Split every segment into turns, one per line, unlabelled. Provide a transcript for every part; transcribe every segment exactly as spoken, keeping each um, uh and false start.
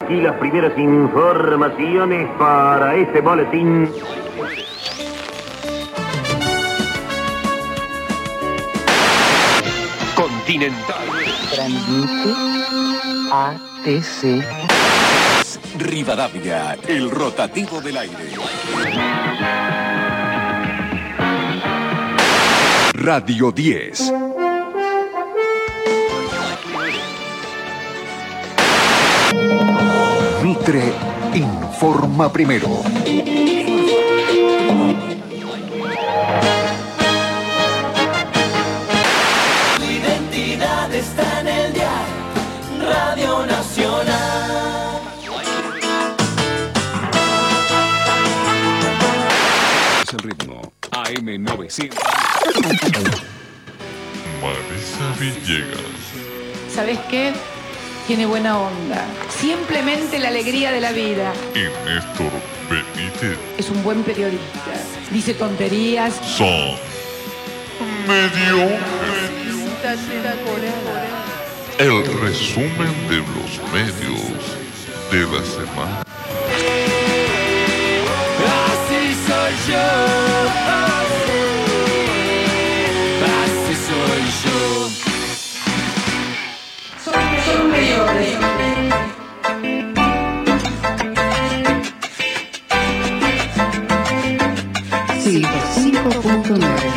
aquí las primeras informaciones para este boletín. Continental.
Transmite A T C.
Rivadavia, el rotativo del aire. Radio diez. Mitre informa primero.
Tu identidad está en el dial, Radio Nacional.
Es el ritmo A M novecientos.
Marisa Villegas.
¿Sabes qué? Tiene buena onda. Simplemente la alegría de la vida.
Y Néstor Benítez.
Es un buen periodista. Dice tonterías.
Son medio. El resumen de los medios de la semana.
Así soy yo. Así soy yo.
Son mediocres.
ciento cinco punto nueve.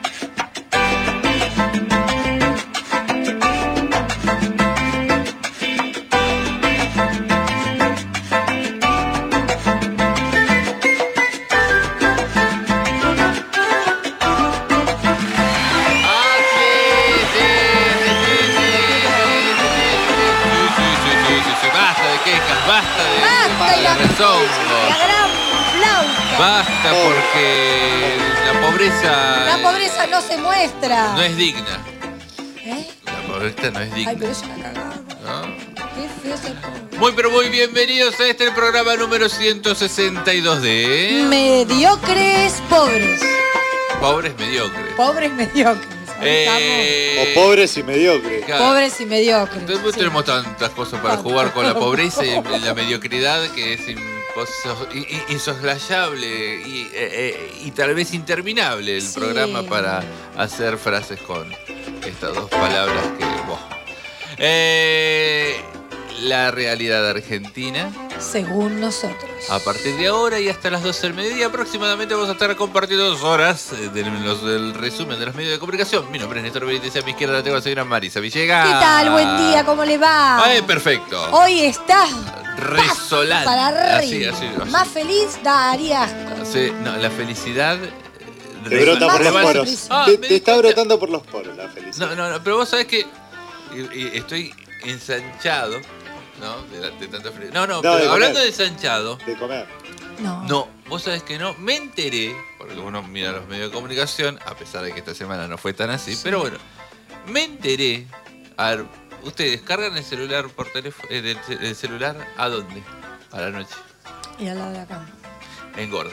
Basta porque la pobreza...
La pobreza no se muestra.
No es digna.
¿Eh?
La pobreza no es digna.
Ay, pero es una cagada.
¿No?
Qué feo ser pobre.
Muy pero muy bienvenidos a este el programa número ciento sesenta y dos de...
Mediocres pobres.
Pobres mediocres.
Pobres mediocres.
Eh...
O pobres y mediocres.
Claro.
Pobres y mediocres.
Entonces
sí.
Tenemos tantas cosas para jugar con la pobreza y la mediocridad que es insoslayable y, y, eh, y tal vez interminable el
Sí.
programa para hacer frases con estas dos palabras que... Boh. Eh, la realidad argentina.
Según nosotros.
A partir de ahora y hasta las doce del mediodía aproximadamente vamos a estar compartiendo dos horas del, los, del resumen de los medios de comunicación. Mi nombre es Néstor Benítez, a mi izquierda la tengo a la señora Marisa Villegas.
¿Qué tal? Buen día, ¿cómo le va?
Ay, perfecto.
Hoy está
resolante.
para arriba.
Así, así, así.
Más feliz daría asco.
Sí, no, la felicidad...
Te brota por los
Más
poros.
feliz.
Ah,
te,
me
te
di
está
cuenta.
brotando por los poros la felicidad.
No, no, no, pero vos sabés que y, y estoy ensanchado, ¿no? De, la- de tanta felicidad. No, no,
No,
pero
de comer.
hablando de ensanchado,
De comer.
No.
no, vos sabés que no, me enteré, porque uno mira los medios de comunicación, a pesar de que esta semana no fue tan así,
Sí.
pero bueno, me enteré, a ver, ustedes cargan el celular por teléfono, el, el celular ¿a dónde? A la noche,
Y al lado de acá.
engorda.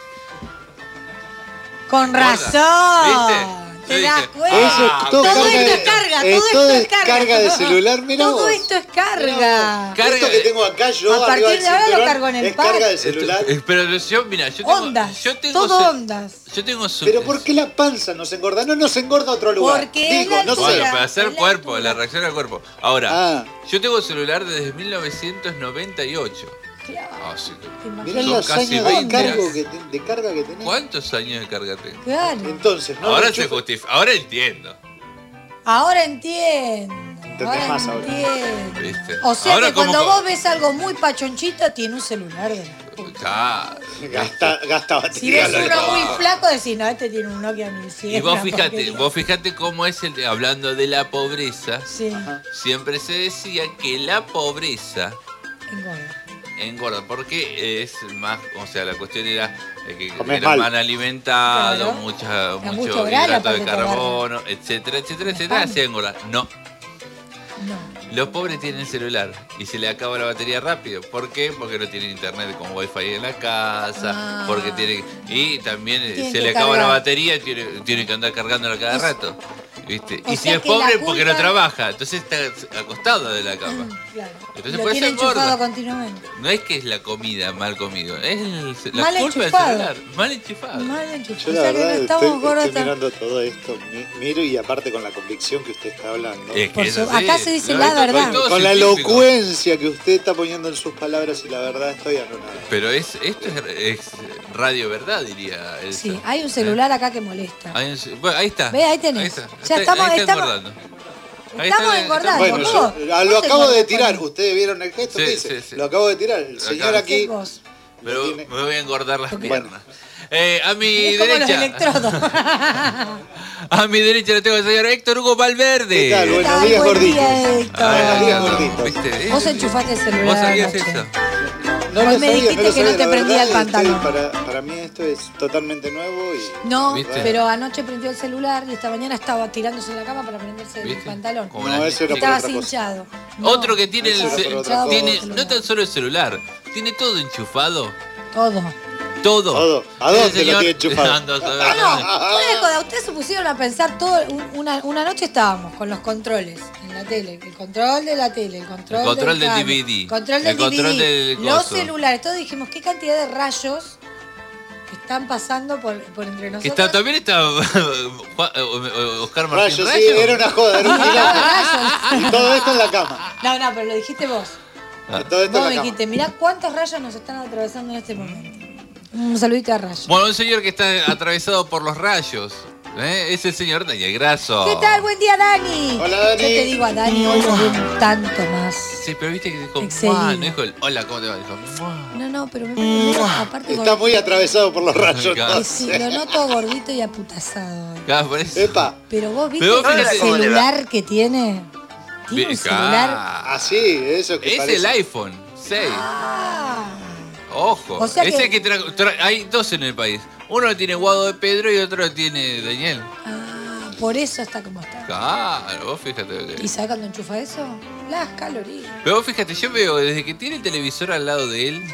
Con
Gorda.
razón.
¿Viste?
¿Te
Yo
das
dije,
cuenta?
Eso,
Ah,
todo
carga
esto
de-
es carga,
eh,
todo
todo
esto es
es
carga.
carga de celular, mirá
Todo
vos.
esto es carga.
Carga-
Esto que tengo acá yo
A
arriba
partir
del
de ahora lo
cinturón
cargo en el
es
pad.
carga de celular.
Esto- eh, pero yo, mira, yo tengo,
Ondas.
yo tengo
Todo
ce-
ondas.
Yo tengo su-
Pero ¿por qué la panza nos engorda? No nos engorda a otro lugar.
Porque es
Digo,
la
no sé.
Bueno,
altura.
para hacer
es la
cuerpo,
altura.
la reacción al cuerpo. Ahora,
Ah,
yo tengo celular desde mil novecientos noventa y ocho.
Claro.
Así que,
¿Te
mirá
imaginas?
Son
los
casi
años de,
veinte
cargo
años.
que te- de carga que tenés.
¿cuántos años de carga tengo?
Claro.
Entonces, no
Ahora
lo
se
enchufes.
justifica, ahora entiendo.
Ahora entiendo.
Entendés más ahora.
entiendo.
¿Viste?
O sea
Ahora
que cuando
como-
vos ves algo muy pachonchito, tiene un celular de la puta.
Claro.
Gasta, gasta
Si
batería.
ves
lo
uno muy
acabo.
flaco, decís, no, este tiene un Nokia mil cien.
Y vos
una
fíjate,
porquería.
vos fíjate cómo es el de- hablando de la pobreza,
Sí,
siempre se decía que la pobreza
engorda.
engorda, porque es más, o sea, la cuestión era eh, que
Comés
era
mal.
mal alimentado,
Claro.
mucha,
Era
mucho
mucho grano,
hidrato de
aparte,
carbono, etcétera, etcétera, etcétera,
Pan.
hacía engordar. No,
No.
los pobres tienen celular y se le acaba la batería rápido. ¿Por qué? Porque no tienen internet con wifi en la casa,
Ah.
porque tienen... Y también eh,
Tienen
se
que
le acaba la
cargar.
batería y tiene, tiene que andar cargándola cada
O-
rato. ¿Viste?
o
Y si
sea
es
que la
pobre porque no
culpa-
trabaja, entonces está acostado de la cama.
Claro.
Entonces
Lo
por eso
tiene enchufado
engorda.
continuamente.
No es que es la comida mal comido, es el- la
Mal
culpa
enchufado.
del celular. Mal enchufado.
Mal enchufado.
Yo
O
la
sea que no
verdad
estamos
estoy,
gordos.
estoy mirando todo esto, mi- miro y aparte con la convicción que usted está hablando.
Es que
Por
es
su-
así.
acá se dice
No,
la
esto-
verdad.
es todo
Con la
científico.
elocuencia que usted está poniendo en sus palabras y la verdad estoy anonadado.
Pero es, esto es, es radio verdad, diría. Elsa.
Sí, hay un celular acá que molesta.
Hay un- bueno, ahí está.
Ve, ahí tenés.
Ahí está.
Ya
Está-
estamos-
ahí está
estamos-
engordando. Ahí
Estamos
está-
engordando.
Bueno,
¿Vos?
yo
¿Vos
ah, lo
te
acabo de
engordás
tirar.
con-
¿Ustedes vieron el gesto?
Sí,
¿Qué dice?
sí, sí.
Lo acabo de tirar. El
Acá.
señor
¿Qué
aquí.
vos?
Pero
tiene-
me voy a engordar las
Bueno.
piernas. Eh, a mi
Es como los
derecha.
electrodos.
A mi derecha le tengo al señor Héctor Hugo Valverde.
¿Qué tal?
¿Qué
Buenos
tal?
días,
Buen
gorditos.
día, Héctor.
Ah,
Buenos días,
no,
gorditos.
¿viste?
Vos enchufaste el celular
¿Vos sabías
anoche.
eso?
No
Hoy
lo
me
sabía,
dijiste
no lo
que no
sabía,
te
la
prendía el
verdad, estoy-
pantalón.
Para, para mí esto es totalmente nuevo y
No,
¿Viste?
pero anoche prendió el celular y esta mañana estaba tirándose en la cama para prenderse el
¿Viste?
pantalón.
Como
No,
la-
eso era por
Estabas
otra cosa.
hinchado. No,
Otro que tiene, el,
Eso era
ce-
por otra cosa.
tiene
Celular.
no tan solo el celular, tiene todo enchufado.
Todo.
Todo.
Todo. ¿A
El
dónde lo
señor-
tiene enchufado?
Ando a saber.
No, no, fuera de joda, ustedes se pusieron a pensar todo. un- Una, una noche estábamos con los controles en la tele. El control de la tele, el control,
El control del
cable,
D V D,
control del
el control
D V D,
del
los
coso.
celulares. Todos dijimos, ¿qué cantidad de rayos que están pasando por, por entre
Que
nosotros?
está, también está Juan- eh, Oscar Martín
Rayos,
Rayo.
sí, era una joda, era un
Ah,
quilombo. Y todo esto en la cama.
No, no, pero lo dijiste vos.
Ah.
Y todo esto
Vos
en
me
la cama.
dijiste, mirá cuántos rayos nos están atravesando en este momento. Un saludito a rayos.
Bueno, un señor que está atravesado por los rayos. ¿eh? Es el señor Daniel Grasso.
¿Qué tal? Buen día, Dani.
Hola, Dani.
Yo te digo a Dani, hoy nos ve un tanto más.
Sí, pero viste que dijo,
Excedido.
"Mua", no dijo el hola, ¿cómo te va? Dijo, "Mua".
No, no, pero me parece aparte
Está
gordito.
muy atravesado por los rayos.
Claro.
¿no?
Que sí, lo noto gordito y aputazado. hoy.
Claro, por eso.
Epa,
Pero vos viste
Pero vos
el
fíjate- ¿Cómo le
celular que tiene. Tiene un
Bien,
celular.
claro.
así, eso que
Es
parece.
el iPhone seis.
Ah.
Ojo.
O sea
Ese
que-
que tra- tra- hay dos en el país. Uno lo tiene Guado de Pedro y otro lo tiene Daniel.
Ah, por eso está como está.
Claro, vos fíjate. lo que-
¿Y sabes cuando enchufa eso? Las calorías.
Pero vos fíjate, yo veo desde que tiene el televisor al lado de él,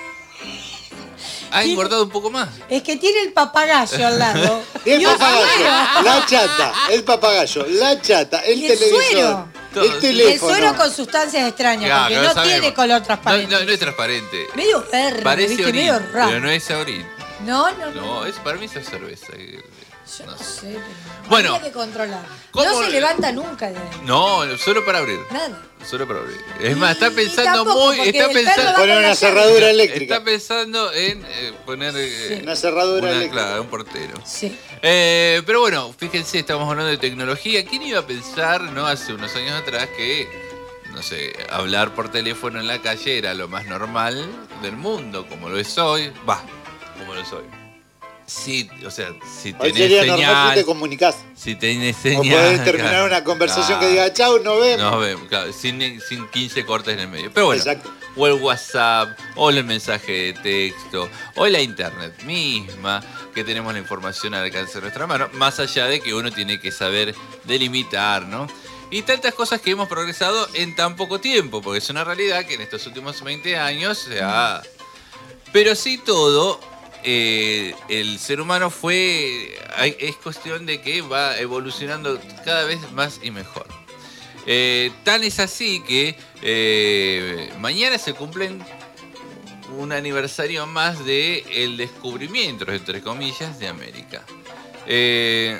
ha engordado un poco más.
Es que tiene el papagayo al lado.
Y el
Y un
papagayo,
suero.
la chata, el papagayo, la chata, el
Y el
televisor,
suero.
Todo,
el
sí.
El
teléfono.
suero con sustancias extrañas,
Claro,
porque
lo
no
sabemos.
tiene color transparente.
No, no, no es transparente.
Medio verde,
Parece
¿viste?
orín,
medio raro.
pero no es orín.
No, no, no.
No, es, para mí eso es cerveza.
Yo no,
no
sé, pero
Bueno.
habría que controlar.
¿Cómo
No se
le-
levanta nunca de ahí.
No, solo para abrir.
Nada.
Solo para abrir. Es más, está
Y
pensando
tampoco,
muy.
porque
Está
el perro
pensando.
va
Poner
con
una
la
cerradura
llave.
eléctrica.
Está pensando en eh, poner eh,
Una cerradura
una,
eléctrica.
claro, un portero.
Sí.
Eh, pero bueno, fíjense, estamos hablando de tecnología. ¿Quién iba a pensar, no, hace unos años atrás que, no sé, hablar por teléfono en la calle era lo más normal del mundo, como lo es hoy? Va, como lo es hoy. Sí, o sea, si
Hoy
tenés
sería normal
señal,
que te comunicás.
si tenés
O
señal,
podés terminar
claro,
una conversación
claro.
que diga, chau, nos vemos.
Nos vemos, claro, sin, sin quince cortes en el medio. Pero bueno,
Exacto.
o el WhatsApp, o el mensaje de texto, o la internet misma, que tenemos la información al alcance de nuestra mano, más allá de que uno tiene que saber delimitar, ¿no? Y tantas cosas que hemos progresado en tan poco tiempo, porque es una realidad que en estos últimos veinte años se ha... Pero sí todo, eh, el ser humano fue... hay- es cuestión de que va evolucionando cada vez más y mejor. Eh, tan es así que eh, mañana se cumplen un aniversario más de el descubrimiento, entre comillas, de América. Eh,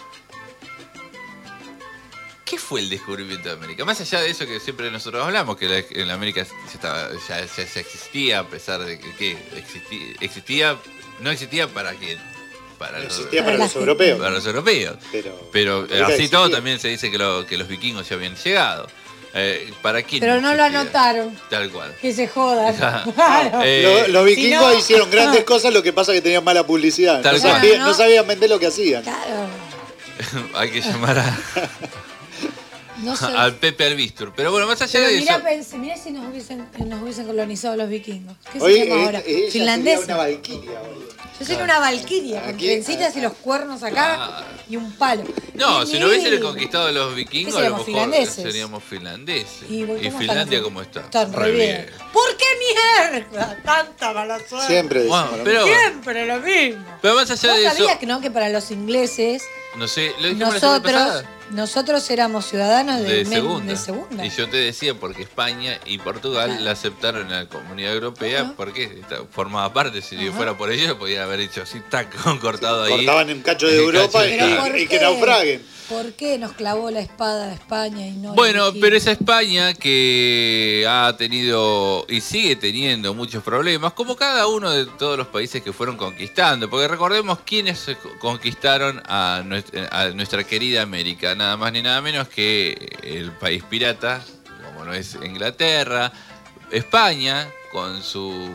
¿Qué fue el descubrimiento de América? Más allá de eso que siempre nosotros hablamos, que la, en la América ya, estaba, ya, ya- ya existía, a pesar de que, que existía, existía, no existía para quién, para
No
los,
existía para
Para
los
la
europeos.
para los europeos.
Pero,
Pero eh,
América
así
existía.
todo también se dice que, lo- que los vikingos ya habían llegado. Eh, ¿Para quién?
Pero no lo
existía?
anotaron.
Tal cual.
Que se jodan.
Ja.
Claro.
Eh,
Los, los vikingos
si no-
hicieron grandes cosas, lo que pasa es que tenían mala publicidad.
Tal
No
cual.
sabían,
¿no?
no sabían vender lo que hacían.
Claro.
Hay que llamar a,
No sé.
al Pepe Albistur. Pero bueno, más allá
Pero
de
mirá,
eso.
pensé, mirá si nos hubiesen, nos hubiesen colonizado los vikingos. ¿Qué
Hoy
se llama
eh,
ahora?
ella sería
Finlandesa.
una valquiria. boludo.
Yo soy una valquiria, con
Aquí-
trencitas y los cuernos acá
Claro.
y un palo.
No,
Y
si no hubiesen
ni-
conquistado a los vikingos,
¿Qué
a lo
seríamos,
mejor
finlandeses?
seríamos finlandeses.
Y,
¿Y,
¿cómo están
Finlandia
los-
cómo está?
Están re bien. ¿Por qué mierda? Tanta mala suerte.
Siempre decimos
Bueno,
lo
pero,
Siempre lo mismo.
pero más allá
¿Vos
de eso,
sabías que no? Que para los ingleses,
no sé, lo dijimos la semana
nosotros,
pasada.
Nosotros éramos ciudadanos de,
de,
men-
segunda.
de segunda.
Y yo te decía porque España y Portugal
Claro.
la aceptaron en la Comunidad Europea
Claro.
porque está- formaba parte. Si
Ajá.
fuera por ello, podía haber hecho así, tac, cortado ahí.
Cortaban un cacho de
El
Europa
cacho de-
y,
Pero
claro.
¿por
y que
qué?
naufraguen.
¿Por qué nos clavó la espada de España y no
Bueno,
elegimos?
pero esa España que ha tenido y sigue teniendo muchos problemas, como cada uno de todos los países que fueron conquistando, porque recordemos quiénes se co- conquistaron a nuestra, a nuestra querida América, nada más ni nada menos que el país pirata, como no es Inglaterra, España, con su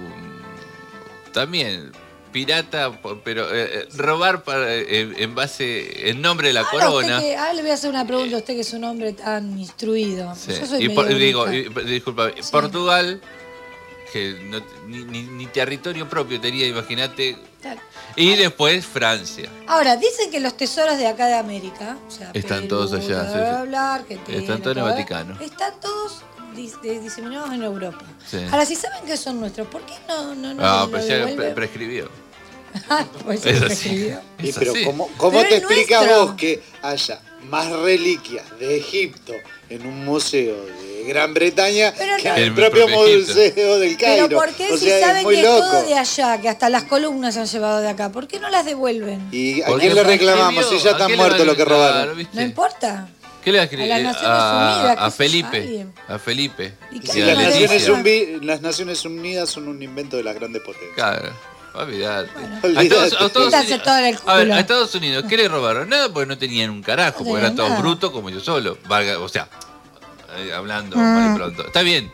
también pirata, pero eh, robar para, eh, en base, en nombre de la
Ahora,
corona.
usted que- ahora le voy a hacer una pregunta a usted que es un hombre tan instruido.
Sí.
Yo soy
Y por-
medio
digo,
bruta.
y- disculpa,
Sí.
Portugal, que no, ni, ni- ni territorio propio tenía, imagínate.
Claro.
Y después Francia.
Ahora, dicen que los tesoros de acá de América, o sea,
Están
Perú,
todos allá,
bla,
sí,
bla,
sí.
bla, bla, Argentina,
Están todos en el
todo,
Vaticano.
Están todos dis- de- diseminados en Europa.
Sí.
Ahora, si saben que son nuestros, ¿por qué no, no, no
Ah,
lo
pero ya pre-
devuelven?
prescribió.
Pues
Es
se
así.
prescribió.
Y
Es
pero
así.
¿cómo, cómo
Pero
te
es
explicas
nuestro.
vos que haya más reliquias de Egipto en un museo de Gran Bretaña
Pero
que
no-
en el
El
propio
propio Egipto.
museo del Cairo?
Pero ¿por qué
O
si
sea, es
saben
muy
que es
loco.
todo de allá, que hasta las columnas se han llevado de acá? ¿Por qué no las devuelven?
¿Y a
Porque
quién le
prescribió.
reclamamos si ya
¿A
están
qué le
muertos
va a
los que
reclamar,
robaron?
viste?
No importa.
¿Qué le va a
A
escribir?
las Naciones
A,
Unidas, qué
a
sé yo,
Felipe.
alguien.
A Felipe.
¿Y qué
Y
Si
a
no
las
le
Leticia.
Naciones,
devuelven?
Uni- las Naciones Unidas son un invento de las grandes potencias.
Claro, olvídate. A
Olvídate.
Estados- a Estados
Métanse
Unidos-
todo en el
a ver,
culo.
a Estados Unidos, ¿qué le robaron? Nada, porque no tenían un carajo,
No
porque eran
tenían
todos
nada.
brutos como yo solo. Valga- o sea, eh, hablando
Mm.
mal y pronto. Está bien.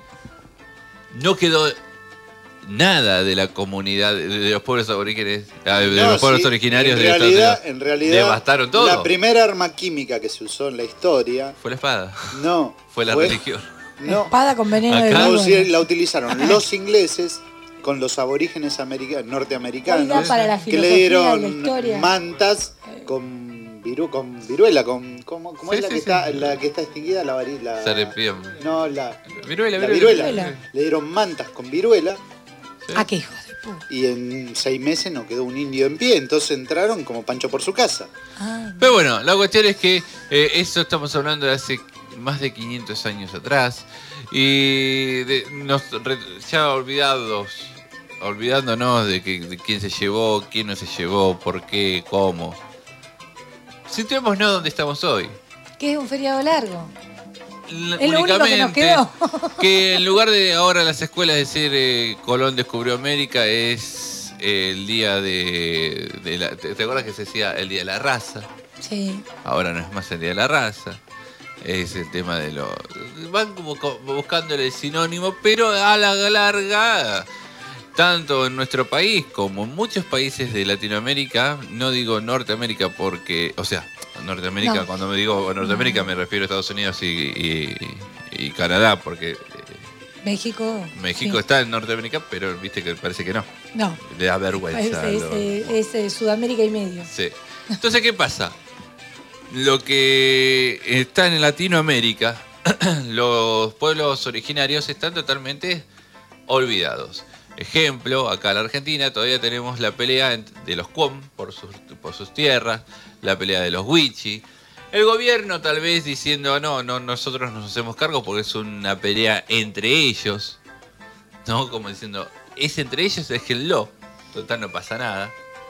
No quedó nada de la comunidad, de, de los pueblos aborígenes, ah, de
No,
los pueblos
sí,
originarios
en
de Estados
realidad,
Unidos.
en realidad,
Devastaron todo.
La primera arma química que se usó en la historia,
Fue la espada.
no.
Fue la religión.
No,
Espada con veneno de
Acá
la,
víbora.
usi- la utilizaron los ingleses con los aborígenes america- norteamericanos
Oiga, para la
que le
filosofía
dieron
de la historia.
mantas con, viru, con viruela, con ¿cómo, cómo
Sí,
es la
sí,
que
sí.
está la que está extinguida? La varila.
Sarampión.
No, la,
Viruela,
la
viruela.
viruela. Le dieron mantas con viruela
¿A qué hijos de puta?
y en seis meses no quedó un indio en pie, entonces entraron como Pancho por su casa.
Ay,
Pero bueno, la cuestión es que eh, eso estamos hablando de hace más de quinientos años atrás. Y de- nos re- ya olvidados, olvidándonos de, que, de quién se llevó, quién no se llevó, por qué, cómo. Situémonos donde estamos hoy.
¿qué es un feriado largo?
L-
Es lo único que nos quedó.
que en lugar de ahora las escuelas decir eh, Colón descubrió América, es eh, el día de, de la, ¿te, te acuerdas que se decía el día de la raza?
Sí.
Ahora no es más el día de la raza. Es el tema de lo... Van como co- buscándole el sinónimo, pero a la larga, tanto en nuestro país como en muchos países de Latinoamérica, no digo Norteamérica porque... O sea, Norteamérica,
No.
cuando me digo Norteamérica me refiero a Estados Unidos y, y- y Canadá, porque eh,
México.
México
sí.
está en Norteamérica, pero viste que parece que no.
No,
Le da
es,
vergüenza.
es,
lo-
es, es, eh, Sudamérica y medio.
Sí. Entonces, ¿qué pasa? Lo que está en Latinoamérica, los pueblos originarios están totalmente olvidados. Ejemplo, acá en la Argentina todavía tenemos la pelea ent- de los Cuom por sus, por sus tierras, la pelea de los Huichi. El gobierno tal vez diciendo, no, no, nosotros nos hacemos cargo porque es una pelea entre ellos, ¿no? Como diciendo, es entre ellos, déjenlo, total no pasa nada.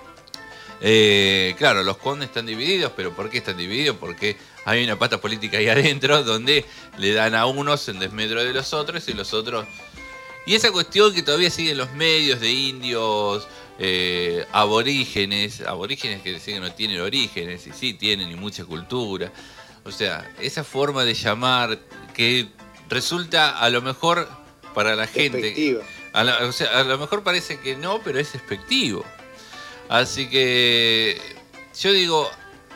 Eh, claro, los condes están divididos, pero ¿por qué están divididos? Porque hay una pata política ahí adentro donde le dan a unos en desmedro de los otros y los otros... Y esa cuestión que todavía siguen los medios de indios, eh, aborígenes, aborígenes que decían que no tienen orígenes, y sí tienen, y mucha cultura. O sea, esa forma de llamar que resulta a lo mejor para la gente...
Despectiva.
A la- o sea, a lo mejor parece que no, pero es despectivo. Así que yo digo,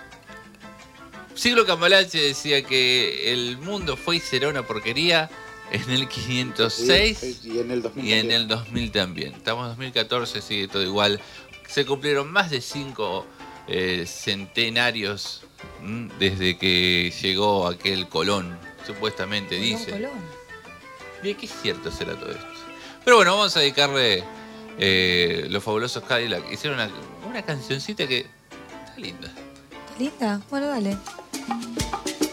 Siglo Cambalache decía que el mundo fue y será una porquería en el quinientos seis
Y en el dos mil.
y en
también.
el dos mil también. Estamos en dos mil catorce, sigue todo igual. Se cumplieron más de cinco eh, centenarios ¿m? desde que llegó aquel Colón, supuestamente
Colón,
dice.
Colón.
Bien, qué cierto será todo esto. Pero bueno, vamos a dedicarle eh, los fabulosos Cadillac. Hicieron una, una cancioncita que está linda.
¿Está linda? Bueno, dale.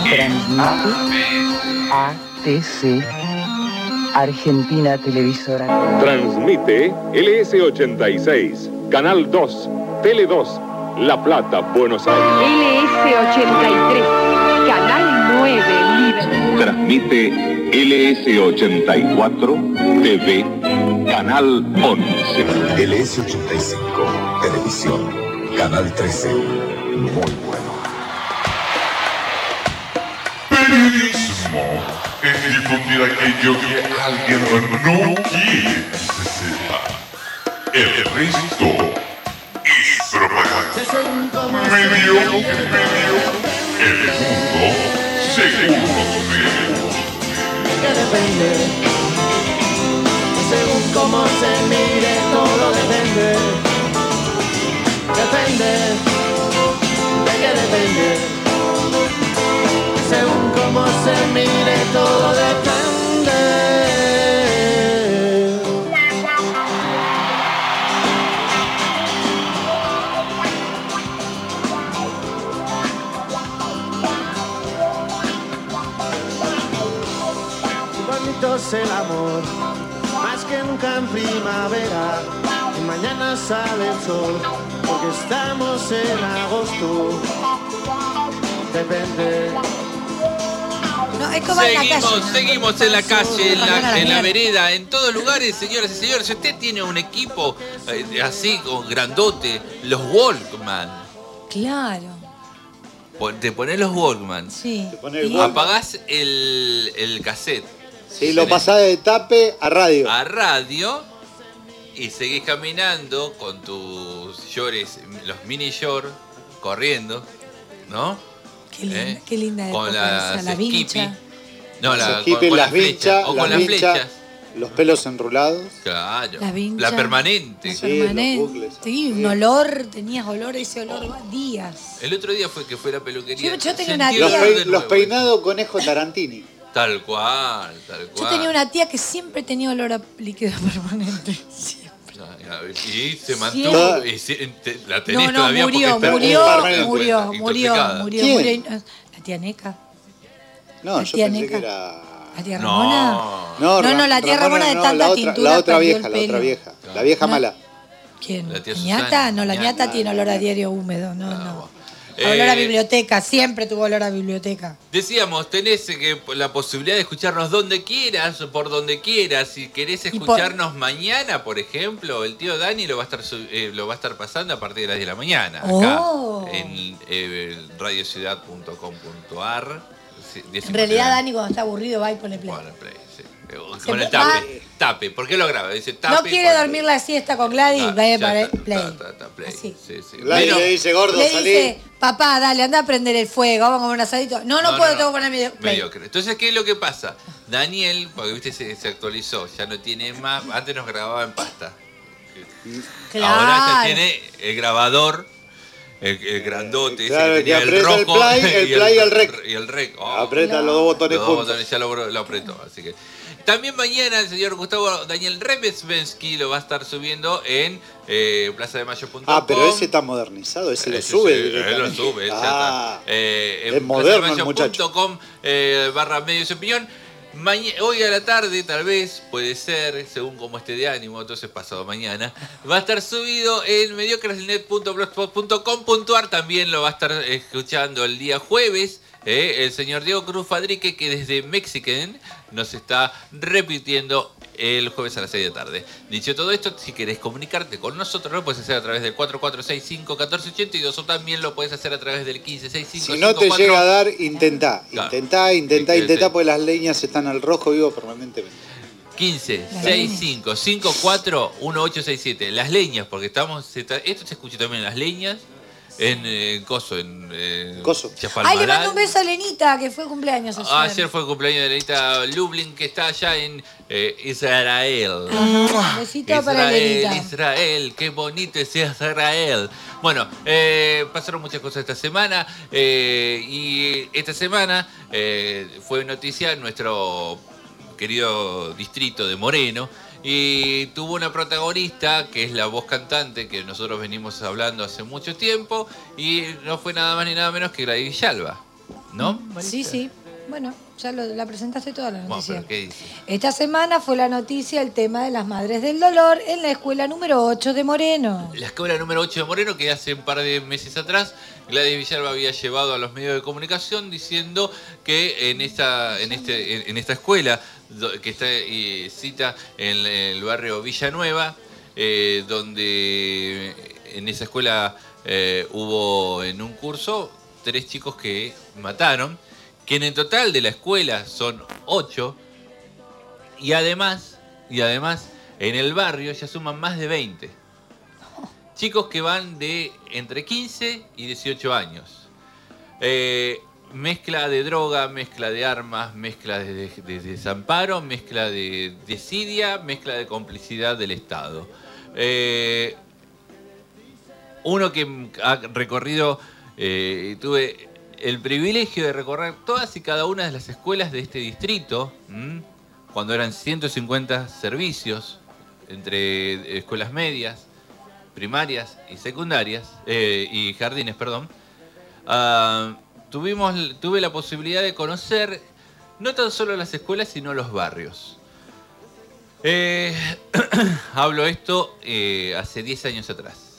Transmite A T C, Argentina Televisora.
Transmite L S ochenta y seis, Canal dos, Tele dos, La Plata, Buenos Aires.
L S ochenta y tres, Canal nueve, Liverpool.
Transmite L S ochenta y cuatro, T V, Canal once.
L S ochenta y cinco, Televisión, Canal trece. Muy bueno.
Periodismo es difundir aquello que alguien no quiere que se sepa. El resto es propaganda. Medio, medio, el mundo según los medios.
Que depende, según cómo se mire, todo depende. Depende, de qué depende. Según cómo se mire, todo depende. Bonito es el amor, más que nunca en primavera. Y mañana sale el sol, porque estamos en agosto. Depende.
No, es como en la
Seguimos,
calle, ¿no?
seguimos en la calle, en la, en la
mierda.
vereda, en todos lugares, señoras y señores. Si usted tiene un equipo eh, así, con grandote, los Walkman,
Claro,
pon- te pones los Walkman,
sí.
Te pone el
Y-
Walkman.
apagás el, el cassette
Sí, lo pasás de tape a radio.
a radio y seguís caminando con tus shorts, los mini shorts, corriendo, ¿no?
Qué linda,
¿Eh?
qué linda
Con
época
las
esa, la
Skippy.
vincha.
No,
Los
la,
skippy,
con, con
las
las flechas.
vinchas,
O con
las
las
vinchas,
flechas.
los pelos enrulados.
Claro.
La vincha.
La permanente.
Sí,
Permanente.
los bucles.
Sí, un olor, tenías olor, ese olor va días.
El otro día fue que fue a la peluquería.
Yo- yo tenía
Sentí
una
el
Los,
tía-
olor
pei-
de
los
nuevo.
peinados conejo Tarantini.
Tal cual, tal cual.
Yo tenía una tía que siempre tenía olor a líquido permanente. Siempre.
Y se mantuvo.
Siempre.
Y se- te- la tenés
No, no,
todavía
murió,
porque está
murió,
permanente.
murió, murió,
Intoxicada.
murió,
¿Quién?
murió. y- La tía Neca.
No,
La
yo
tía
pensé
Neca.
que era.
¿La tía Ramona?
No.
No,
No, no,
Ra-
la tía Ramona de
no,
tanta
la otra,
tintura
la otra
perdió
vieja,
el
la
pelo.
otra vieja. La vieja
No.
mala.
¿Quién?
La tía
¿Ñata?
Susana.
No, la
Ñata.
ñata tiene olor a diario húmedo. No, no.
Eh,
Olor a biblioteca, siempre tuvo olor a biblioteca.
Decíamos, tenés eh, que la posibilidad de escucharnos donde quieras, por donde quieras. Si querés
Y por-
escucharnos mañana, por ejemplo, el tío Dani lo va a estar su- eh, lo va a estar pasando a partir de las diez de la mañana. Acá,
Oh.
en eh, radiociudad punto com punto ar.
En realidad, Dani, cuando está aburrido, va y pone play.
Bueno, play, sí. Eh,
Se
Con el
va-
tape. Tape. ¿Por qué lo graba? Dice tape.
No quiere
pone
dormir la siesta con Gladys,
Ah,
va y
ya
para
está,
play.
ta, ta, ta, play.
Así.
Sí, sí.
Gladys
Menos-
le dice, gordo,
Le
salí.
dice, papá, dale, anda a prender el fuego, vamos a comer un asadito. No, no, puedo, tengo que poner mi play.
Mediocre. Entonces, ¿qué es lo que pasa? Daniel, porque viste, se, se actualizó, ya no tiene más. Antes nos grababa en pasta.
Claro.
Ahora ya tiene el grabador, el, el grandote, ese
Claro,
que
que
tenía el
aprieta el
rojo
play, el play y el rec.
Y el rec. Oh,
Aprieta los dos botones
los dos
juntos.
botones, ya lo, lo apretó. Así que. También mañana el señor Gustavo Daniel Remesvensky lo va a estar subiendo en eh, plaza de mayo punto com.
Ah, pero ese está modernizado, ese lo
Ese
sube.
sí, él lo
directamente.
sube, él ya
Ah,
está. Eh,
es
en
moderno el
plaza de mayo
muchacho.
punto com, eh, barra medios y opinión. Maña- hoy a la tarde, tal vez, puede ser, según como esté de ánimo, entonces pasado mañana, va a estar subido en mediocresnet punto blogspot punto com punto ar. También lo va a estar escuchando el día jueves. Eh, el señor Diego Cruz Fadrique, que desde Mexican nos está repitiendo el jueves a las seis de la tarde. Dicho todo esto, si querés comunicarte con nosotros, lo puedes hacer a través del cuatro cuatro seis cinco uno cuatro ocho dos o también lo puedes hacer a través del quince sesenta y cinco
Si no te llega a dar, intentá.
Claro.
Intentá, intentá,
Sí,
intentá,
sí.
porque las leñas están al rojo vivo permanentemente.
quince sesenta y cinco cincuenta y cuatro dieciocho sesenta y siete. Las leñas, porque estamos. se tra- Esto se escucha también en las leñas. En eh, Coso, en eh,
Coso.
Ay, le
Chapalmalal.
mando un beso a Lenita, que fue cumpleaños ayer.
Ah, Ayer fue el cumpleaños de Lenita Lublin, que está allá en eh, Israel.
Ajá. Besito para
Israel,
Lenita.
Israel, qué bonito es Israel. Bueno, eh, pasaron muchas cosas esta semana eh, y esta semana eh, fue noticia nuestro querido distrito de Moreno y tuvo una protagonista que es la voz cantante que nosotros venimos hablando hace mucho tiempo y no fue nada más ni nada menos que Gladys Villalba. ¿No?
Sí, sí. Bueno, ya lo, la presentaste toda la noticia.
Bueno, ¿pero qué dice?
Esta semana fue la noticia el tema de las Madres del Dolor en la escuela número ocho de Moreno.
La escuela número ocho de Moreno, que hace un par de meses atrás Gladys Villalba había llevado a los medios de comunicación diciendo que en esta, en este, en, en esta escuela, que está eh, cita en el barrio Villanueva, eh, donde en esa escuela eh, hubo en un curso tres chicos que mataron, que en el total de la escuela son ocho, y además, y además en el barrio ya suman más de veinte. Chicos que van de entre quince y dieciocho años. Eh, mezcla de droga, mezcla de armas, mezcla de, de, de desamparo, mezcla de desidia, mezcla de complicidad del Estado. Eh, uno que ha recorrido, eh, tuve el privilegio de recorrer todas y cada una de las escuelas de este distrito, ¿m? Cuando eran ciento cincuenta servicios, entre escuelas medias, primarias y secundarias, eh, y jardines, perdón. Uh, tuvimos, tuve la posibilidad de conocer no tan solo las escuelas, sino los barrios. Eh, hablo esto eh, hace diez años atrás.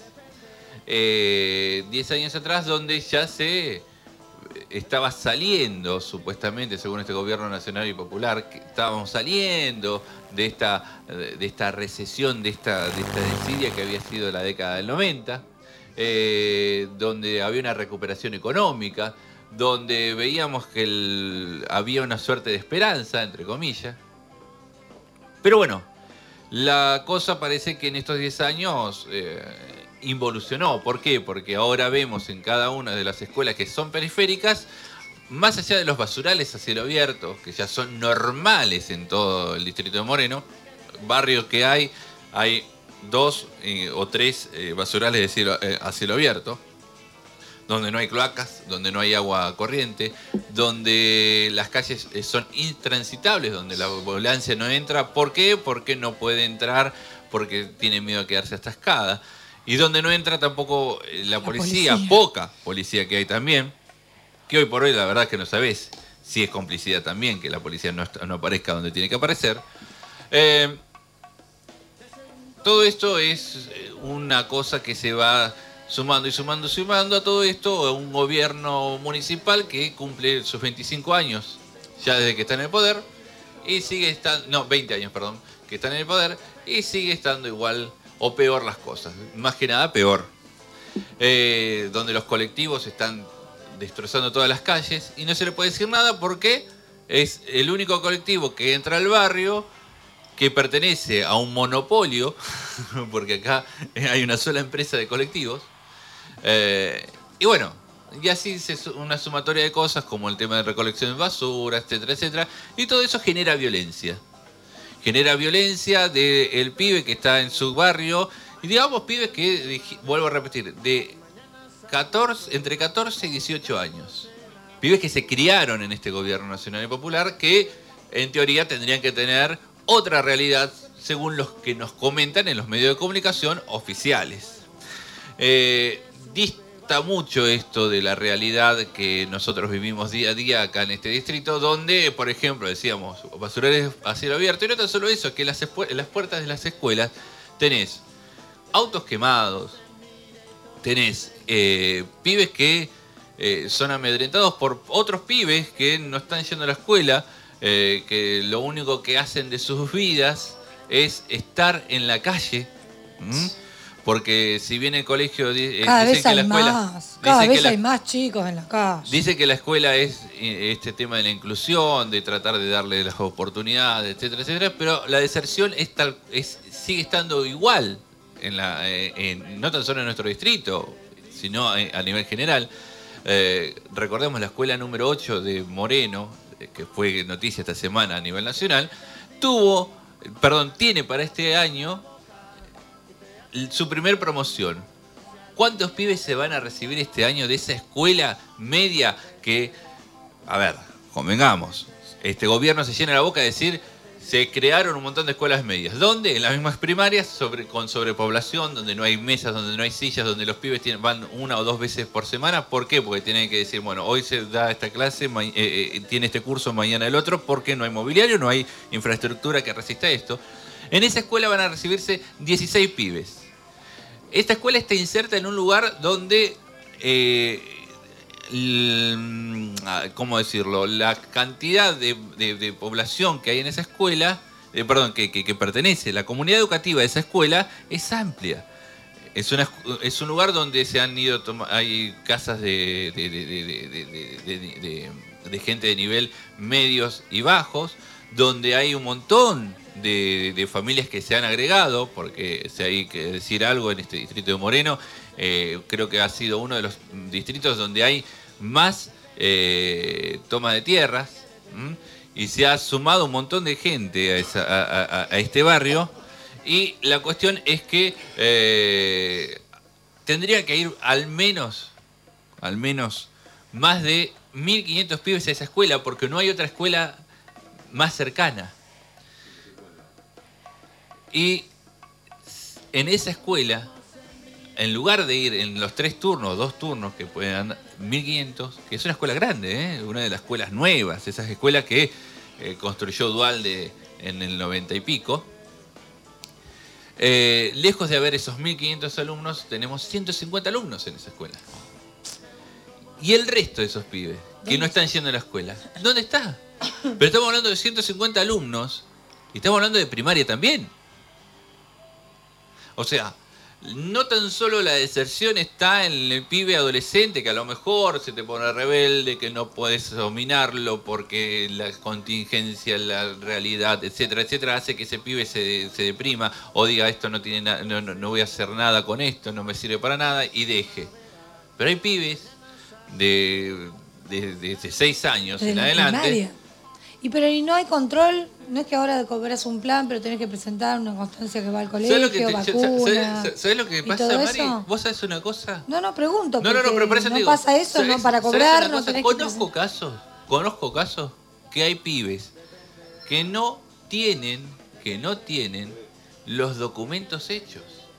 Eh, diez años atrás, donde ya se estaba saliendo, supuestamente, según este gobierno nacional y popular, que estábamos saliendo de esta, de esta recesión, de esta, de esta desidia que había sido la década del noventa, eh, donde había una recuperación económica, donde veíamos que el, había una suerte de esperanza, entre comillas. Pero bueno, la cosa parece que en estos diez años eh, involucionó. ¿Por qué? Porque ahora vemos en cada una de las escuelas que son periféricas, más allá de los basurales a cielo abierto, que ya son normales en todo el distrito de Moreno, barrios que hay, hay dos eh, o tres eh, basurales de cielo, eh, a cielo abierto, donde no hay cloacas, donde no hay agua corriente, donde las calles eh, son intransitables, donde la ambulancia no entra. ¿Por qué? Porque no puede entrar, porque tiene miedo a quedarse atascada. Y donde no entra tampoco la, la policía, policía, poca policía que hay también, que hoy por hoy la verdad es que no sabés si es complicidad también, que la policía no, no aparezca donde tiene que aparecer. Eh, todo esto es una cosa que se va sumando y sumando y sumando a todo esto, a un gobierno municipal que cumple sus veinticinco años, ya desde que está en el poder, y sigue estando, no, veinte años, perdón, que está en el poder, y sigue estando igual o peor las cosas, más que nada peor, eh, donde los colectivos están destrozando todas las calles y no se le puede decir nada porque es el único colectivo que entra al barrio que pertenece a un monopolio, porque acá hay una sola empresa de colectivos, eh, y bueno, y así es una sumatoria de cosas como el tema de recolección de basura, etcétera, etcétera, y todo eso genera violencia. Genera violencia del pibe que está en su barrio. Y digamos pibes que, vuelvo a repetir, de catorce, entre catorce y dieciocho años. Pibes que se criaron en este gobierno nacional y popular, que en teoría tendrían que tener otra realidad según los que nos comentan en los medios de comunicación oficiales. Eh, dista mucho esto de la realidad que nosotros vivimos día a día acá en este distrito, donde, por ejemplo, decíamos, basurales a cielo abierto, y no tan solo eso, que las, en las puertas de las escuelas tenés autos quemados, tenés eh, pibes que eh, son amedrentados por otros pibes que no están yendo a la escuela, eh, que lo único que hacen de sus vidas es estar en la calle. ¿Mm? Porque si bien el colegio eh,
cada
dicen
vez
que
hay
la escuela,
más, cada vez
que la,
hay más chicos en la calle.
Dice que la escuela es eh, este tema de la inclusión, de tratar de darle las oportunidades, etcétera, etcétera, pero la deserción es tal, es, sigue estando igual en la, eh, en, no tan solo en nuestro distrito, sino a, a nivel general. Eh, recordemos la escuela número ocho de Moreno, eh, que fue noticia esta semana a nivel nacional, tuvo, perdón, tiene para este año su primer promoción. ¿Cuántos pibes se van a recibir este año de esa escuela media que, a ver, convengamos, este gobierno se llena la boca de decir se crearon un montón de escuelas medias. ¿Dónde? En las mismas primarias, sobre, con sobrepoblación, donde no hay mesas, donde no hay sillas, donde los pibes tienen, van una o dos veces por semana. ¿Por qué? Porque tienen que decir, bueno, hoy se da esta clase, ma- eh, eh, tiene este curso, mañana el otro, porque no hay mobiliario, no hay infraestructura que resista esto. En esa escuela van a recibirse dieciséis pibes. Esta escuela está inserta en un lugar donde... Eh, ¿cómo decirlo? La cantidad de, de, de población que hay en esa escuela, eh, perdón, que, que, que pertenece, la comunidad educativa de esa escuela es amplia. Es, una, es un lugar donde se han ido, hay casas de, de, de, de, de, de, de, de, de gente de nivel medios y bajos, donde hay un montón de, de familias que se han agregado, porque si hay que decir algo en este distrito de Moreno, eh, creo que ha sido uno de los distritos donde hay más eh, toma de tierras, ¿m? Y se ha sumado un montón de gente a, esa, a, a, a este barrio, y la cuestión es que eh, tendría que ir al menos, al menos más de mil quinientos pibes a esa escuela, porque no hay otra escuela más cercana. Y en esa escuela, en lugar de ir en los tres turnos, dos turnos que pueden andar, mil quinientos, que es una escuela grande, ¿eh? Una de las escuelas nuevas, esas escuelas que eh, construyó Dualde en el noventa y pico. Eh, lejos de haber esos mil quinientos alumnos, tenemos ciento cincuenta alumnos en esa escuela. Y el resto de esos pibes que no están yendo a la escuela, ¿dónde está? Pero estamos hablando de ciento cincuenta alumnos y estamos hablando de primaria también. O sea, no tan solo la deserción está en el pibe adolescente, que a lo mejor se te pone rebelde, que no puedes dominarlo porque la contingencia, la realidad, etcétera, etcétera, hace que ese pibe se, se deprima o diga esto no tiene na- no, no, no voy a hacer nada con esto, no me sirve para nada, y deje. Pero hay pibes de, de, de, de seis años
Desde
en
la
adelante.
primaria. Y pero y no hay control, no es que ahora cobras un plan, pero tenés que presentar una constancia que va al colegio,
¿Sabes lo que, te-
vacuna.
¿sabes, sabes lo que
y
pasa,
todo
Mari?
eso.
¿Vos sabés una cosa?
No, no, pregunto.
No, no, no,
porque
pero por eso te
no
digo,
pasa eso,
¿sabes-
no para
sabes
cobrar,
una
no
cosa?
tenés que
Conozco casos, conozco casos que hay pibes que no tienen, que no tienen los documentos hechos.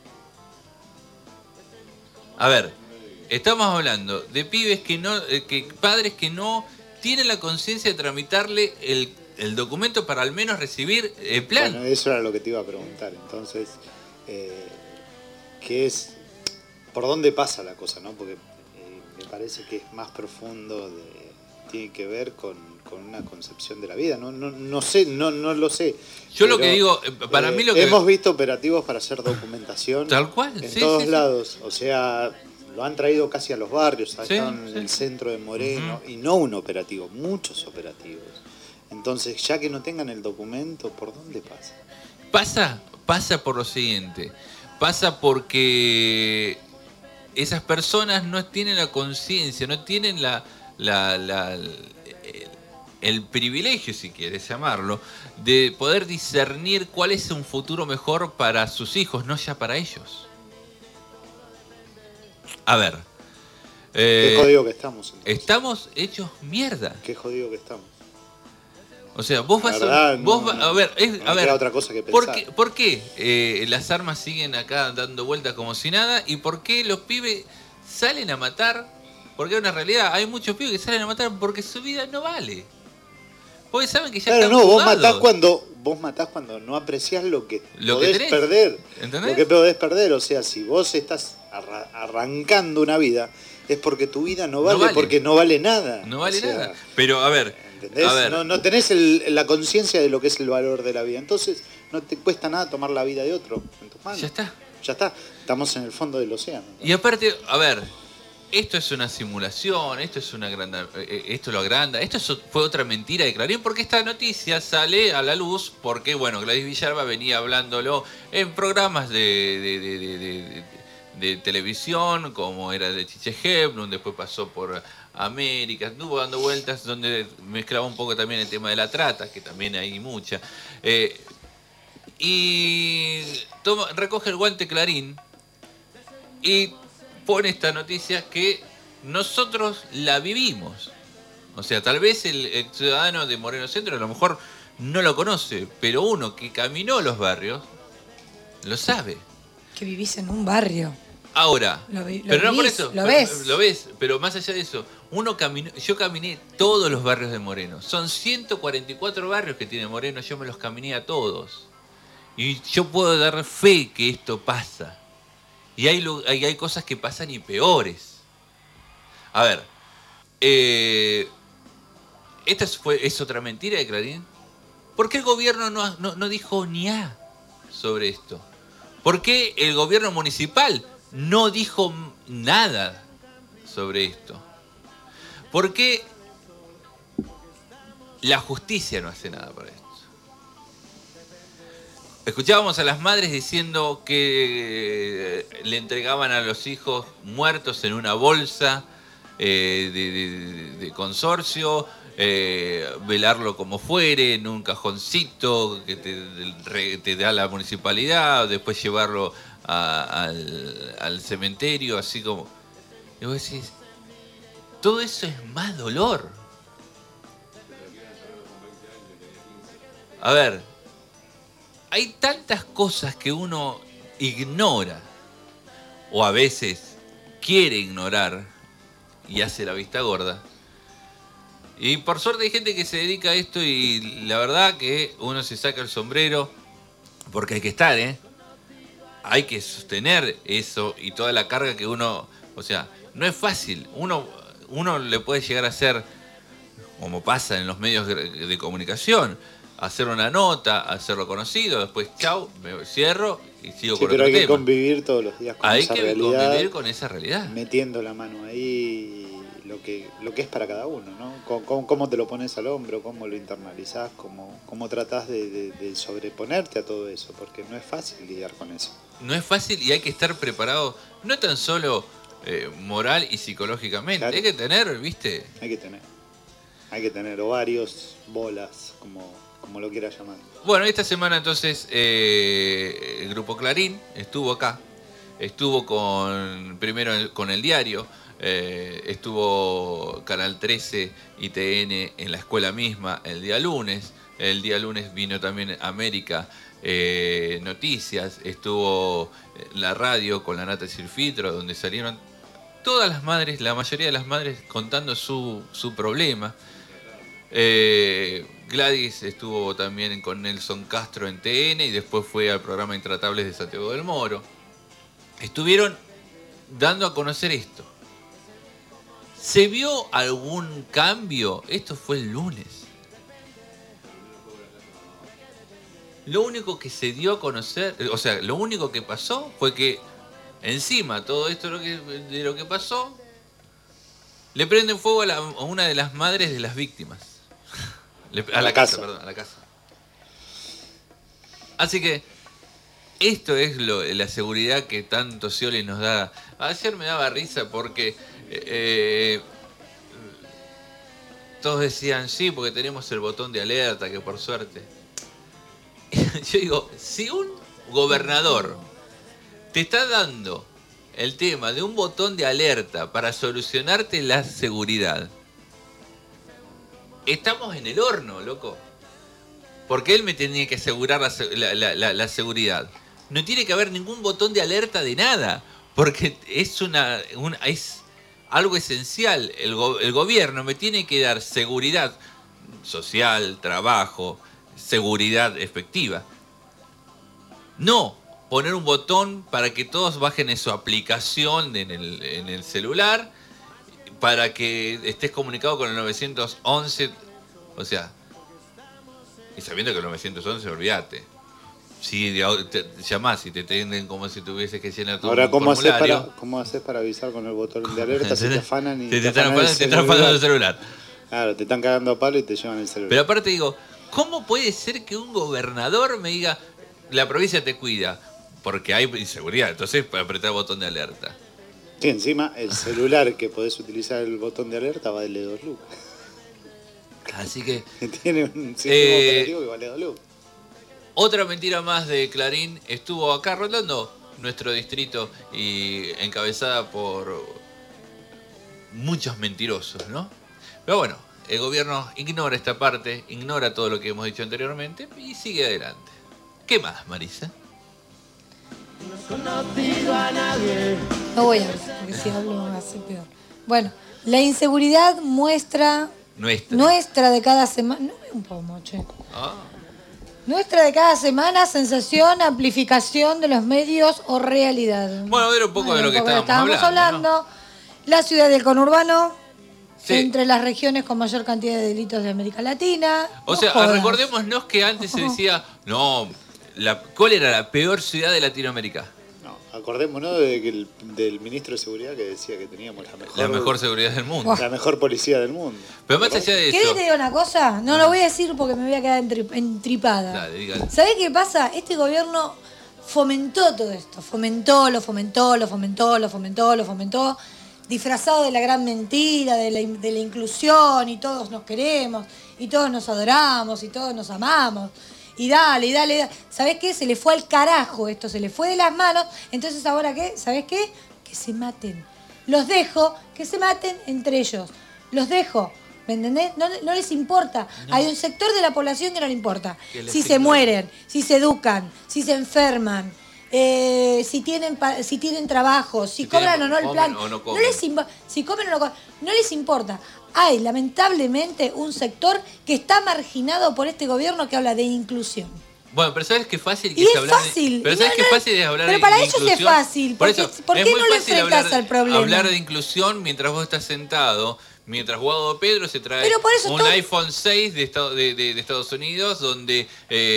A ver, estamos hablando de pibes que no, eh, que padres que no tienen la conciencia de tramitarle el, el documento para al menos recibir el plan.
Bueno, eso era lo que te iba a preguntar. Entonces, eh, ¿qué es? ¿Por dónde pasa la cosa, no? Porque eh, me parece que es más profundo, de, tiene que ver con, con una concepción de la vida. No, no, no sé, no, no lo sé.
Yo lo que digo, eh, para mí lo que...
Hemos visto operativos para hacer documentación
Tal cual,
en
sí,
todos
sí, sí.
lados. O sea, lo han traído casi a los barrios, acá
Sí,
en
sí.
el centro de Moreno, y no un operativo, muchos operativos. Entonces, ya que no tengan el documento, ¿por dónde pasa?
Pasa, pasa por lo siguiente. Pasa porque esas personas no tienen la conciencia, no tienen la, la, la, el, el privilegio, si quieres llamarlo, de poder discernir cuál es un futuro mejor para sus hijos, no ya para ellos. A ver.
Qué
eh,
jodido que estamos. entonces.
estamos hechos mierda.
Qué jodido que estamos.
O sea, vos
La
vas
verdad,
a, vos
no-
va- a ver, es-
no me
a ver,
queda otra cosa que
¿por
pensar.
qué, por qué eh, las armas siguen acá dando vueltas como si nada? ¿Y por qué los pibes salen a matar? Porque hay una realidad, hay muchos pibes que salen a matar porque su vida no vale. Porque saben que ya
Claro,
están
no, vos
jugados.
matás cuando vos matás cuando no apreciás lo que
Lo que
podés
tenés.
perder.
¿Entendés?
Lo que podés perder, o sea, si vos estás arra- arrancando una vida, es porque tu vida no vale,
vale.
porque no vale nada.
No vale
O sea,
nada. Pero a ver,
¿entendés?
a ver,
No, no tenés el- la conciencia de lo que es el valor de la vida. Entonces, no te cuesta nada tomar la vida de otro en tus manos.
ya está.
Ya está. Estamos en el fondo del océano.
Y aparte, a ver, esto es una simulación, esto es una gran, eh, esto lo agranda, esto es- fue otra mentira de Clarín, porque esta noticia sale a la luz porque, bueno, Gladys Villalba venía hablándolo en programas de, de, de, de, de- de televisión, como era de Chiche Hebron, después pasó por América, estuvo dando vueltas donde mezclaba un poco también el tema de la trata, que también hay mucha. Eh, y toma, recoge el guante Clarín y pone esta noticia que nosotros la vivimos. O sea, tal vez el, el ciudadano de Moreno Centro a lo mejor no lo conoce, pero uno que caminó los barrios lo sabe.
Que vivís en un barrio.
Ahora,
Lo vi- lo
pero no por
vivís,
eso,
lo
pero-
ves.
lo ves, pero más allá de eso, uno caminó, yo caminé todos los barrios de Moreno. Son ciento cuarenta y cuatro barrios que tiene Moreno, yo me los caminé a todos. Y yo puedo dar fe que esto pasa. Y hay, lu- hay, hay cosas que pasan y peores. A ver, eh, esta es, fue, es otra mentira de Clarín. ¿Por qué el gobierno no, no, no dijo ni A sobre esto? ¿Por qué el gobierno municipal no dijo nada sobre esto? ¿Por qué la justicia no hace nada para esto? Escuchábamos a las madres diciendo que le entregaban a los hijos muertos en una bolsa eh, de, de- de consorcio, eh, velarlo como fuere, en un cajoncito que te, te da la municipalidad, después llevarlo a- al, al cementerio, así como... Y vos decís, todo eso es más dolor. A ver, hay tantas cosas que uno ignora, o a veces quiere ignorar, y hace la vista gorda. Y por suerte hay gente que se dedica a esto y la verdad que uno se saca el sombrero, porque hay que estar, ¿eh? Hay que sostener eso y toda la carga que uno... O sea, no es fácil. Uno, uno le puede llegar a hacer, como pasa en los medios de comunicación, hacer una nota, hacerlo conocido, después chau, me cierro y sigo
Sí,
con
pero
otro
hay que
tema.
convivir todos los días con
Hay
esa
que
realidad.
convivir con esa realidad.
Metiendo la mano ahí lo que, lo que es para cada uno, ¿no? Cómo, cómo- cómo te lo pones al hombro, cómo lo internalizás, cómo, cómo tratás de, de- de sobreponerte a todo eso, porque no es fácil lidiar con eso.
No es fácil y hay que estar preparado, no tan solo eh, moral y psicológicamente,
Claro.
hay que tener, ¿viste?
Hay que tener. Hay que tener ovarios, bolas, como, como lo quieras llamar.
Bueno, esta semana entonces eh, el Grupo Clarín estuvo acá, estuvo con primero el- con el diario, eh, estuvo Canal trece y T N en la escuela misma el día lunes, el día lunes vino también América eh, Noticias, estuvo en la radio con la Nata Silfitro, donde salieron todas las madres, la mayoría de las madres contando su, su problema. Eh, Gladys estuvo también con Nelson Castro en T N y después fue al programa Intratables de Santiago del Moro. Estuvieron dando a conocer esto. ¿Se vio algún cambio? Esto fue el lunes. Lo único que se dio a conocer, o sea, lo único que pasó fue que encima todo esto lo que- de lo que pasó, le prenden fuego a, la- a una de las madres de las víctimas. Le- a,
A
la,
la
casa,
casa.
perdón, a la casa. Así que esto es lo, la seguridad que tanto Scioli nos da. Ayer me daba risa porque eh, todos decían sí, porque tenemos el botón de alerta, que por suerte. Yo digo, si un gobernador te está dando el tema de un botón de alerta para solucionarte la seguridad, estamos en el horno, loco. Porque él me tenía que asegurar la, se- la- la- la- la seguridad. No tiene que haber ningún botón de alerta de nada, porque es una, una- es algo esencial. El, go- el gobierno me tiene que dar seguridad social, trabajo, seguridad efectiva. No poner un botón para que todos bajen en su aplicación en el, en el celular, para que estés comunicado con el nueve once, o sea, y sabiendo que el nueve once, olvídate. Si de- te llamás y te atienden como si tuvieses que llenar todo
Ahora,
un
¿cómo haces,
formulario.
para, ¿cómo haces para avisar con el botón de alerta si te afanan y
Te, te,
afanan
están
el
afanando- te están afanando el celular.
Claro, te están cagando a palo y te llevan el celular.
Pero aparte digo, ¿cómo puede ser que un gobernador me diga, la provincia te cuida? Porque hay inseguridad, entonces para apretar el botón de alerta.
Sí, encima el celular que podés utilizar el botón de alerta vale dos lucas.
Así que
Tiene un sistema
Eh,
operativo que vale dos lucas.
otra mentira más de Clarín estuvo acá rondando nuestro distrito y encabezada por muchos mentirosos, ¿no? Pero bueno, el gobierno ignora esta parte, ignora todo lo que hemos dicho anteriormente y sigue adelante. ¿Qué más, Marisa?
No voy a hablar, porque si hablo va a ser peor. Bueno, la inseguridad muestra...
Nuestra.
Nuestra de cada semana... No, un poco, che.
Ah.
Nuestra de cada semana, sensación, amplificación de los medios o realidad.
Bueno, era un poco
Bueno,
de lo que
un poco
estábamos,
estábamos
hablando.
hablando. ¿No? La ciudad del conurbano,
Sí.
entre las regiones con mayor cantidad de delitos de América Latina.
O
No
sea,
jodas.
recordémonos que antes se decía, no, la, ¿cuál era la peor ciudad de Latinoamérica?
No, acordémonos de que el, del ministro de Seguridad que decía que teníamos la mejor,
La mejor seguridad del mundo.
la mejor policía del mundo.
Pero más allá de
¿Querés que
eso...
te diga una cosa? No lo voy a decir porque me voy a quedar entri- entripada.
Dale, dígale.
¿Sabés qué pasa? Este gobierno fomentó todo esto. Fomentó, lo fomentó, lo fomentó, lo fomentó, lo fomentó. Disfrazado de la gran mentira, de la, in- de la inclusión, y todos nos queremos, y todos nos adoramos, y todos nos amamos. Y dale, y dale, dale. ¿Sabés qué? Se le fue al carajo esto, se le fue de las manos. Entonces, ¿ahora qué? ¿Sabés qué? Que se maten. Los dejo, que se maten entre ellos. Los dejo. ¿Me entendés? No, no les importa.
No.
Hay un sector de la población que no le importa.
Que les
Si se
ignore.
mueren, si se educan, si se enferman, eh, si tienen pa- si tienen trabajo, si,
Si
cobran
tienen-
o no el
comen
plan.
o no
No
comen.
les impo- si comen o no comen. No les importa. Hay, lamentablemente, un sector que está marginado por este gobierno que habla de inclusión.
Bueno, pero ¿sabes qué fácil que
Y
es
es
hablar
fácil.
de... Pero
Y
¿sabes
no,
qué
no,
fácil es hablar
pero
de
para
de
ellos es
inclusión?
fácil,
Por
porque-
eso,
¿por
es
qué
muy
no lo
fácil
enfrentás
hablar,
al problema?
hablar de inclusión mientras vos estás sentado, mientras Guado Pedro se trae
Pero por eso
un
todo-
iPhone seis de, Estado- de, de- de Estados Unidos, donde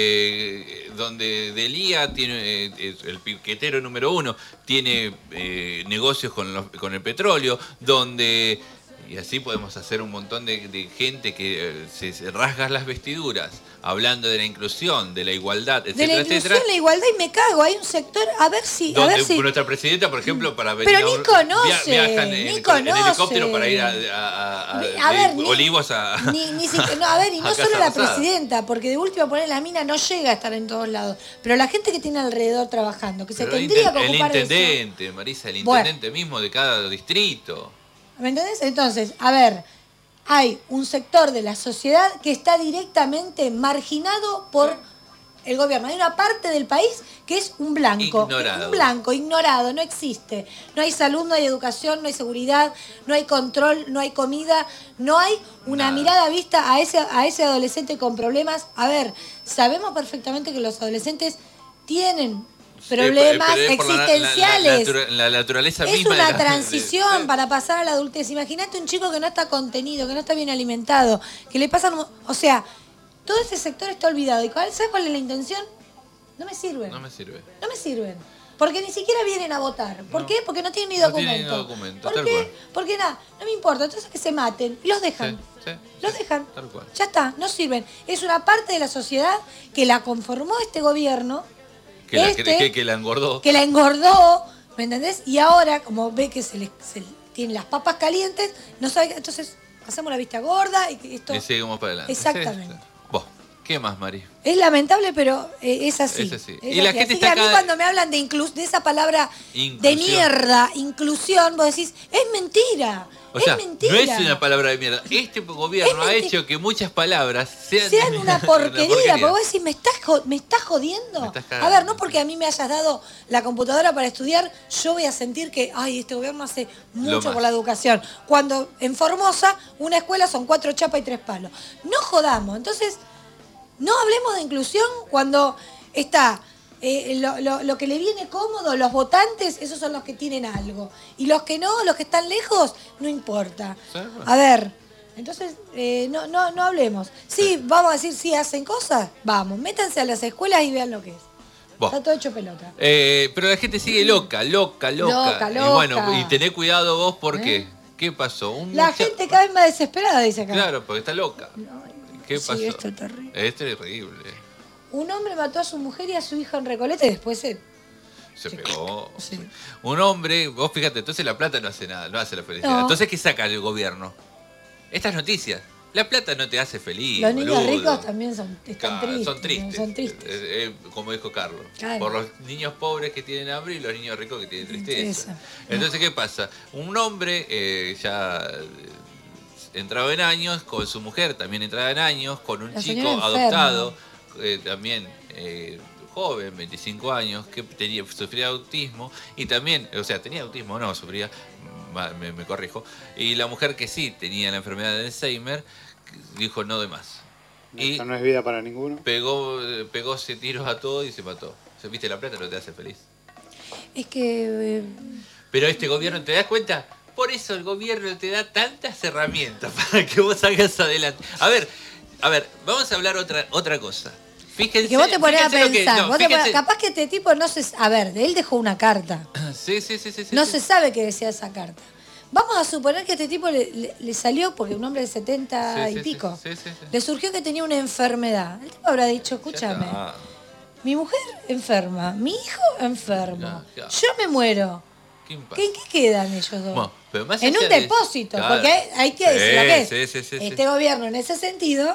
eh, donde Delía tiene, eh, el piquetero número uno, tiene eh, negocios con, los- con el petróleo, donde... Y así podemos hacer un montón de, de gente que eh, se, se rasga las vestiduras, hablando de la inclusión, de la igualdad, etcétera,
De la inclusión,
etcétera.
la igualdad, y me cago. Hay un sector, a ver si... A
Donde
ver si
nuestra presidenta, por ejemplo, para venir
Pero
a
ni
un-
conoce,
via- viajan
ni
en, en
conoce.
helicóptero para ir a, a- a-
Ni-
a-
a ver,
de
ni-
Olivos a...
Ni, ni siquiera- no, a ver, y no
a
solo
Casa
la
Rosada.
presidenta, porque de última poner la mina no llega a estar en todos lados. Pero la gente que tiene alrededor trabajando, que se
Pero el
tendría
inten-
que
el
ocupar de eso.
intendente, Marisa, el
Bueno.
intendente mismo de cada distrito.
¿Me entendés? Entonces, a ver, hay un sector de la sociedad que está directamente marginado por el gobierno. Hay una parte del país que es un blanco.
Ignorado.
Un blanco, ignorado, no existe. No hay salud, no hay educación, no hay seguridad, no hay control, no hay comida, no hay una
Nada.
mirada vista a ese, a ese adolescente con problemas. A ver, sabemos perfectamente que los adolescentes tienen problemas
Eh, pero es por la- la-
existenciales.
La, natura- la naturaleza
Es
misma de
una
la-
transición
de-
para pasar a la adultez. Imagínate un chico que no está contenido, que no está bien alimentado, que le pasan... O sea, todo ese sector está olvidado. ¿Y cuál, sabes cuál es la intención? No me sirven.
No me sirve.
No me sirven. Porque ni siquiera vienen a votar. ¿Por
No.
qué? Porque no tienen ni
No
documento.
tienen ni documento,
¿Por
tal
qué?
cual.
Porque nada, no me importa. Entonces que se maten y los dejan.
Sí, sí,
Los dejan.
tal cual.
Ya está, no sirven. Es una parte de la sociedad que la conformó este gobierno,
Que la,
este,
que, que- que la engordó.
que la engordó, ¿me entendés? Y ahora, como ve que se les se tienen las papas calientes, no sabe, entonces hacemos la vista gorda y que esto
Y seguimos para adelante.
Exactamente.
Sí, sí. Vos, ¿qué más, Mari?
es lamentable, pero eh, es así.
Es así.
Es
Y la
así.
gente
Así
está
que a mí
cada-
cuando me hablan de inclus de esa palabra de
Inclusión.
mierda, inclusión, vos decís, es mentira.
O
es
sea,
mentira.
no es una palabra de mierda. Este gobierno
Es
ha
menti-
hecho que muchas palabras sean,
sean una porquería, porque vos decís, ¿me estás, jo- me estás jodiendo?
Me estás
A
cagando,
ver, no porque a mí me hayas dado la computadora para estudiar, yo voy a sentir que, ay, este gobierno hace mucho
más.
por la educación. Cuando en Formosa, una escuela son cuatro chapas y tres palos. No jodamos. Entonces, no hablemos de inclusión cuando está eh, lo, lo- lo que le viene cómodo, los votantes, esos son los que tienen algo. Y los que no, los que están lejos, no importa.
Sí, bueno.
A ver, entonces, eh, no, no, no hablemos. Sí, vamos a decir, sí, hacen cosas, vamos, métanse a las escuelas y vean lo que es.
Vos.
Está todo hecho pelota.
Eh, pero la gente sigue loca, loca, loca.
Loca,
Y
loca.
bueno, y tené cuidado vos porque...
¿Eh?
¿Qué pasó? Un
La
mucha-
gente cada vez más desesperada, dice acá.
Claro, porque está loca. ¿Qué
sí,
pasó?
esto es terrible.
Esto es terrible.
Un hombre mató a su mujer y a su hija en Recoleta y después se...
Se pegó.
Sí.
Un hombre, vos fíjate, entonces la plata no hace nada, no hace la felicidad.
No.
Entonces, ¿qué saca el gobierno? Estas noticias. La plata no te hace feliz.
Los niños
boludo.
ricos también son, están
Claro,
tristes.
son tristes.
Son tristes.
Eh, eh, como dijo Carlos.
Claro.
Por los niños pobres que tienen hambre y los niños ricos que tienen tristeza.
Tristeza.
Entonces, ¿qué pasa? Un hombre eh, ya eh, después entraba en años, con su mujer también entraba en años, con un
La
chico
señora
adoptado, eh, también eh, joven, veinticinco años, que tenía, sufría autismo, y también, o sea, tenía autismo, no, sufría, me, me corrijo, y la mujer que sí tenía la enfermedad de Alzheimer, dijo no doy más. Y
Esto no es vida para ninguno.
pegó, pegó ese tiros a todo y se mató. O sea, viste, la plata no te hace feliz.
Es que... eh,
Pero este gobierno, ¿te das cuenta? Por eso el gobierno te da tantas herramientas para que vos salgas adelante. A ver, a ver, vamos a hablar otra otra cosa. Fíjense,
que vos te ponés a
fíjense lo que-
pensar.
no,
vos te
fíjense-
ponés- capaz que este tipo no se... A ver, él dejó una carta.
Sí, sí, sí, sí. sí,
No
sí.
se sabe qué decía esa carta. Vamos a suponer que a este tipo le, le- le salió, porque un hombre de setenta
Sí,
y
sí, sí,
pico,
sí, sí, sí.
le surgió que tenía una enfermedad. El tipo habrá dicho,
Ya
escúchame,
está.
mi mujer enferma, mi hijo enfermo,
Ya, ya.
yo me muero.
¿Qué impacto?
¿Qué, ¿En qué quedan ellos dos?
Bueno, pero más
En
allá
un
de-
depósito,
Claro.
porque hay, hay que decir lo que es.
Sí, sí, sí, sí,
este
sí.
gobierno, en ese sentido,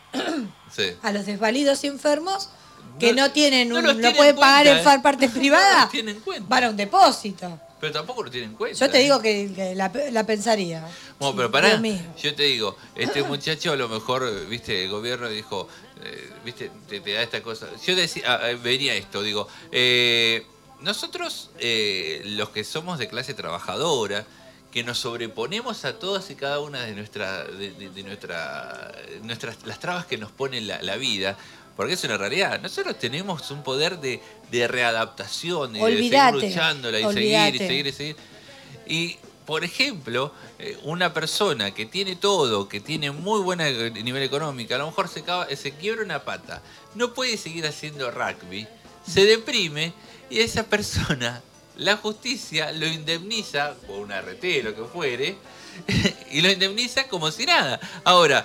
Sí.
a los desvalidos y enfermos que no, tienen
no
un,
los
no,
tiene en
pueden pagar
cuenta,
en fa-
¿eh?
partes
No
privadas,
los tiene en cuenta.
van a un depósito.
Pero tampoco lo tienen en cuenta.
Yo te
¿eh?
digo que, que la, la pensaría.
Bueno,
Sí,
pero pará,
Dios mío.
yo te digo, este muchacho a lo mejor, viste, el gobierno dijo, eh, viste, te, te da esta cosa. Yo decía, ah, ah, venía esto, digo, eh, nosotros, eh, los que somos de clase trabajadora, que nos sobreponemos a todas y cada una de, nuestra, de, de- de nuestra, nuestras las trabas que nos pone la, la vida, porque es una realidad. Nosotros tenemos un poder de, de readaptación y
Olvídate,
de seguir luchándola y
olvídate.
seguir y seguir y seguir. Y, por ejemplo, eh, una persona que tiene todo, que tiene muy buen nivel económico, a lo mejor se, acaba- se quiebra una pata, no puede seguir haciendo rugby, se deprime y esa persona, la justicia lo indemniza, por una R T, lo que fuere, y lo indemniza como si nada. Ahora,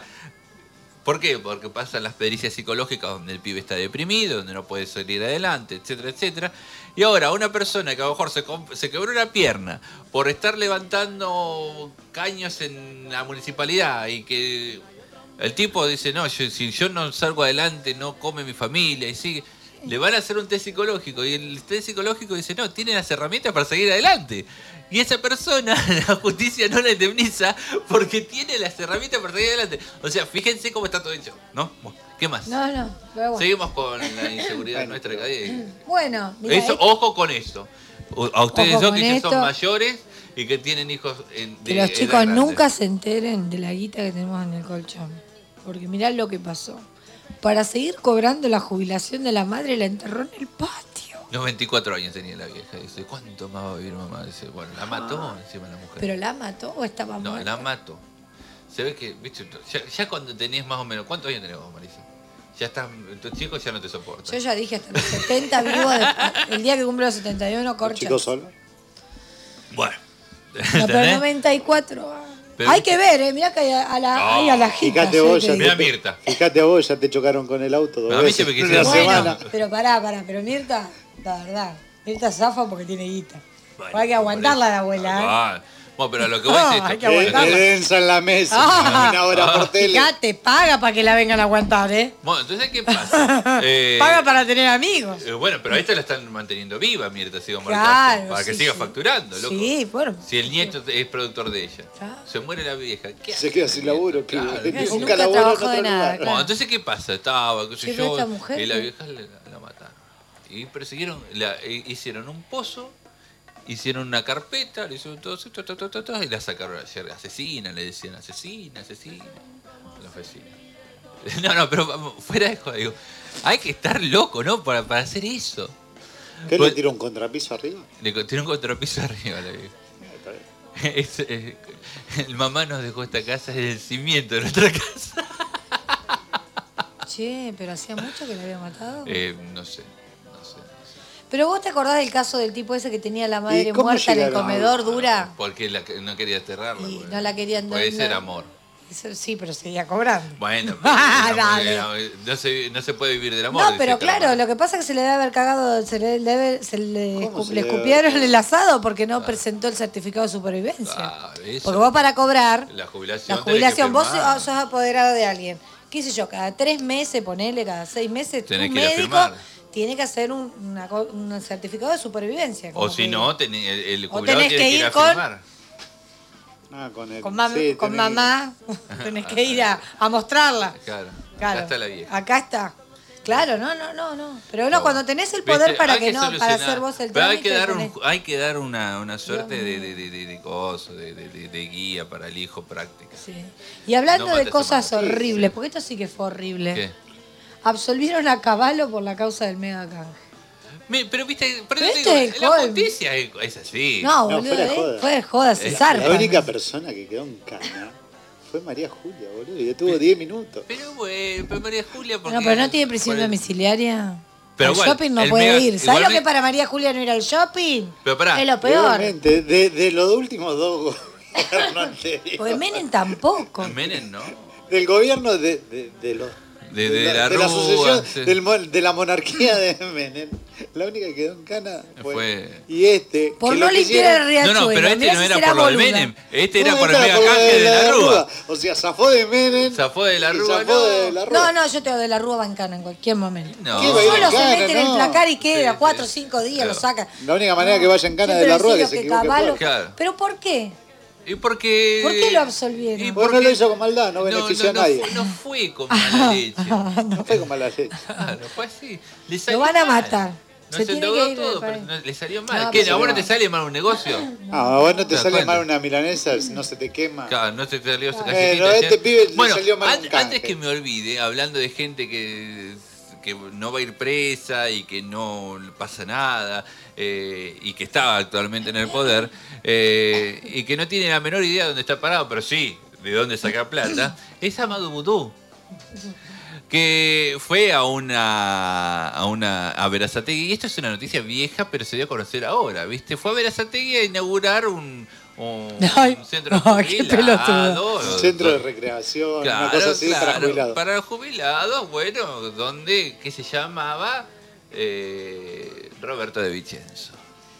¿por qué? Porque pasan las pericias psicológicas donde el pibe está deprimido, donde no puede salir adelante, etcétera, etcétera. Y ahora, una persona que a lo mejor se, comp- se quebró una pierna por estar levantando caños en la municipalidad y que el tipo dice, no, yo- si yo no salgo adelante, no come mi familia y sigue... Le van a hacer un test psicológico y el test psicológico dice, no, tiene las herramientas para seguir adelante. Y esa persona, la justicia no la indemniza porque tiene las herramientas para seguir adelante. O sea, fíjense cómo está todo hecho, ¿no? Bueno, ¿qué más?
No, no, pero bueno.
Seguimos con la inseguridad nuestra cada día.
Bueno, mira,
Eso,
eh,
ojo con eso. O- A ustedes
Ojo
dos
con
que ya
esto.
son mayores y que tienen hijos en, de
que los
edad
chicos
grande.
nunca se enteren de la guita que tenemos en el colchón. Porque mirá lo que pasó. Para seguir cobrando la jubilación de la madre, la enterró en el patio.
No, veinticuatro años tenía la vieja. Dice, ¿cuánto más va a vivir mamá? Dice, bueno, la mató encima la mujer.
¿Pero la mató o estaba
No,
muerta?
la mató. Se ve que, viste, ya, ya cuando tenés más o menos, ¿cuántos años tenés vos, Marisa? Ya estás, tus chicos ya no te soportan.
Yo ya dije hasta los setenta vivo. de- el día que cumplo los setenta y uno, corcha.
¿Chicos solo?
Bueno.
No, pero
¿Entendés?
noventa y cuatro.
Pero-
Hay que ver, ¿eh? Mirá que hay a la,
No,
hay a la jita.
Fíjate vos, ya
Mirá
te,
Mirta.
fíjate vos, ya te chocaron con el auto dos
No, a mí
veces
se me
en
quisieron
una
hacer-
semana.
Pero pará, pará, pero Mirta, la verdad, Mirta zafa porque tiene guita.
Bueno,
hay que aguantarla la abuela, ¿eh?
Ah, bueno, pero a lo que voy
No,
es esto.
hay que
Eh,
aguantarla.
densa en la mesa,
Ah.
una hora por tele.
Fíjate, paga para que la vengan a aguantar, ¿eh?
Bueno, entonces, ¿qué pasa? Eh,
Paga para tener amigos.
eh, bueno, pero ahí te la están manteniendo viva, Mirta, sigo
Claro,
marcando, para que
sí,
siga
sí.
facturando, loco.
Sí, bueno.
Si el nieto es productor de ella,
Claro.
se muere la vieja, ¿qué
Se
hace
queda
el
sin
nieto?
laburo,
Claro,
claro.
¿qué
Sí,
hace?
nunca
laburo en
trabajó
otro
de nada,
lugar.
claro.
Bueno, entonces, ¿qué pasa? Estaba, qué sé
Sí, pero
yo,
esta mujer
y la
que-
vieja la, la mataron. Y persiguieron, la, e- hicieron un pozo, hicieron una carpeta, le hicieron todo, todo, todo, todo, todo, y la sacaron ayer. Asesina, le decían, asesina, asesina. La asesina. No, no, pero vamos, fuera de joda, digo, hay que estar loco, ¿no? Para, para hacer eso.
¿Qué
Pues-
le tiró un contrapiso arriba?
Le co- tiene un contrapiso arriba la vieja. Es, eh, el mamá nos dejó esta casa, es el cimiento de nuestra casa.
Che, pero hacía mucho que la había matado.
Eh, no sé, no sé.
Pero vos te acordás del caso del tipo ese que tenía a la madre
¿Y cómo
muerta en el
llegaron?
comedor dura
Porque la, no quería enterrarla.
y
bueno.
no la querían
Puede
no-
ser amor.
Eso sí, pero seguía cobrando.
Bueno, pero
Ah,
el amor-
dale.
el- no, se, no se puede vivir del amor.
No,
dice
pero
Carmen.
claro, lo que pasa es que se le debe haber cagado, se le, debe- se le,
¿Cómo
escu-
se
le
le debe
escupieron
haber
el asado porque no presentó el certificado de supervivencia.
Ah, eso.
Porque vos para cobrar
La jubilación.
la jubilación,
tenés
vos
que firmar.
sos apoderado de alguien. ¿Qué sé yo? Cada tres meses, ponele, cada seis meses,
Tenés
un
que ir a
médico
firmar.
tiene que hacer un, una co- un certificado de supervivencia. como
O si
que-
no, ten- el, el
O
jubilado
tenés
tiene
que
que ir
ir
a
con-
firmar.
Ah, con, el,
con, mam-
sí,
con
tenés-
mamá, tenés que ir a, a mostrarla.
Claro.
Claro.
Acá está la vieja.
Acá está. Claro, no, no, no, no. Pero no,
No.
cuando tenés el poder
¿Viste?
para
Hay
que, no, para
solucionar.
hacer vos el
Pero hay
trámite.
que dar, un,
tenés-
hay que dar una, una suerte de, de, de, de, de coso, de, de, de- de guía para el hijo práctica.
Sí. Y hablando
No
de
mates a
cosas
mano.
horribles, porque esto sí que fue horrible.
¿Qué?
Absolvieron a Caballo por la causa del mega canje.
Me- pero viste, pero
Pero
te
este
digo,
es el
la
colmo.
justicia es, es así.
No,
No,
boludo,
fuera de
eh,
joda.
fue de joda, se
Es-
zarpa.
La única persona que quedó en cana fue María Julia, boludo. Y tuvo diez minutos.
Pero bueno, pero María Julia porque...
No, pero no tiene prisión
por el-
domiciliaria.
Pero
al
igual,
shopping no
el
puede
mega-
ir. ¿Sabes lo
igualme-
que para María Julia no ir al shopping?
Pero pará.
Es lo peor.
Igualmente, de, de los últimos dos gobiernos anteriores.
Porque Menem tampoco.
Menem, ¿no?
Del gobierno de, de, de los.
De, de la,
de la
Rúa,
sucesión
sí.
del mo- de la monarquía de Menem. La única que quedó en cana fue.
Fue-
Y este.
Por
que
no
lo
limpiar
quisieron-
el riachuelo.
No, no, pero este
Mirá
no
si
era
será
por lo de
boluda.
Menem. Este era
No,
por el
esta
mega
por lo
canje de la Rúa.
O sea, zafó de Menem.
Zafó de la
y
Rúa,
zafó
no.
de la Rúa.
No, no, yo tengo de la Rúa bancana en cualquier momento.
No.
¿Qué va a ir
Solo
en
se
cana?
mete en el
No.
placar y queda
Sí,
cuatro o
sí.
cinco días,
Claro.
lo saca.
La única manera que vaya en cana
Siempre
de la Rúa
decía
que se
que
equivoque.
Caballo-
Flor.
Claro.
¿Pero por qué?
¿Y por qué?
¿Por qué lo absolvieron?
¿Y
Vos
por
no lo
qué?
hizo con maldad, no benefició
no,
a nadie.
fue- no fue con mala leche.
No fue con mala leche.
Claro, fue así. Le
Lo
salió
van a
mal.
matar.
No
Se
se,
tiene
endeudó
que ir del
todo, pero
país.
no- le salió mal.
No,
¿Qué?
pero
¿A vos no
no.
te sale mal un negocio?
Ah, a vos no te
¿Te das
sale
cuenta?
mal una milanesa, no se te quema.
Claro, no te salió esa
Bueno,
galletita
este
ayer.
pibe le
Bueno,
salió mal un
an-
canje.
antes que me olvide, hablando de gente que, que no va a ir presa y que no pasa nada eh, y que está actualmente en el poder eh, y que no tiene la menor idea de dónde está parado, pero sí de dónde sacar plata, es Amadou Boudou, que fue a una a una a Berazategui, y esto es una noticia vieja pero se dio a conocer ahora, ¿viste? Fue a Berazategui a inaugurar un, un
Ay,
centro
ay, qué
jubilado,
Un centro de recreación,
Claro,
una cosa así para
claro,
jubilados.
para los jubilados, bueno, donde, que se llamaba eh, Roberto de Vicenzo.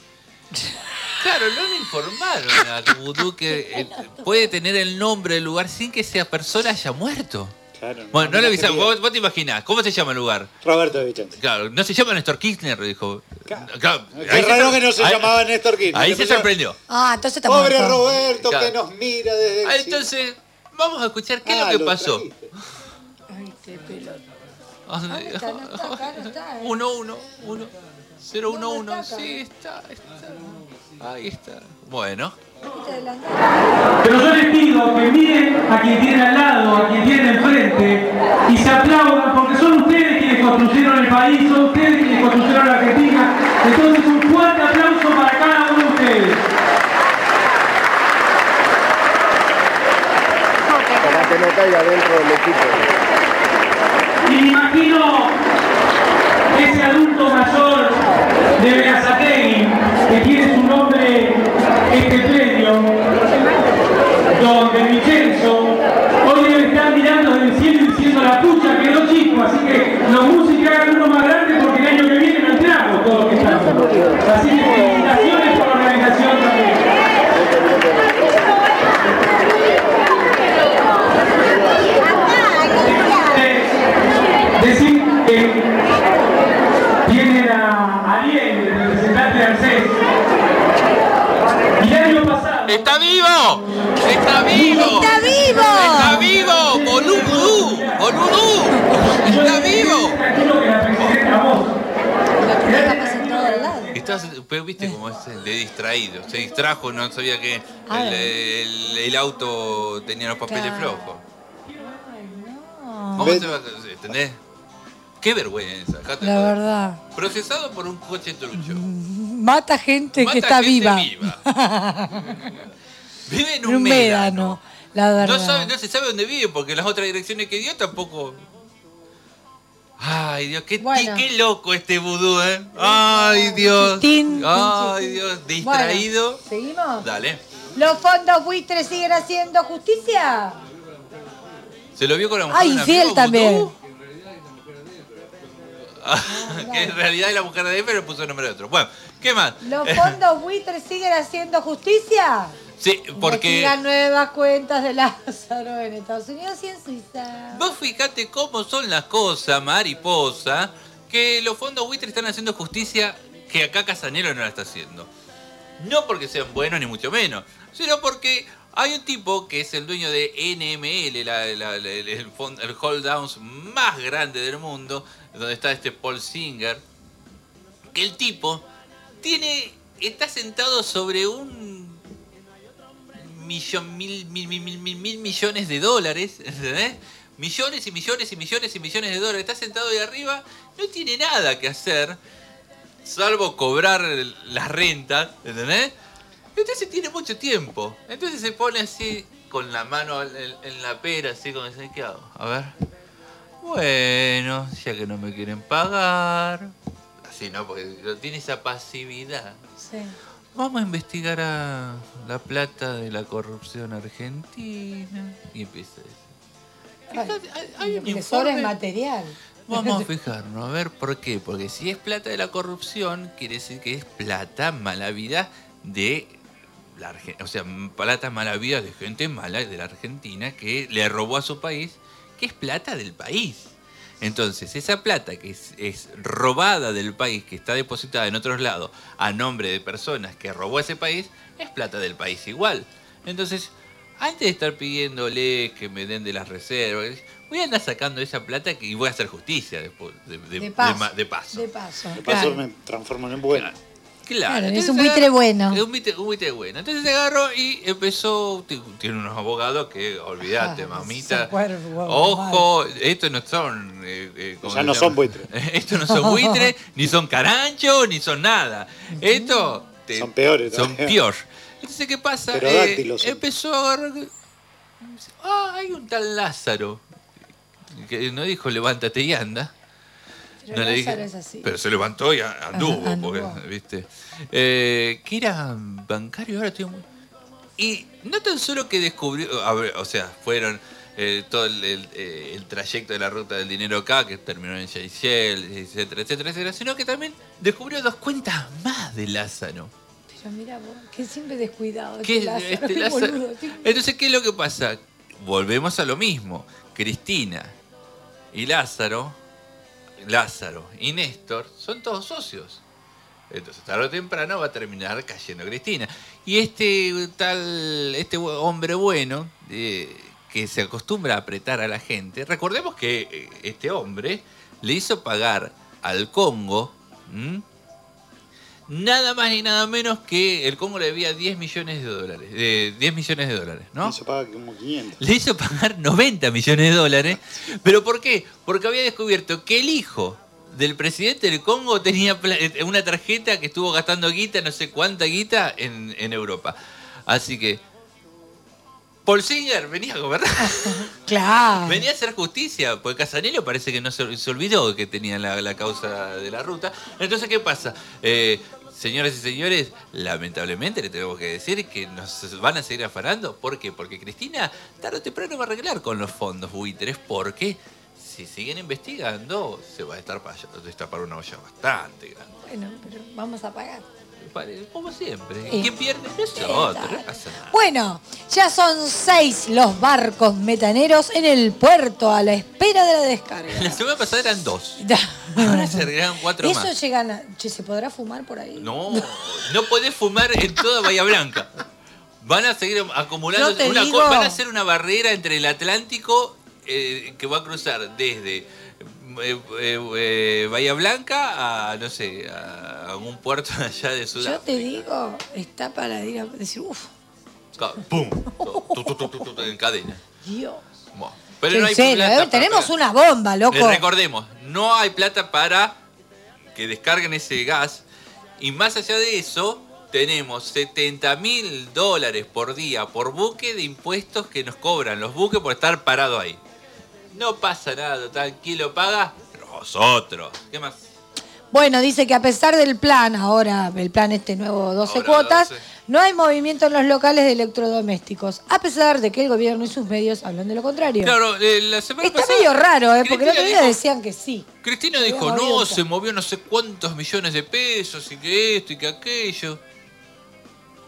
Claro, no le informaron a Boudou que eh, puede tener el nombre del lugar sin que esa persona haya muerto.
Claro,
Bueno, no
me
le avisaron,
quería.
vos, vos te imaginás, ¿cómo se llama el lugar?
Roberto de Vicente.
Claro, no se llama Néstor Kirchner, dijo. Claro,
Qué
ahí se
raro
sor-
que no se
ahí-
llamaba Néstor Kirchner.
Ahí
Le
se
empezó-
sorprendió.
Ah, entonces está
Pobre
muerto.
Roberto
Claro.
que nos mira desde el
Ah,
cielo.
entonces, vamos a escuchar qué
Ah,
es lo que
lo
pasó.
trajiste.
Ay, qué pelota.
Ah,
No está, no está acá, no está, eh.
Uno, uno, uno. Cero, uno,
No, no
uno.
está acá.
Sí, está, está. Ahí está. Bueno.
Pero yo les pido que miren a quien tienen al lado, a quien tienen enfrente y se aplaudan porque son ustedes quienes construyeron el país, son ustedes quienes construyeron la Argentina. Entonces un fuerte aplauso para cada uno de ustedes.
Para que no caiga dentro del equipo.
Y me imagino ese adulto mayor de Berazategui que tiene su nombre este premio, don de Vicenzo, hoy debe estar mirando desde el cielo y diciendo la pucha quedó chico, así que los músicos hagan uno más grande porque el año que viene no entramos todos los que estamos. Así que felicitaciones por la organización también. Decir que tienen a Ariel, el representante de ANSES, y el año pasado...
¡Está vivo! ¡Está vivo!
¡Está vivo!
¡Está vivo! ¡Boludú! ¡Boludú! ¡Está vivo!
Tranquilo que la presidenta vos.
Estás, pero viste cómo es el de distraído. Se distrajo, no sabía que
Ah,
el, el- el auto tenía los papeles
Claro.
flojos.
No.
¿Cómo se va a entendés? Qué vergüenza. acá te
La
joder.
verdad.
Procesado por un coche trucho.
Mata gente
Mata
que está
gente
viva.
viva. Vive en
En
un médano.
La verdad.
No, sabe- no se sabe dónde vive porque las otras direcciones que dio tampoco. Ay, Dios, qué,
Bueno.
qué loco este vudú, ¿eh? Ay, Dios.
Tin,
Ay,
tin,
Dios,
tin.
distraído.
Bueno, ¿seguimos?
Dale.
¿Los fondos buitres siguen haciendo justicia?
¿Se lo vio con la mujer
Ay,
de un
infiel
amigo,
también.
Vudú? Que en realidad es la mujer de él, pero puso el nombre de otro. Bueno, ¿qué más?
¿Los fondos buitres siguen haciendo justicia?
Sí, porque
Investigan nuevas cuentas de Lázaro en Estados Unidos y en Suiza.
vos fíjate cómo son las cosas, mariposa, que los fondos buitres están haciendo justicia que acá Casanelo no la está haciendo. No porque sean buenos ni mucho menos, sino porque Hay un tipo que es el dueño de N M L, la, la, la, el, el, el hold downs más grande del mundo, donde está este Paul Singer, que el tipo tiene, está sentado sobre un millón, mil, mil, mil, mil, mil, mil millones de dólares, ¿entendés? Millones y millones y millones y millones de dólares. Está sentado ahí arriba, no tiene nada que hacer, salvo cobrar las rentas, ¿entendés? Entonces tiene mucho tiempo. Entonces se pone así, con la mano en, en la pera, así como dice, ¿qué hago? A ver. Bueno, ya que no me quieren pagar. Así, ¿no? Porque tiene esa pasividad.
Sí.
Vamos a investigar a la plata de la corrupción argentina. Y empieza a decir. Hay, hay un
Impresora es
informe.
material.
Vamos a fijarnos, a ver por qué. Porque si es plata de la corrupción, quiere decir que es plata mala vida de la Argentina. O sea, plata mala vida de gente mala de la Argentina que le robó a su país, que es plata del país. Entonces, esa plata que es, es robada del país, que está depositada en otros lados a nombre de personas que robó ese país, es plata del país igual. Entonces, antes de estar pidiéndole que me den de las reservas, voy a andar sacando esa plata que, y voy a hacer justicia después, de, de,
De paso.
de- de paso.
De paso.
De paso
claro.
me transforman en bueno.
Claro,
Claro,
entonces
es un buitre
agarró-
bueno.
Es un buitre, un buitre bueno. Entonces se agarró y empezó. t- Tiene unos abogados que, olvídate,
Ah,
mamita.
se acuerda,
Ojo, estos no son. Eh, eh, ¿cómo
Ya
se
no
llama?
son buitres.
Estos no son buitres, ni son caranchos, ni son nada. Estos te-
Son peores
Son
todavía.
peor. Entonces, ¿qué pasa?
Pterodáctilos son.
empezó a agarrar. Ah, hay un tal Lázaro. Que no dijo levántate y anda.
Pero
No le dije-
Lázaro es así.
Pero se levantó y a- anduvo,
Ajá, anduvo.
porque, ¿viste? Eh, que era bancario, ahora estoy muy... Y no tan solo que descubrió, a ver, o sea, fueron eh, todo el, el, eh, el trayecto de la ruta del dinero acá, que terminó en Seychelles, etcétera, etcétera, etcétera, sino que también descubrió dos cuentas más de Lázaro.
Pero mira vos, que siempre descuidado.
¿Qué-
Este Lázaro,
este
qué
Lázaro?
boludo, qué-
Entonces, ¿qué es lo que pasa? Volvemos a lo mismo. Cristina y Lázaro, Lázaro y Néstor son todos socios. Entonces, tarde o temprano va a terminar cayendo Cristina. Y este tal, este hombre bueno, eh, que se acostumbra a apretar a la gente, recordemos que eh, este hombre le hizo pagar al Congo, ¿m? nada más ni nada menos que el Congo le debía diez millones de dólares. Eh, diez millones de dólares, ¿no?
Eso paga como quinientos.
Le hizo pagar noventa millones de dólares. ¿Pero por qué? Porque había descubierto que el hijo del presidente del Congo tenía pla- una tarjeta que estuvo gastando guita, no sé cuánta guita, en, en Europa. Así que Paul Singer venía a gobernar.
Claro.
Venía a hacer justicia, porque Casanelo parece que no se, se olvidó que tenía la, la causa de la ruta. Entonces, ¿qué pasa? Eh, señoras y señores, lamentablemente le tenemos que decir que nos van a seguir afanando. ¿Por qué? Porque Cristina tarde o temprano va a arreglar con los fondos buitres, porque si siguen investigando, se va a estar pa- destapar una olla bastante grande.
Bueno, pero vamos a pagar.
Pare- Como siempre.
Sí.
¿Quién pierde? Nosotros, no pasa nada.
Bueno, ya son seis los barcos metaneros en el puerto a la espera de la descarga.
La semana pasada eran dos. Ahora se agregaron cuatro
Eso
más.
llegan a... Che, ¿se podrá fumar por ahí?
No, no podés fumar en toda Bahía Blanca. Van a seguir acumulando.
Yo te
Una,
digo-
co- van a hacer una barrera entre el Atlántico eh, que va a cruzar desde eh, eh, eh, Bahía Blanca a, no sé, a algún puerto allá de
Yo
Sudáfrica.
te digo, está para ir a decir, uff,
Ca- ¡Pum! Tu, tu, tu, tu, tu, en cadena.
Dios.
Bueno, pero
En
no hay
serio,
plata
¿eh?
para-
Tenemos
para-
una bomba, loco.
Les recordemos, no hay plata para que descarguen ese gas. Y más allá de eso, tenemos setenta mil dólares por día por buque de impuestos que nos cobran los buques por estar parados ahí. No pasa nada, tranquilo, paga nosotros. ¿Qué más?
Bueno, dice que a pesar del plan, ahora el plan este nuevo doce
Ahora
cuotas,
doce.
no hay movimiento en los locales de electrodomésticos, a pesar de que el gobierno y sus medios hablan de lo contrario.
Claro, eh, la semana
Está
pasada,
medio raro, ¿eh? Porque el
Cristina
otro día
dijo-
decían que sí.
Cristina
Se
dijo,
había
no,
movido
se movió no sé cuántos millones de pesos y que esto y que aquello.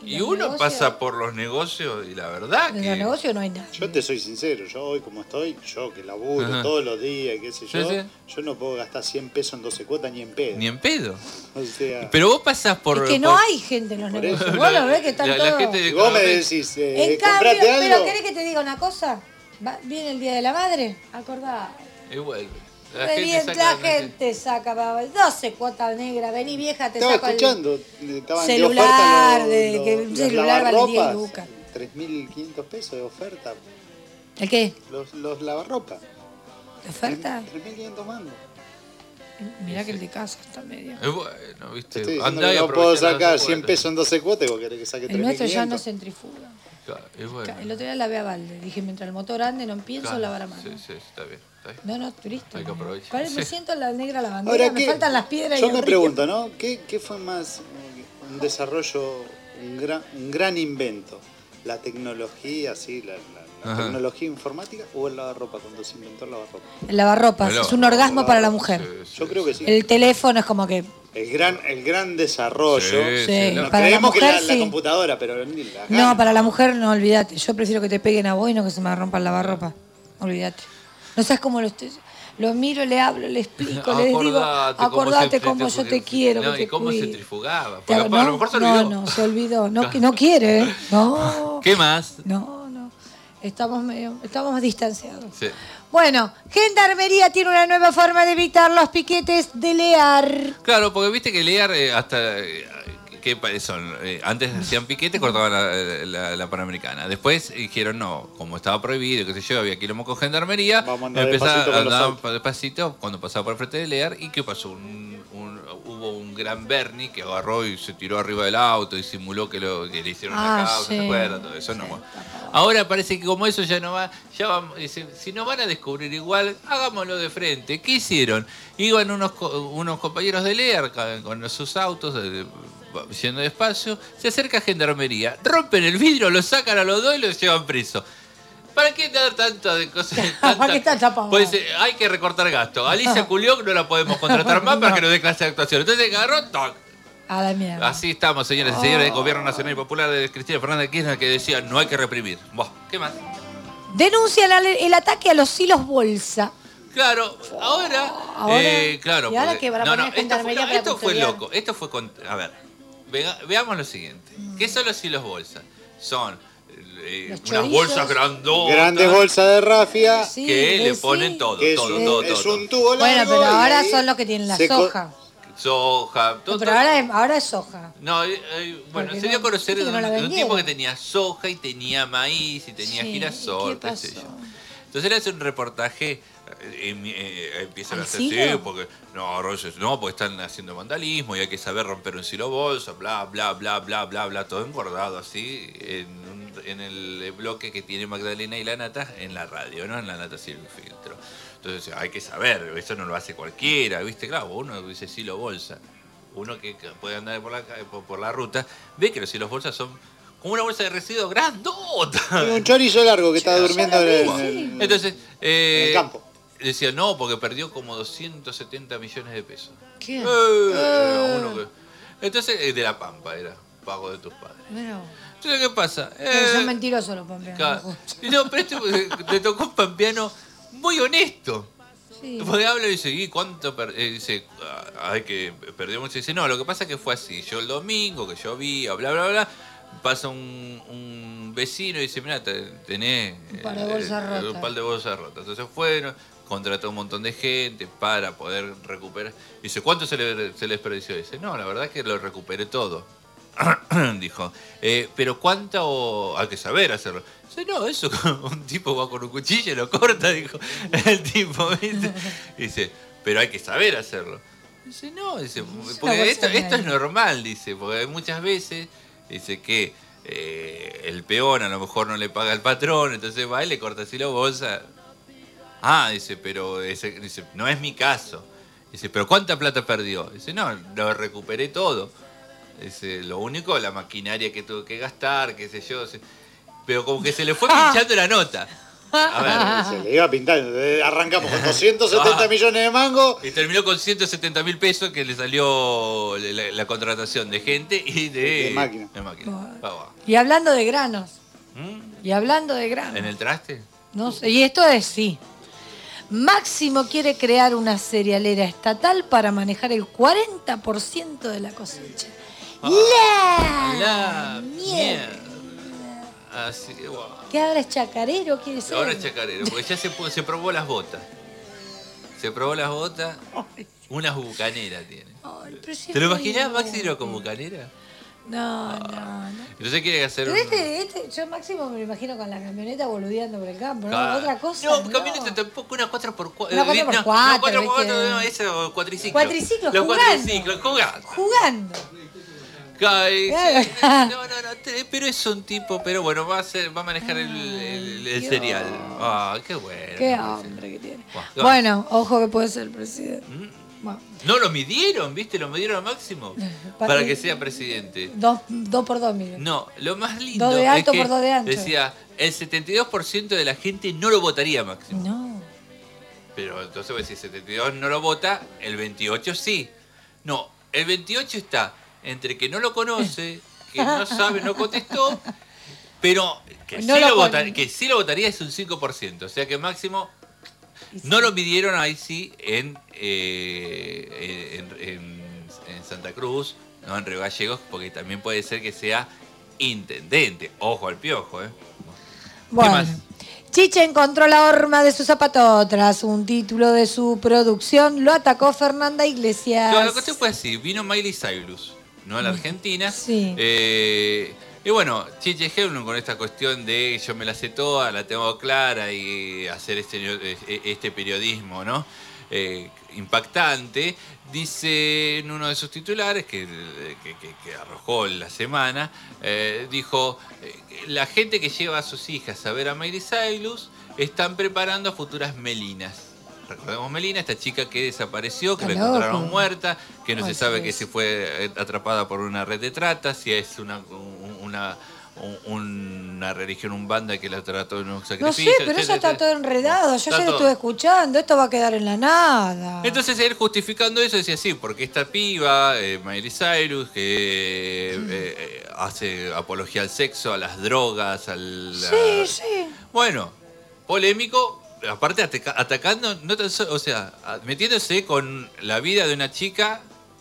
Y
los
uno
negocios-
pasa por los negocios y la verdad
En
que...
los negocios no hay nada.
Yo te soy sincero, yo hoy como estoy, yo que laburo
Ajá.
todos los días, qué sé
Sí,
yo,
sí.
yo no puedo gastar cien pesos en doce cuotas ni en pedo.
Ni en pedo.
O sea,
Pero vos pasás por...
Es que no
por-
hay gente en los
Por
negocios.
eso.
Vos lo ves que están
La- la
todos...
gente de-
si vos me decís, eh,
En cambio,
comprate algo,
pero ¿querés que te diga una cosa? Va- viene el Día de la Madre, acordá.
Y vuelve. La
Re
gente
bien,
saca-
la gente saca pa- doce cuotas negras. Vení vieja, te
estaba
saco
escuchando, estaban
celular,
de
de,
oferta
que
los,
un
los,
celular vale diez
lavarropas,
lucas.
tres mil quinientos pesos de oferta,
el... ¿El qué?
los, los lavarropas,
¿De oferta?
tres mil quinientos mangos.
Mirá que el de casa está medio...
Es bueno, viste.
Estoy diciendo
Andá
que
y
no puedo
aprovechá las
sacar
doce
cien
cuotas.
pesos en doce cuotas y vos querés que saque
El
tres mil
nuestro ya no
quinientos.
centrifuga.
Claro, es bueno.
El otro día la ve a balde. Dije, mientras el motor ande, no pienso
Claro,
lavar a mano.
Sí, sí, está bien. Está bien.
No, no, turista.
Hay que aprovechar.
Pare, me
Sí.
siento la negra lavandera,
Ahora,
me
¿qué?
faltan las piedras y
Yo
el
me
río.
pregunto, ¿no? ¿Qué, qué fue más un desarrollo, un gran, un gran invento? ¿La tecnología, sí, la, la- la
Ajá.
tecnología informática o el lavarropa cuando se inventó el lavarropa?
El lavarropas,
El
es un orgasmo
lavarropas,
para la mujer.
Sí, sí,
Yo creo que sí.
El teléfono es como que...
El gran, el gran desarrollo.
Sí,
Sí,
No
para la
creemos que
mujer
la, la
sí.
computadora, pero ni la
No, para la mujer no, olvídate. Yo prefiero que te peguen a vos y no que se me rompa el lavarropa. Olvídate. No sabes cómo lo estoy... Lo miro, le hablo, le explico, le digo, acordate cómo yo te quiero,
No,
que te
y cómo se
cuide.
trifugaba.
Te
Porque
hago-
a lo mejor se
no,
olvidó.
no, se olvidó. No, que no quiere, ¿eh? No,
¿Qué más?
no, no. Estamos medio, estamos distanciados.
Sí.
Bueno, Gendarmería tiene una nueva forma de evitar los piquetes de Lear.
Claro, porque viste que Lear eh, hasta... eh, ¿Qué pa- son? Eh, antes hacían piquete, cortaban la, la- la Panamericana. Después dijeron no, como estaba prohibido, qué sé yo, había quilombo con Gendarmería.
Vamos a andar
empezaron
despacito con los
andar
autos.
despacito cuando pasaba por el frente de Lear. ¿Y qué pasó? Un- un- hubo un gran Bernie que agarró y se tiró arriba del auto y simuló que, lo, que le hicieron
Ah,
una causa,
sí.
¿se acuerdan? Todo eso no. Ahora parece que como eso ya no va, ya vamos, dice, si nos van a descubrir igual, hagámoslo de frente. ¿Qué hicieron? Iban unos, co- unos compañeros de Lear ca- con sus autos, eh, yendo despacio, se acerca a Gendarmería, rompen el vidrio, los sacan a los dos y los llevan presos. ¿Para qué dar tanta de cosas?
¿Para qué tanta pavada?
Pues eh, hay que recortar gasto. Alicia Culión no la podemos contratar más para que nos dé clase de actuación. Entonces agarró, toc.
A la mierda.
Así estamos, señores y señores del Gobierno Nacional y Popular de Cristina Fernández de Kirchner, que decía no hay que reprimir. Buah, ¿qué más?
Denuncian al- el ataque a los silos bolsa.
Claro, ahora,
Ahora-
eh, claro,
¿y ahora
porque-
qué? ¿Van a
no,
poner
no, esto fue,
Gendarmería
no,
para
esto fue
custodiar?
loco, esto fue con, a ver, vega- veamos lo siguiente, ¿qué son los hilos bolsa? Son eh,
Los
unas
chorizos.
bolsas grandotas
Grandes bolsas de rafia.
Sí,
que
de-
le ponen
sí.
todo,
que es
todo,
un,
todo,
es
todo.
un tubo largo.
Bueno, pero
y
ahora
ahí
son los que tienen la
se co-
soja.
Soja, todo,
No, pero
todo.
ahora es, ahora es soja.
No, eh, eh, bueno,
Porque
se dio a
no-
conocer
viste que no la
un, un
vendieron.
tipo que tenía soja y tenía maíz y tenía
Sí,
girasol,
¿y qué
qué sé
pasó?
yo. Entonces él hace un reportaje, eh, em- eh, empiezan a
¿Al
hacer
silo?
sí, porque no, Rogers, no, porque están haciendo vandalismo y hay que saber romper un silo bolsa, bla, bla, bla, bla, bla, bla, todo engordado así en, un- en el bloque que tiene Magdalena y la Nata en la radio, ¿no? En la Nata sin filtro. Entonces hay que saber, eso no lo hace cualquiera, ¿viste? Claro, uno dice silo bolsa. Uno que que puede andar por la, ca- por, por la ruta, ve que los hilos bolsas son como una bolsa de residuos grandota.
Tiene un chorizo largo que está durmiendo en el, en el-
Entonces, eh,
en el campo.
decía, no, porque perdió como doscientos setenta millones de pesos.
¿Qué?
Eh,
Ah.
uno que- Entonces, eh, de la Pampa era, pago de tus padres.
Bueno,
Entonces, ¿qué pasa?
pero
Eh,
son mentirosos los pampeanos.
ca- y no, pero este eh, le tocó un pampeano muy honesto.
Sí.
Porque habla y dice, ¿y cuánto? per-?" eh, dice, "Ah, ay, que perdió mucho. Y dice, no, lo que pasa es que fue así. Yo el domingo, que llovía, bla, bla, bla, pasa un, un vecino y dice, mira, tenés
Un par de
eh,
bolsas
eh,
rotas.
un par de bolsas rotas. Entonces fueron, contrató un montón de gente para poder recuperar. Dice, ¿cuánto se le, se les desperdició? Dice, no, la verdad es que lo recuperé todo. Dijo, eh, pero ¿cuánto hay que saber hacerlo? Dice, no, eso un tipo va con un cuchillo y lo corta, dijo el tipo, ¿viste? Dice, pero hay que saber hacerlo. Dice, no, dice, porque
bolsa
esto,
de
esto es
aire.
normal, dice, porque hay muchas veces, dice que eh, el peón a lo mejor no le paga al patrón, entonces va y le corta así la bolsa. Ah, dice, pero ese, dice, no es mi caso. Dice, pero ¿cuánta plata perdió? Dice, no, lo recuperé todo. Dice, lo único, la maquinaria que tuve que gastar, qué sé yo. Dice, pero como que se le fue pinchando la nota. A
Se le iba pintando. Arrancamos con doscientos setenta millones de mangos.
Y terminó con ciento setenta mil pesos que le salió la, la contratación de gente y de,
de máquina.
De máquina. Ah, va.
Y hablando de granos.
¿Mm?
Y hablando de granos.
¿En el traste?
No sé, y esto es sí. Máximo quiere crear una cerealera estatal para manejar el cuarenta por ciento de la cosecha.
Ah,
¡La,
la
mierda!
mierda. Así, wow.
¿Qué ahora es chacarero? ¿Quiere ser?
Ahora es chacarero, porque ya se, se probó las botas. Se probó las botas. Unas bucaneras tiene.
Ay, pero si
¿Te lo
es
imaginás,
muy
Maxi, como bucanera?
No, no, no.
Entonces quiere hacer
Pero
un...
este, este, yo máximo me lo imagino con la camioneta boludeando por el campo, ¿no?
Ah,
Otra cosa.
No,
No,
camioneta tampoco, una cuatro por cuatro.
Una cuatro por cuatro,
No, cuatro por cuatro,
¿viste?
no, eso, cuatriciclo.
Cuatriciclos,
Los
jugando.
cuatriciclos, jugando.
Jugando.
Ay,
Claro.
sí, no, no, no, te- pero es un tipo, pero bueno, va a ser, va a manejar el, el, el
Dios.
cereal. Ah, qué bueno.
Qué hambre que tiene.
Buah,
Bueno, ojo que puede ser el presidente. Bueno,
No lo midieron, ¿viste? Lo midieron al máximo
para-
para que sea presidente.
dos, dos por dos, miren.
No, lo más lindo
Dos de alto
es que
por dos de ancho.
decía, el setenta y dos por ciento de la gente no lo votaría a Máximo.
No.
Pero entonces vos decís, setenta y dos no lo vota, el veintiocho sí. No, el veintiocho está entre que no lo conoce, que no sabe, no contestó, pero que,
No
sí,
lo
lo
con-
votar- que sí lo votaría es un cinco por ciento. O sea que Máximo no lo midieron ahí sí en, eh, en, en- en Santa Cruz, no en Río Gallegos, porque también puede ser que sea intendente. Ojo al piojo, ¿eh?
Bueno.
más?
Chiche encontró la horma de su zapato. Tras un título de su producción, lo atacó Fernanda Iglesias.
Claro, la cuestión fue así, vino Miley Cyrus, ¿no? A la Argentina.
Sí.
Eh, y bueno, Chiche Hellblum con esta cuestión de yo me la sé toda, la tengo clara y hacer este, este periodismo, ¿no? Eh, impactante, dice en uno de sus titulares que, que, que- que arrojó en la semana, eh, dijo, eh, la gente que lleva a sus hijas a ver a Miley Cyrus están preparando a futuras Melinas. Recordemos Melina, esta chica que desapareció, que
Está
la encontraron
loco.
muerta, que no
Ay,
se sabe
sí.
que si fue atrapada por una red de trata, si es una una, una religión, un banda que la trató en un
No
sacrificio.
sé, pero eso
etcétera,
está todo enredado. Yo
Está
ya lo
todo.
estuve escuchando. Esto va a quedar en la nada.
Entonces él justificando eso decía sí, porque esta piba, eh, Miley Cyrus, que eh, eh, hace apología al sexo, a las drogas, al...
Sí, sí.
Bueno, polémico, aparte ataca- atacando, no tan solo, o sea, a- metiéndose con la vida de una chica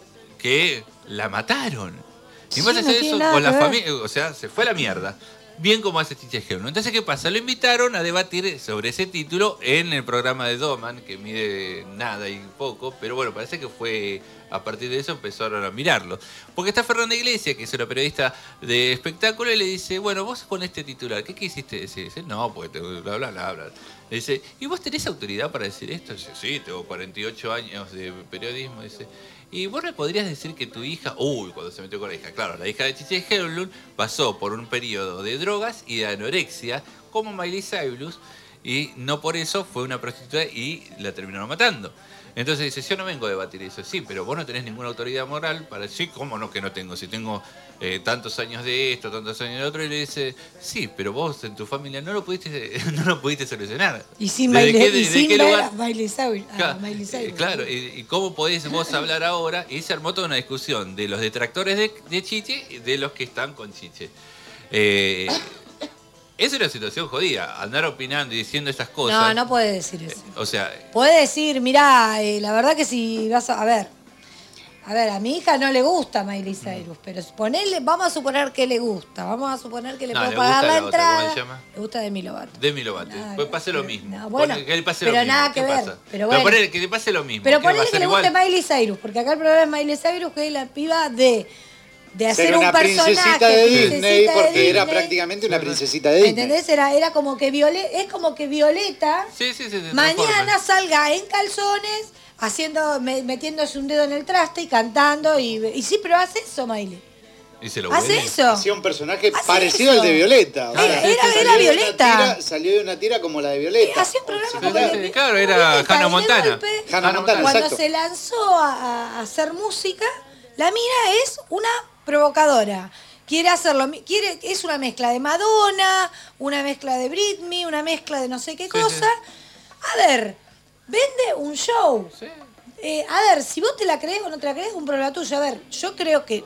que la mataron. Y
Sí,
más
no
allá de
tiene
eso,
nada
con la
que ver.
familia, o sea, se fue a la mierda. Bien como hace Chiche Hellblum. Entonces, ¿qué pasa? Lo invitaron a debatir sobre ese título en el programa de Doman, que mide nada y poco, pero bueno, parece que fue a partir de eso empezaron a mirarlo. Porque está Fernanda Iglesias, que es una periodista de espectáculo, y le dice, bueno, vos con este titular, ¿qué quisiste decir? Dice, no, pues te bla, bla, bla, bla. Le dice, ¿y vos tenés autoridad para decir esto? Dice, sí, tengo cuarenta y ocho años de periodismo. Dice, ¿y vos me podrías decir que tu hija, uy, cuando se metió con la hija, claro, la hija de Chiche Hellblum pasó por un periodo de drogas y de anorexia, como Miley Cyrus, y no por eso fue una prostituta y la terminaron matando. Entonces dice, yo no vengo a debatir eso, sí, pero vos no tenés ninguna autoridad moral para decir, ¿cómo no que no tengo? Si tengo eh, tantos años de esto, tantos años de otro, y le dice, sí, pero vos en tu familia no lo pudiste, no lo pudiste solucionar.
Y sin
¿Desde
Miley,
qué-
y
desde
sin
qué
ver
lugar?
a Miley Cyrus. a
Claro,
Miley Cyrus.
eh, claro, y, y cómo podés vos hablar ahora, y se armó toda una discusión de los detractores de, de Chiche y de los que están con Chiche. Eh, es una situación jodida, andar opinando y diciendo estas cosas.
No, no puede decir eso.
O sea,
Puede decir, mirá, eh, la verdad que si vas a... A ver, a ver, a mi hija no le gusta Miley Cyrus, pero ponele, vamos a suponer que le gusta, vamos a suponer que le
no,
puedo
le
pagar
gusta
la
la otra,
entrada.
¿cómo se llama?
Le gusta Demi Lovato.
Demi Lovato.
Nada,
Pues pase lo mismo.
no, bueno,
Pone- que le pase
pero
lo mismo.
nada que
¿Qué
ver,
pasa?
pero bueno.
ponele que le pase lo mismo.
Pero
¿Qué va a
ponele
ser
que le
igual?
guste Miley Cyrus, porque acá el problema es Miley Cyrus, que es la piba de, de hacer
Ser
un
una
personaje.
princesita de
princesita
Disney,
de
porque era
Disney.
prácticamente una princesita de Disney.
¿Entendés? Era, era como que Viole- es como que Violeta
Sí, sí, sí, se
mañana
transforma.
salga en calzones, haciendo, me- metiéndose un dedo en el traste y cantando. Y, y sí, pero hace eso, Miley.
Y se lo
Hace
huele.
eso.
Hacía un personaje
Hace
parecido
eso.
al de Violeta. O sea,
Era- era-
salió
era
de una
Violeta.
tira- salió de una tira como la de Violeta.
Hacía un programa
Sí,
como
sí,
de-
sí, claro, era
Violeta,
Hannah
y de
Montana.
golpe,
Hannah Montana,
Cuando
exacto.
se lanzó a, a hacer música, la mina es una provocadora. quiere hacerlo, quiere, es una mezcla de Madonna, una mezcla de Britney, una mezcla de no sé qué cosa. Sí. A ver, vende un show. Sí. Eh, a ver, si vos te la crees o no te la crees, es un problema tuyo. A ver, yo creo que,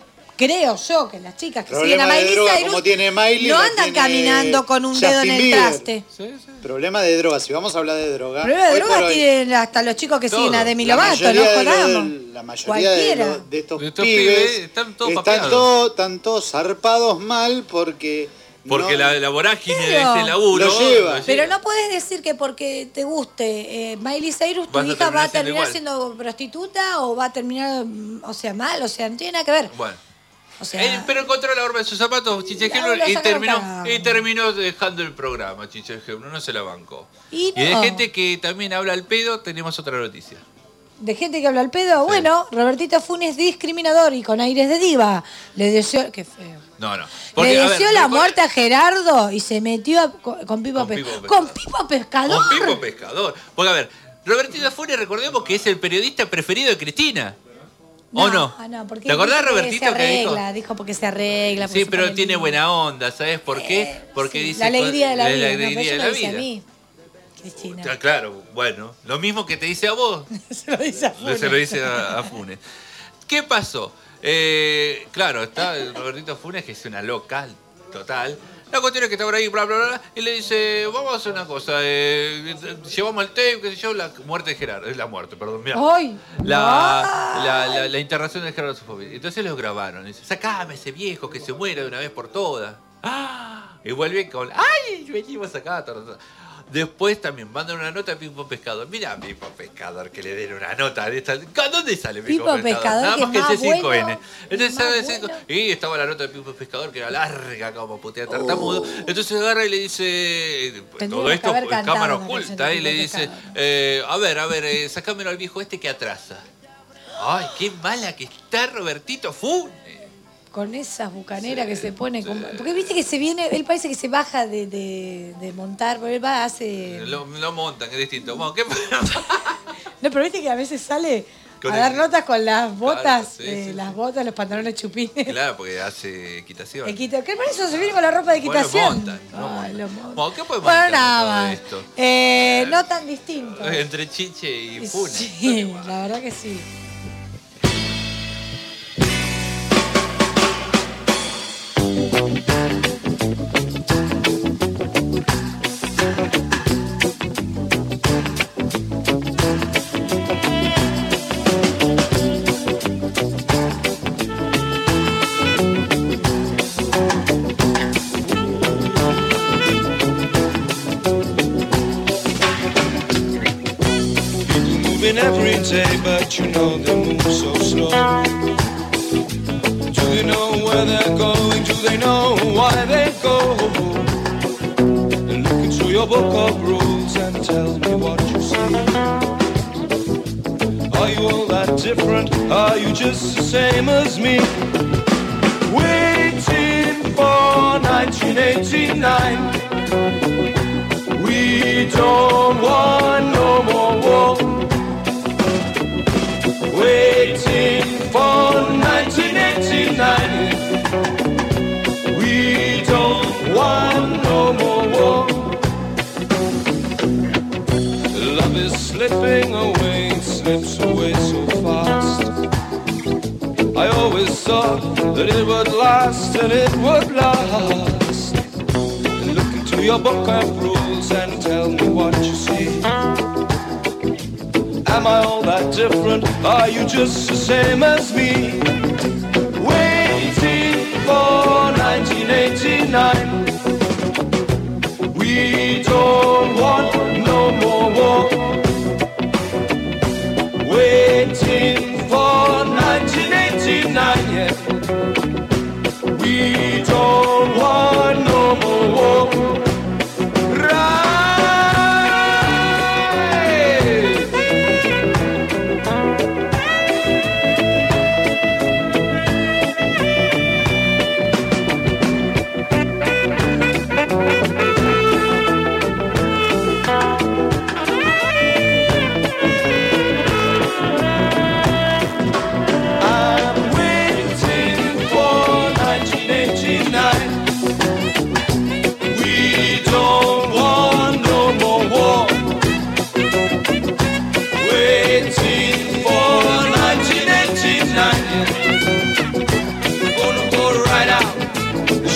creo yo que las chicas que
problema
siguen a Miley
droga,
Cyrus
como tiene Miley,
no andan caminando con un
Justin
dedo en el
Bieber.
traste.
Sí, sí. Problema de droga, si vamos a hablar de droga.
Problema de
hoy
droga
por hoy,
tienen hasta los chicos que
todo.
siguen a Demi
La
Lovato, no
mayoría de lo
jodamos.
del- La mayoría de,
Cualquiera.
lo- de estos,
De estos
pibes,
pibes están todos
están
papeados.
todos están todos zarpados mal porque...
Porque
no-
la, la vorágine de
Claro.
este laburo
Lo lleva.
Pero no podés decir que porque te guste eh, Miley Cyrus, tu
Vas a
hija va a
terminar siendo
terminar
igual.
siendo prostituta o va a terminar, mm, o sea, mal, o sea, no tiene nada que ver.
Bueno.
O sea,
Eh, pero encontró la horma de sus zapatos, Chiche
La-
Hebner,
lo
y
sacaron
terminó,
cagado.
y terminó dejando el programa, Chiche Hebner, no se la bancó.
Y
Y de
no.
gente que también habla al pedo, tenemos otra noticia.
de gente que habla al pedo, bueno, Robertito Funes discriminador y con aires de diva. Le deseó, qué feo.
No, no.
Le
Porque, a
deseó
ver,
la
recuerda-
muerte a Gerardo y se metió a- con, con Pipo
Con
Pe-
Pipo Pescador.
con Pipo Pescador.
Con Pipo Pescador. Porque, a ver, Robertito Funes, recordemos que es el periodista preferido de Cristina. ¿O no?
Ah, no, porque
¿Te acordás,
dijo que
Robertito,
se
que dijo?
arregla, dijo porque se arregla. porque
Sí,
se
pero
pone
tiene
lindo.
buena onda, ¿sabes por qué? Porque
Sí,
dice...
la alegría de la vida.
La
no,
alegría
pero
de
eso
la
lo dice
vida.
a mí, Cristina.
Ah, claro, bueno, lo mismo que te dice a vos.
Se lo dice a Funes.
Se lo dice a, a Funes. ¿Qué pasó? Eh, claro, está el Robertito Funes, que es una loca total. La cuestión es que está por ahí, bla, bla, bla, y le dice, vamos a hacer una cosa, eh, llevamos el tape, qué sé yo, la muerte de Gerardo, es la muerte, perdón, mirá.
¡Ay!
La, la, la, la internación de Gerardo Sofovich. Entonces lo grabaron, y dice, sacame ese viejo que se muera de una vez por todas. ¡Ah! Y vuelve con, ¡ay! Venimos acá. Después también mandan una nota a Pipo Pescador. Mirá, Pipo Pescador, que le den una nota de esta. ¿Dónde sale Pipo,
Pipo
Pescador?
Pescador,
Nada
que
más que el
es más
C cinco N.
bueno,
Entonces,
más
¿sabes? C cinco Y estaba la nota de Pipo Pescador, que era larga, como putea tartamudo. Entonces agarra y le dice. Todo
Tendríamos
esto
que haber
en
cantado
cámara
una canción
oculta.
de
Y le
Pipo
dice:
Pescador.
eh, A ver, a ver, eh, sacámelo al viejo este que atrasa. Ay, qué mala que está Robertito Funes.
Con esas bucaneras que se pone. Con- porque viste que se viene, él parece que se baja de, de, de montar, porque él va, hace.
Lo, lo montan, que es distinto. Bueno, ¿qué?
No, pero viste que a veces sale
Con
a dar
el-
notas con las botas,
sí,
eh,
sí,
las botas, los pantalones chupines.
Claro, porque hace equitación.
Equita- ¿Qué por eso se viene con la ropa de
Bueno,
equitación?
montan, no
Ay, lo montan.
Bueno, ¿qué podemos
Bueno,
hacer
nada
con todo
más.
esto?
Eh, no tan distinto.
Entre Chiche y Funes.
Sí, la verdad que sí.
Moving every day, but you know they move so slow. Do they know where they're going? Do they know why they go? And look into your book of rules and tell me what you see. Are you all that different? Are you just the same as me? Waiting for nineteen eighty-nine. We don't want no more war. Waiting for nineteen eighty-nine. We don't want no more war. Love is slipping away, it slips away so fast. I always thought that it would last and it would last. Look into your book of rules and tell me what you see. Am I all that different? Are you just the same as me? Waiting for nineteen eighty-nine. We don't want no more war. Waiting for nineteen eighty-nine, yeah. We don't want no more war. Right.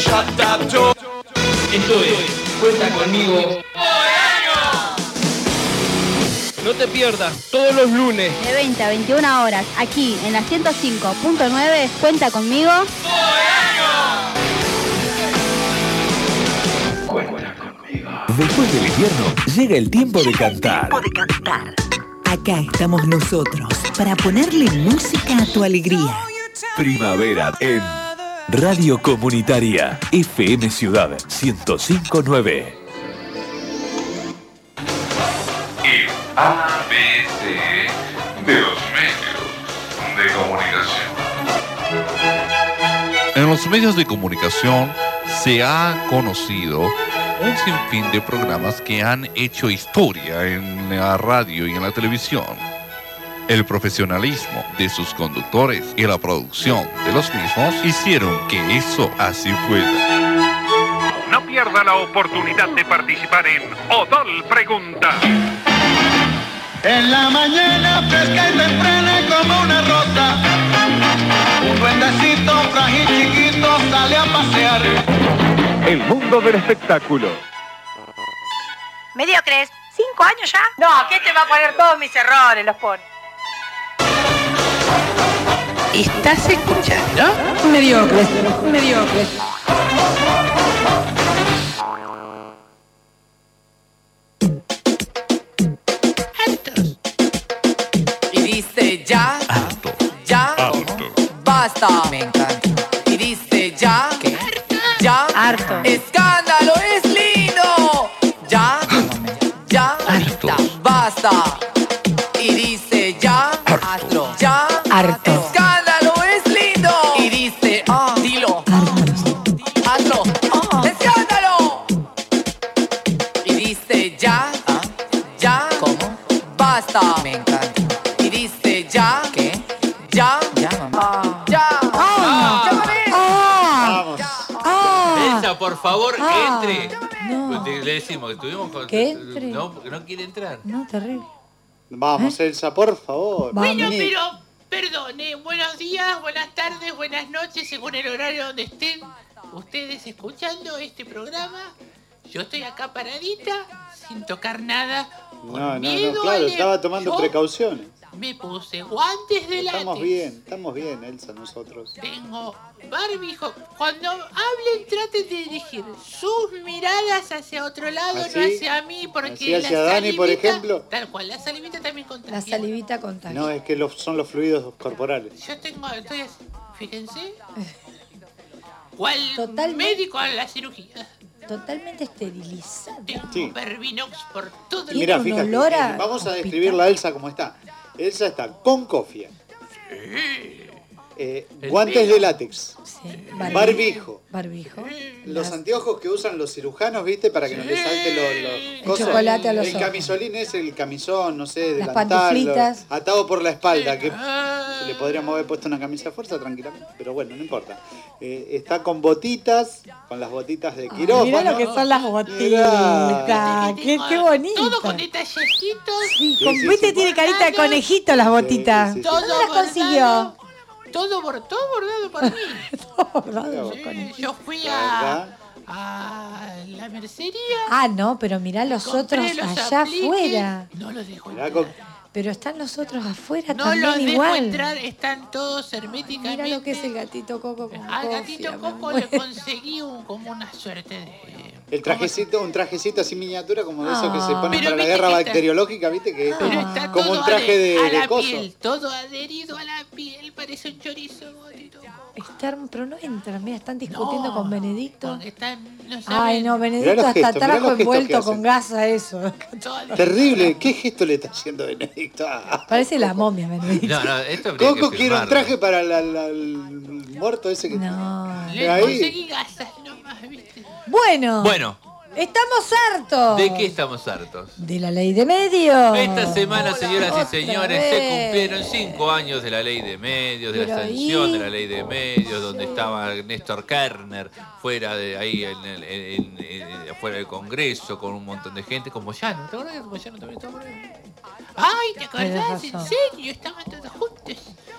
shut that door.
Esto es Cuenta Conmigo. No te pierdas todos los lunes
de veinte a veintiuna horas aquí en la ciento cinco punto nueve. Cuenta conmigo.
Cuenta conmigo.
Después del invierno llega el tiempo de cantar.
Tiempo de cantar. Acá estamos nosotros para ponerle música a tu alegría.
Primavera en Radio Comunitaria F M Ciudad ciento cinco punto nueve.
A B C de los medios de comunicación. En los medios de comunicación se ha conocido un sinfín de programas que han hecho historia en la radio y en la televisión. El profesionalismo de sus conductores y la producción de los mismos hicieron que eso así fuera.
No pierda la oportunidad de participar en Odol Pregunta.
En la mañana fresca y temprana como una rosa, un duendecito frágil chiquito sale a pasear.
El mundo del espectáculo.
¿Mediocres? ¿Cinco años ya? No, ¿qué te va a poner todos mis errores? Los pone.
¿Estás escuchando? Mediocres, mediocres.
Ya,
Harto.
ya,
Harto.
basta.
Me encanta.
Y dice ya,
¿Qué?
ya,
Harto.
escándalo es lindo. Ya, ya,
Harto.
basta. Y dice ya, hazlo. Ya,
Harto.
escándalo es lindo. Y dice, ah, dilo. Hazlo. Ah, escándalo. Y dice ya, ya,
¿Cómo?
basta.
Me encanta.
Y dice ya,
¿Qué?
ya,
Ya, mamá.
ya.
¡Ah!
Ya ves.
¡Ah!
Vamos.
¡Ah!
Elsa, por favor,
Ah,
entre.
no.
Le, le decimos que estuvimos con.
Que entre.
No, porque no quiere entrar.
No, terrible.
Vamos, Elsa, por favor.
Vamos.
Bueno,
Vení.
pero, perdone, buenos días, buenas tardes, buenas noches, según el horario donde estén ustedes escuchando este programa. Yo estoy acá paradita, sin tocar nada. Por
No, no,
miedo
no, claro,
al-
estaba tomando
Yo
precauciones.
Me puse guantes de látex.
Estamos bien, estamos bien, Elsa, nosotros.
Tengo barbijo. Cuando hablen, traten de dirigir sus miradas hacia otro lado,
¿Así?
no hacia mí, porque
¿Así hacia
la
Dani, por
salivita-
ejemplo?
Tal cual, la salivita también contagia.
La salivita contagia.
No, es que los, son los fluidos corporales.
Yo tengo, estoy así, fíjense. ¿Cuál
Totalmente.
médico a la cirugía?
Totalmente esterilizado.
Tengo
Sí.
Pervinox por todo el
Mira,
un
fíjate,
olor a
eh, vamos a
hospital.
describirla a Elsa como está. Elsa está con cofia, eh,
El
guantes
pelo.
de látex,
Sí,
barbijo,
Barbijo.
los
Las-
anteojos que usan los cirujanos, ¿viste? Para que no les salte los, los
El
cosas.
chocolate a los
El
ojos.
camisolín es el camisón, no sé,
Las
delantal,
pantuflitas.
lo- atado por la espalda, que
Ah,
se le podríamos haber puesto una camisa de fuerza tranquilamente, pero bueno, no importa. Eh, está con botitas, con las botitas de quirófano.
Mirá lo que son las botitas.
Mirá.
Qué, qué bonito.
Todo con detallecitos.
Sí,
Sí,
con,
sí,
viste,
sí.
tiene carita de conejito las botitas.
Sí, sí, sí.
Todo
¿Dónde las consiguió?
bordado, Todo, bor- todo bordado por mí.
Bordado
Sí,
con el-
yo fui
¿Verdad?
a, a la mercería.
Ah, no, pero mirá los
compré
otros
los
allá
apliques.
afuera.
No los dejo
Mirá
entrar.
con-
Pero están los otros afuera
No
también
los dejo
igual.
entrar, están todos herméticamente.
Mirá lo que es el gatito Coco con
Al
cofia,
gatito
me
Coco le
muero.
conseguí un, como una suerte de...
El trajecito, un trajecito así miniatura como de esos que se
Ah.
ponen
Pero
para la
viste
guerra
que está-
bacteriológica, ¿viste? Que es
Pero
como,
está
como
todo
un traje
ade-
de,
a
de
la
coso.
piel, todo adherido a la piel, parece un chorizo. gatito Coco.
Está- pero no entran, mira, están discutiendo
No,
con Benedicto.
porque están, no
Ay,
saben,
no,
Mirá
Benedicto
los
hasta
gestos, mirá
trajo
los gestos que
envuelto
hacen.
con gasa eso.
todas-
Terrible, ¿qué gesto le está haciendo Benedicto? Ah,
Parece la momia, Benedicto.
No, no, esto habría
Coco
que
quiere un
filmarlo.
traje para la- la- el muerto ese que
No.
Le
ahí.
conseguí gasas nomás, ¿viste?
Bueno,
Bueno,
estamos hartos.
¿de qué estamos hartos?
De la ley de medios.
Esta semana, señoras y
otra
señores, se
vez.
cumplieron cinco años de la ley de medios, de
Pero
la
ahí-
sanción de la ley de medios, donde estaba Néstor Kirchner fuera de ahí, en el, en- en- fuera del Congreso, con un montón de gente, como Moyano. ¿Te acuerdas que Moyano también estaba por ahí?
Ay, ¿te acordás?
Tenés
¿En
razón.
serio? Estaban todos juntos.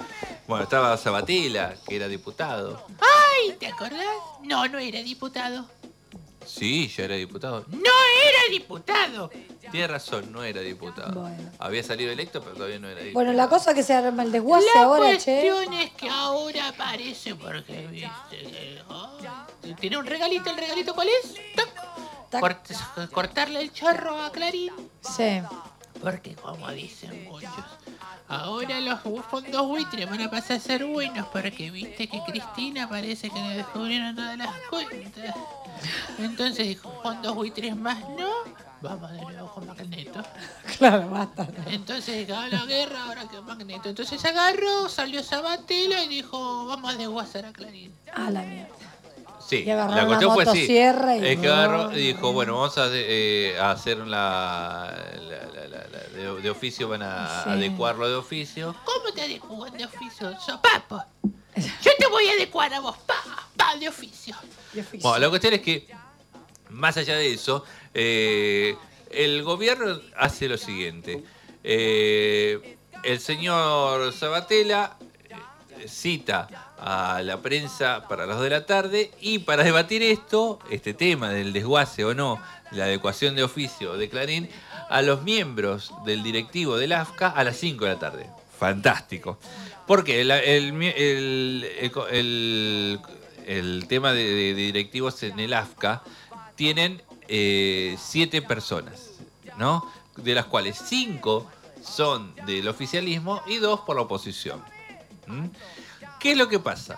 Bueno, estaba Sabatella, que era diputado.
¡Ay! ¿Te acordás? No, no era diputado.
Sí, ya era diputado.
¡No era diputado!
Tiene razón, no era diputado.
Bueno.
Había salido electo, pero todavía no era diputado.
Bueno, la cosa que se arma el desguace
La
ahora, che.
cuestión es que ahora aparece porque, viste, que, oh, tiene un regalito. ¿El regalito cuál es? ¡Tac!
Tac.
Cort- cortarle el chorro a Clarín.
Sí.
Porque, como dicen muchos, ahora los fondos buitres van a pasar a ser buenos porque viste que Cristina parece que le descubrieron todas las cuentas. Entonces dijo, fondos buitres más no, vamos de nuevo con Magneto.
Claro, basta.
Entonces ganó la guerra, ahora que Magneto. Entonces agarró, salió Sabatella y dijo, vamos a desguazar a Clarín.
A la mierda.
Sí,
Y agarró
la
una
cuestión fue así.
motosierra y
Es que
no.
agarró y dijo, bueno, vamos a, eh, a hacer la, la, la- la- la- de, de oficio, van a
Sí.
adecuarlo de oficio.
¿Cómo te adecuan de oficio? Sopapo. Yo te voy a adecuar a vos, pa, pa, de oficio.
Bueno, la cuestión es que, más allá de eso, eh, el gobierno hace lo siguiente. Eh, el señor Sabatella eh, cita a la prensa para las dos de la tarde y para debatir esto, este tema del desguace o no, la adecuación de oficio de Clarín, a los miembros del directivo del A F C A a las cinco de la tarde. Fantástico. Porque el, el, el, el, el tema de, de directivos en el A F C A tienen eh, siete personas, ¿no? De las cuales cinco son del oficialismo y dos por la oposición. ¿Mm? ¿Qué es lo que pasa?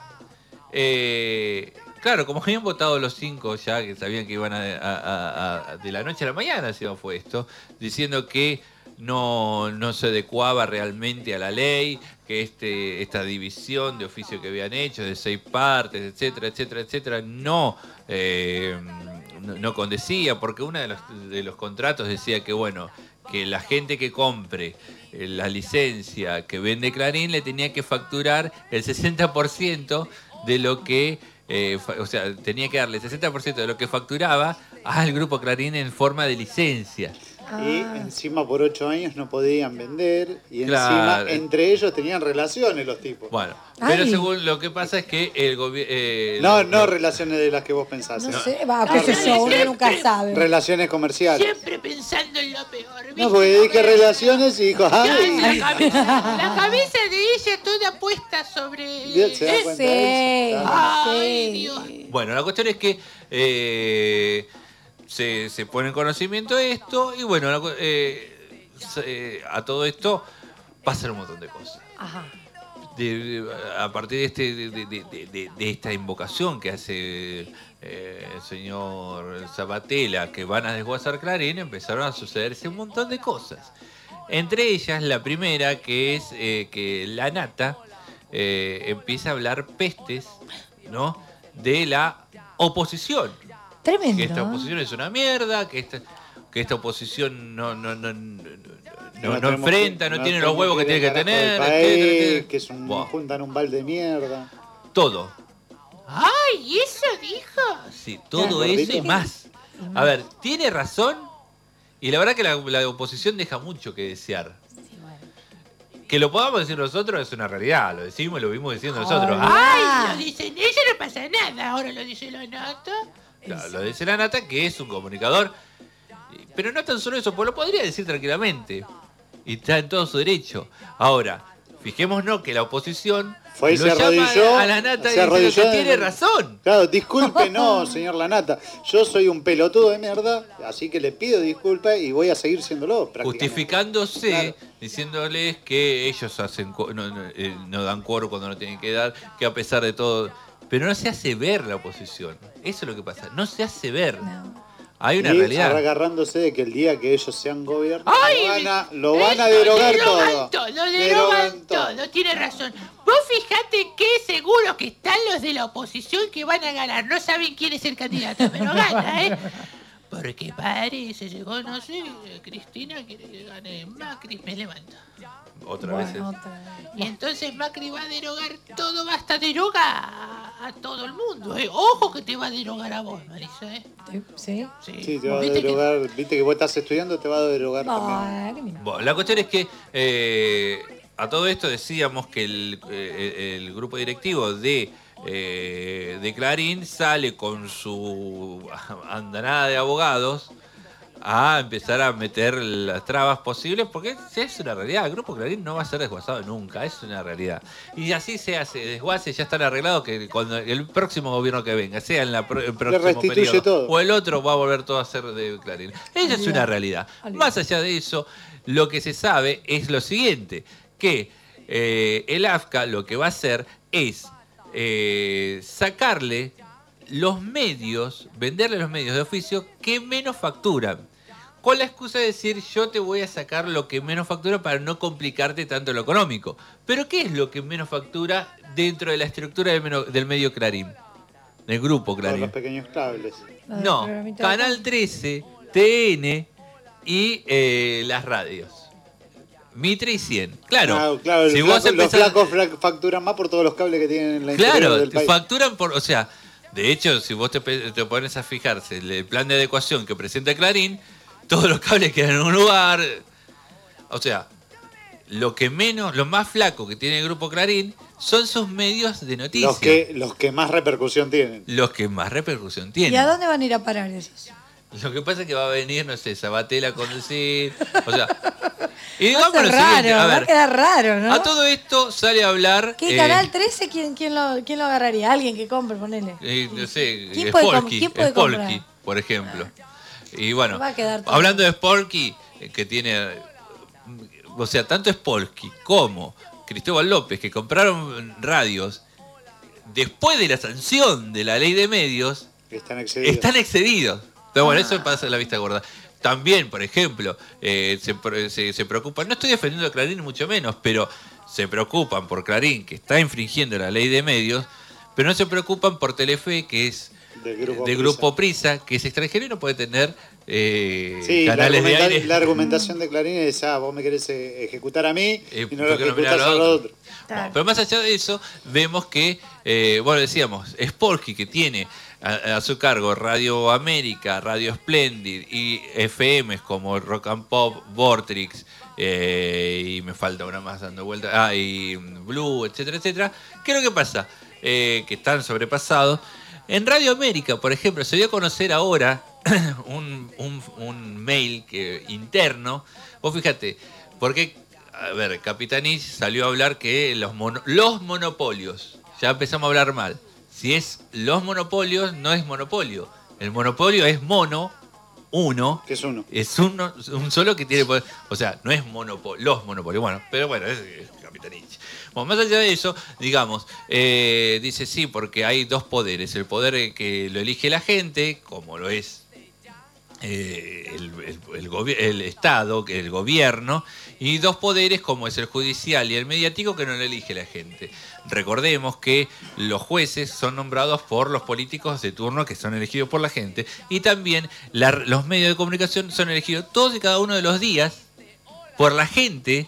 Eh, claro, como habían votado los cinco ya, que sabían que iban a, a- a- a- de la noche a la mañana, si no fue esto, diciendo que no, no se adecuaba realmente a la ley, que este, esta división de oficio que habían hecho de seis partes, etcétera, etcétera, etcétera, no, eh, no, no condecía, porque uno de los, de los contratos decía que, bueno, que la gente que compre eh, la licencia que vende Clarín le tenía que facturar el sesenta por ciento de lo que, eh, fa- o sea, tenía que darle el sesenta por ciento de lo que facturaba al grupo Clarín en forma de licencia.
Y encima por ocho años no podían vender y
Claro.
encima entre ellos tenían relaciones los tipos.
Bueno, pero
Ay.
según lo que pasa es que el gobierno...
No, no relaciones de las que vos pensás.
No
¿eh?
sé, va, qué sé yo, uno nunca sabe.
Relaciones comerciales.
Siempre pensando en lo peor. ¿viste?
No, porque dije relaciones y dijo,
La
¡ay!
cabeza, la cabeza de ella toda puesta sobre...
Dios se da cuenta de eso.
Ay, Dios.
Bueno, la cuestión es que eh, se, se pone en conocimiento esto y bueno, la cu- eh, se- eh, a todo esto pasan un montón de cosas.
Ajá.
De- de- a partir de, este, de, de- de- de- de esta invocación que hace eh, el señor Sabatella, que van a desguazar Clarín, empezaron a sucederse un montón de cosas. Entre ellas, la primera, que es eh, que la nata eh, empieza a hablar pestes, ¿no?, de la oposición.
Tremendo.
Que esta oposición es una mierda, que esta, que esta oposición no, no, no, no, no, no
tenemos
enfrenta,
que-
no, tiene los
tenemos
huevos que
ir
tiene
al
que
carajo del
tener,
país,
etcétera, etcétera.
que es un,
Buah.
juntan un balde de mierda.
Todo.
Ay, ¿eso dijo?
Sí, todo
Claro,
eso y
gordito.
más. A ver, tiene razón y la verdad que la, la oposición deja mucho que desear. Que lo podamos decir nosotros es una realidad, lo decimos y lo vimos diciendo nosotros.
Ay, lo dicen ella, no pasa nada. Ahora lo dice la nata.
Claro, lo dice la nata, que es un comunicador. Pero no tan solo eso, pues lo podría decir tranquilamente. Y está en todo su derecho. Ahora, fijémonos que la oposición
Fue y
lo
se
llama
arrodilló.
a la nata
se
y
arrodilló
dice que
en-
tiene razón.
Claro, disculpe, no, señor Lanata. Yo soy un pelotudo de mierda, así que le pido disculpas y voy a seguir siéndolo. prácticamente.
Justificándose,
Claro.
diciéndoles que ellos hacen cu- no, no, eh, no dan quórum cuando no tienen que dar, que a pesar de todo... Pero no se hace ver la oposición. Eso es lo que pasa. No se hace ver. Hay una
y
realidad.
agarrándose de que el día que ellos sean gobierno,
Ay,
lo van a, lo
eso,
van a derogar
derogan
todo.
todo. Lo
Derogan
derogan
todo.
todo, tiene razón. Vos fijate que seguro que están los de la oposición que van a ganar. No saben quién es el candidato, pero gana, ¿eh? Porque parece, llegó, no sé, Cristina quiere que gane Macri, me levanto.
Otra
Bueno,
vez.
otra Y entonces Macri va a derogar todo, basta derogar a todo el mundo, ¿eh? Ojo que te va a derogar a vos, Marisa, ¿eh?
Sí.
Sí, te va a
¿Viste que-
derogar. Viste que vos estás estudiando, te va a derogar también.
Bueno, la cuestión es que eh, a todo esto decíamos que el, eh, el grupo directivo de, eh, de Clarín sale con su andanada de abogados a empezar a meter las trabas posibles, porque es una realidad, el grupo Clarín no va a ser desguazado nunca, es una realidad. Y así se hace, desguace, ya están arreglados que cuando el próximo gobierno que venga, sea en la pro, el próximo periodo
todo.
o el otro, va a volver todo a ser de Clarín. Esa es una realidad. Más allá de eso, lo que se sabe es lo siguiente, que eh, el A F C A lo que va a hacer es eh, sacarle los medios, venderle los medios de oficio que menos facturan. Con la excusa de decir, yo te voy a sacar lo que menos factura para no complicarte tanto lo económico. Pero ¿qué es lo que menos factura dentro de la estructura del, meno, del medio Clarín? Del grupo Clarín.
Por los pequeños cables.
No, Canal trece, T N y eh, las radios. Mitre y cien. Claro,
claro, claro
si
el
vos
flaco,
empezás...
los flacos facturan más por todos los cables que tienen en la interior
Claro,
del país.
facturan por... O sea, de hecho, si vos te, te pones a fijarse el plan de adecuación que presenta Clarín, todos los cables quedan en un lugar. O sea, lo que menos, lo más flaco que tiene el grupo Clarín son sus medios de noticias.
Los que, los que más repercusión tienen.
Los que más repercusión tienen.
¿Y a dónde van a ir a parar esos?
Lo que pasa es que va a venir, no sé, Sabatel a conducir. O sea. Y
va
digamos
a ser
lo
raro,
siguiente, a
va
ver,
a quedar raro, ¿no?
a todo esto sale a hablar.
¿Qué
eh,
Canal trece? ¿Quién, quién, lo, ¿Quién lo agarraría? Alguien que compre, ponele.
eh, no sé,
¿Quién puede com-
Spolky,
quién puede
Spolky,
comprar?
por ejemplo. Y bueno,
Va a quedar todo.
hablando de Spolky, eh, que tiene, o sea, tanto Spolky como Cristóbal López, que compraron radios después de la sanción de la ley de medios,
están excedidos.
Están excedidos. Pero bueno,
Ah.
eso pasa en la vista gorda. También, por ejemplo, eh, se, se, se preocupan, no estoy defendiendo a Clarín ni mucho menos, pero se preocupan por Clarín, que está infringiendo la ley de medios, pero no se preocupan por Telefe, que es
del grupo,
del grupo Prisa, que es extranjero y no puede tener eh,
sí,
canales
la
de aire.
La argumentación de Clarín es, ah, vos me querés eh, ejecutar a mí
Eh,
y no lo
¿por qué no mirás
ejecutás
a
a
lo
los
otro?
otros.
No, pero más allá de eso, vemos que, eh, bueno, decíamos, Spolky, que tiene a, a su cargo Radio América, Radio Splendid y F Ms como Rock and Pop, Vortrix, eh, y me falta una más dando vuelta, ah, y Blue, etcétera, etcétera. ¿Qué es lo que pasa? Eh, que están sobrepasados. En Radio América, por ejemplo, se dio a conocer ahora un, un, un mail que, interno. Vos fíjate, porque, a ver, Capitanich salió a hablar que los, mono, los monopolios, ya empezamos a hablar mal. Si es los monopolios, no es monopolio. El monopolio es mono, uno.
¿Qué es uno?
Es uno, un solo que tiene poder. O sea, no es monopolio, los monopolios. Bueno, pero bueno, es, es Capitanich. Bueno, más allá de eso, digamos, eh, dice sí, porque hay dos poderes. El poder que lo elige la gente, como lo es eh, el, el, el, gobi- el Estado, el gobierno, y dos poderes como es el judicial y el mediático que no lo elige la gente. Recordemos que los jueces son nombrados por los políticos de turno que son elegidos por la gente, y también la, los medios de comunicación son elegidos todos y cada uno de los días por la gente.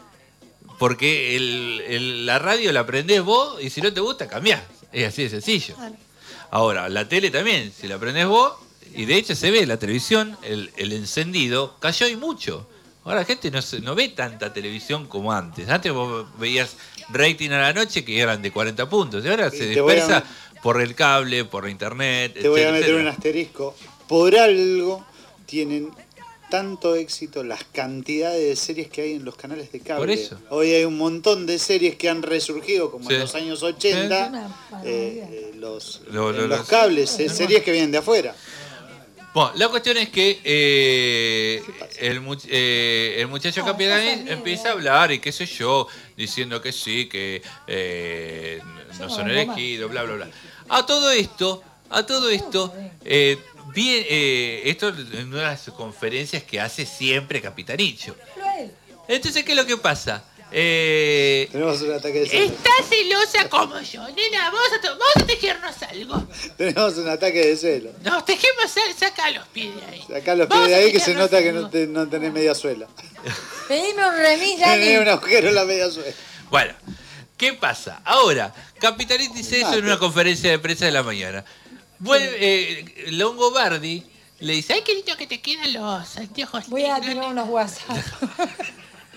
Porque el, el, la radio la prendés vos y si no te gusta, cambiás. Es así de sencillo. Ahora, la tele también, si la prendés vos, y de hecho se ve la televisión, el, el encendido cayó y mucho. Ahora la gente no, se, no ve tanta televisión como antes. Antes vos veías rating a la noche que eran de cuarenta puntos. Y ahora
Y
se
te voy a-
dispersa por el cable, por la internet,
Te voy a
etcétera,
meter un
etcétera.
asterisco. Por algo tienen tanto éxito las cantidades de series que hay en los canales de cable.
Por eso.
Hoy hay un montón de series que han resurgido, como
Sí.
en los años ochenta,
Sí.
eh, eh, los,
Lo- lo-
en los
los-
cables, eh, series que vienen de afuera.
Bueno, la cuestión es que eh, el, mu- eh, el muchacho Capitanich empieza a hablar y qué sé yo, diciendo que sí, que eh, no son elegidos, bla, bla, bla. A todo esto, a todo esto, eh, bien, eh, esto es una de las conferencias que hace siempre Capitanicho. Entonces, ¿qué es lo que pasa? Eh,
Tenemos un ataque de celos.
Estás celosa como yo, nena. Vamos a, to- vamos a tejernos algo.
Tenemos un ataque de celos.
Nos tejemos, sa- saca los pies de ahí.
Acá los
Vamos
pies de
a
ahí que se
tejernos
nota que
algo.
no, te- no tenés media suela.
Pedime un remis, Dani.
Tenés un agujero en la media suela.
Bueno, ¿qué pasa? Ahora, Capitanich dice eso en una conferencia de prensa de la mañana. Vuelve, eh, Longobardi le dice,
¿Sabes qué lindo que te quedan los anteojos?
Voy a tirar unos WhatsApp.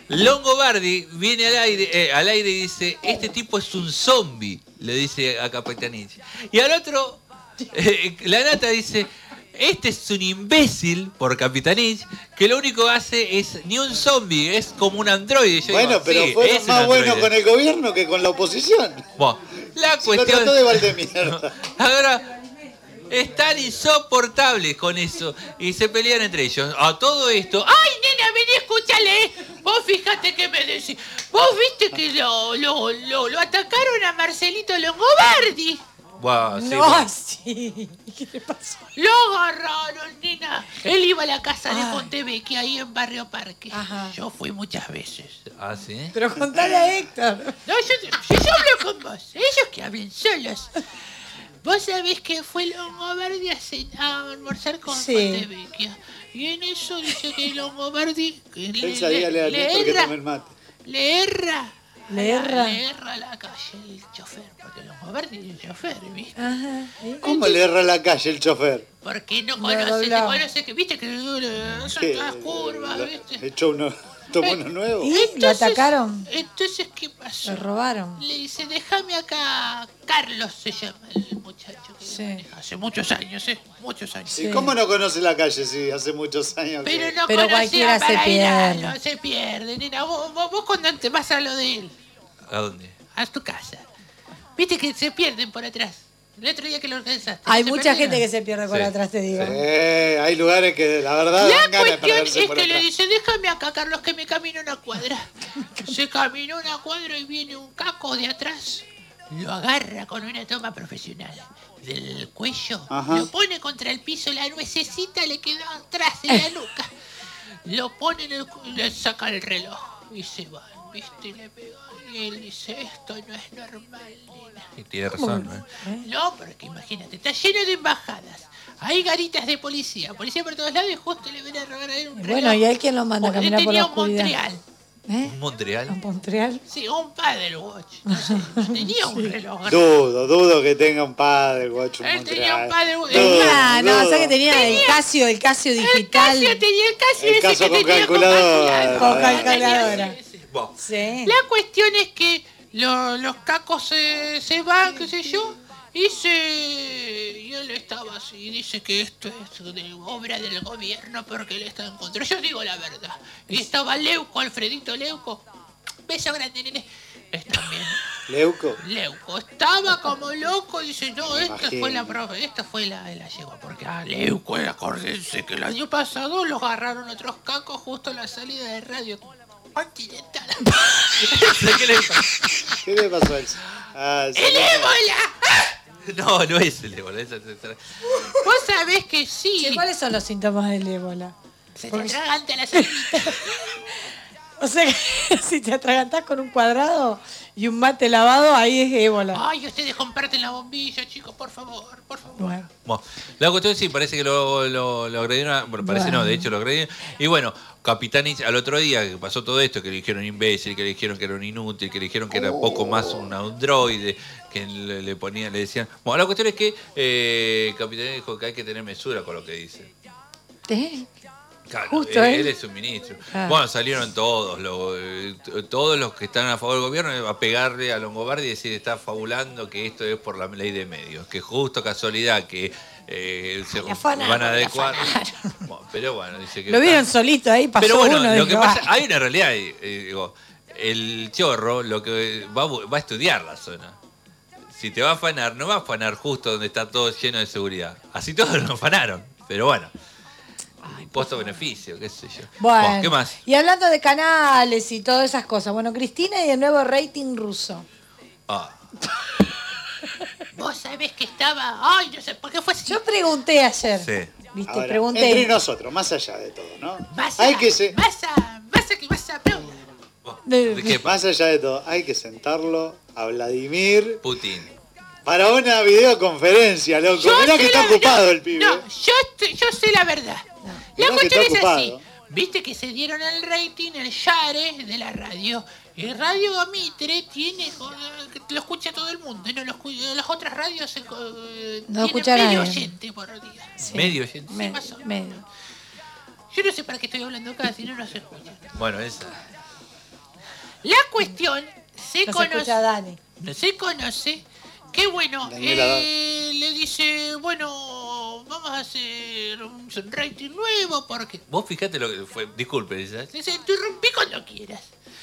Longobardi viene al aire, eh, al aire y dice, este tipo es un zombie, le dice a Capitanich. Y al otro, eh, la nata dice, este es un imbécil, por Capitanich, que lo único que hace es ni un zombie, es como un androide. Yo
bueno,
digo,
pero
sí,
fueron
es
más
un
buenos
androide.
con el gobierno que con la oposición.
Bueno, la
Si lo
cuestión...
trató de Valdemierda.
Ahora, están insoportables con eso y se pelean entre ellos. A todo esto...
¡Ay, nena, vení, escúchale! Vos fíjate que me decís. Vos viste que lo, lo, lo, lo atacaron a Marcelito Longobardi.
Wow, sí,
No,
bueno.
sí. ¿Qué le pasó?
Lo agarraron, nena. Él iba a la casa de
Ay.
Fontevecchia ahí en Barrio Parque.
Ajá.
Yo fui muchas veces.
Ah, ¿sí?
Pero contale a Héctor.
No, yo, yo, yo hablo con vos. Ellos que hablen solos. Vos sabés que fue Longobardi a, cen- a almorzar con
Sí.
Fontevecchia. Y en eso dice que Longobardi que le,
Él sabía
le,
leer
le
porque
erra,
tome el mate.
le erra.
Le erra.
Le erra a la calle el chofer. Porque Longobardi es el chofer, ¿viste?
Ajá. ¿eh?
¿Cómo le erra la calle el chofer?
Porque no
No
conoce, no
doblaba.
conoce que, viste, que eh, son
¿Qué?
todas curvas, ¿viste?
Echó uno, tomó uno nuevo.
¿Y? ¿Lo atacaron?
Entonces, ¿qué pasó?
¿Lo robaron?
Le dice, déjame acá, Carlos se llama el muchacho que
Sí.
maneja hace muchos años, ¿eh? Muchos años.
¿Y cómo no conoce la calle si hace muchos años
Pero
que...
no
Pero
conocía
cualquiera se
para ir a-
pierde.
no se pierde, nena. Vos, vos, vos cuando te vas a lo de él,
¿A dónde?
a tu casa, viste que se pierden por atrás. El otro día que lo organizaste.
Hay
¿se
mucha
perdieron?
gente que se pierde por
Sí.
atrás, te digo.
Eh, hay lugares que la verdad
La
dan ganas de
cuestión
perderse
es
por
que le
atrás.
dice, déjame acá, Carlos, que me camino una cuadra. Se caminó una cuadra y viene un caco de atrás. Lo agarra con una toma profesional del cuello,
Ajá.
lo pone contra el piso, la nuececita le quedó atrás en la nuca. Lo pone en el cu- le saca el reloj y se va, ¿viste? Y le pega. Y él dice, esto no es normal, nena.
Y tiene razón, ¿eh?
No, porque imagínate, está lleno de embajadas. Hay garitas de policía, policía por todos lados y justo le viene a robar a él un reloj.
Bueno, ¿y a él quién lo manda a
Porque él
caminar por la
tenía un
oscuridad?
Montreal.
¿Eh?
¿Un Montreal?
¿A Montreal?
Sí, un Paddle Watch. No sé, tenía un reloj.
Dudo, dudo que tenga un padre, guacho.
Él tenía un
Montreal.
Paddle Watch.
Dudo,
Ah, no,
dudo.
o sea que tenía el Casio, el Casio digital.
El Casio tenía el Casio
El
ese
Casio
que
con
tenía
calculadora.
Con
calculadora.
calculadora.
Bueno,
Sí.
La cuestión es que lo- los cacos se, se van, qué sé yo, y se y él estaba así, dice que esto es de obra del gobierno porque él está en contra. Yo digo la verdad. Y estaba Leuco, Alfredito Leuco. Beso grande, nene. Es también
Leuco.
Leuco. Estaba como loco, dice, no, esta
Imagino.
fue la profe, esta fue la de la yegua, porque a Leuco, acuérdense que el año pasado lo agarraron otros cacos justo en la salida de Radio Continental.
¿qué le pasa?
¿Qué le pasó a él? Ah, sí.
¡El ébola!
No, no es el ébola. Es el...
Vos sabés que sí.
Che, ¿cuáles son los síntomas del ébola?
Se te atraganta la salivita.
O sea que si te atragantas con un cuadrado y un mate lavado, ahí es ébola.
Ay, ustedes comparten la bombilla, chicos, por favor, por favor.
Bueno.
Bueno, la cuestión sí, parece que lo, lo, lo agredieron. Bueno, parece
Bueno.
no, de hecho lo agredieron. Y bueno, Capitanich al otro día que pasó todo esto, que le dijeron imbécil, que le dijeron que era un inútil, que le dijeron que era poco más un androide, que le, le ponían, le decían. Bueno, la cuestión es que eh, Capitanich dijo que hay que tener mesura con lo que dice.
¿Eh?
Claro,
Justo
él,
él.
es un ministro.
Ah.
Bueno, salieron todos, los, eh, t- todos los que están a favor del gobierno a pegarle a Longobardi y decir está fabulando que esto es por la ley de medios, que justo casualidad que eh, se
Le afanaron,
van a
le
adecuar. Bueno, pero bueno, dice que
Lo vieron solito ahí, pasó
pero bueno,
uno. y
lo que
dijo,
pasa,
"Ah".
hay una realidad, ahí, eh, digo, el chorro lo que va, a bu- va a estudiar la zona. Si te va a afanar, no va a afanar justo donde está todo lleno de seguridad. Así todos lo afanaron, pero bueno. Costo-beneficio, qué sé yo.
Bueno,
¿qué más?
y hablando de canales y todas esas cosas, bueno, Cristina y el nuevo rating ruso.
Ah,
Vos sabés que estaba. Ay, no sé por qué fue así.
Yo pregunté ayer,
sí.
¿viste?
Ahora,
pregunté.
entre nosotros, más allá de todo, ¿no?
Vas
Hay
a,
que se-
vas a, vas a, que vas a aplaudir.
¿De qué?
Más allá de todo, hay que sentarlo a Vladimir
Putin.
para una videoconferencia, loco.
Yo
Mirá
sé
que está
la
ocupado
verdad.
el pibe.
No, yo, estoy- yo sé la verdad. La
Mirá que
cuestión es
está
así.
ocupado.
Viste que se dieron el rating, el share de la radio. El Radio Mitre tiene, lo escucha todo el mundo. No lo escu- las otras radios se, eh,
No
tienen
escucha
medio
nadie.
oyente por día.
Sí.
Medio oyente.
Me-
más o menos.
medio.
Yo no sé para qué estoy hablando acá, si no, no se escucha.
Bueno, esa.
La cuestión se
No se
conoce.
escucha a Dani.
No se conoce. Que bueno,
Daniela,
eh, le dice, bueno, vamos a hacer un rating nuevo porque.
Vos fijate lo que fue. Disculpe, Lisa.
Dice, tú rompí cuando quieras.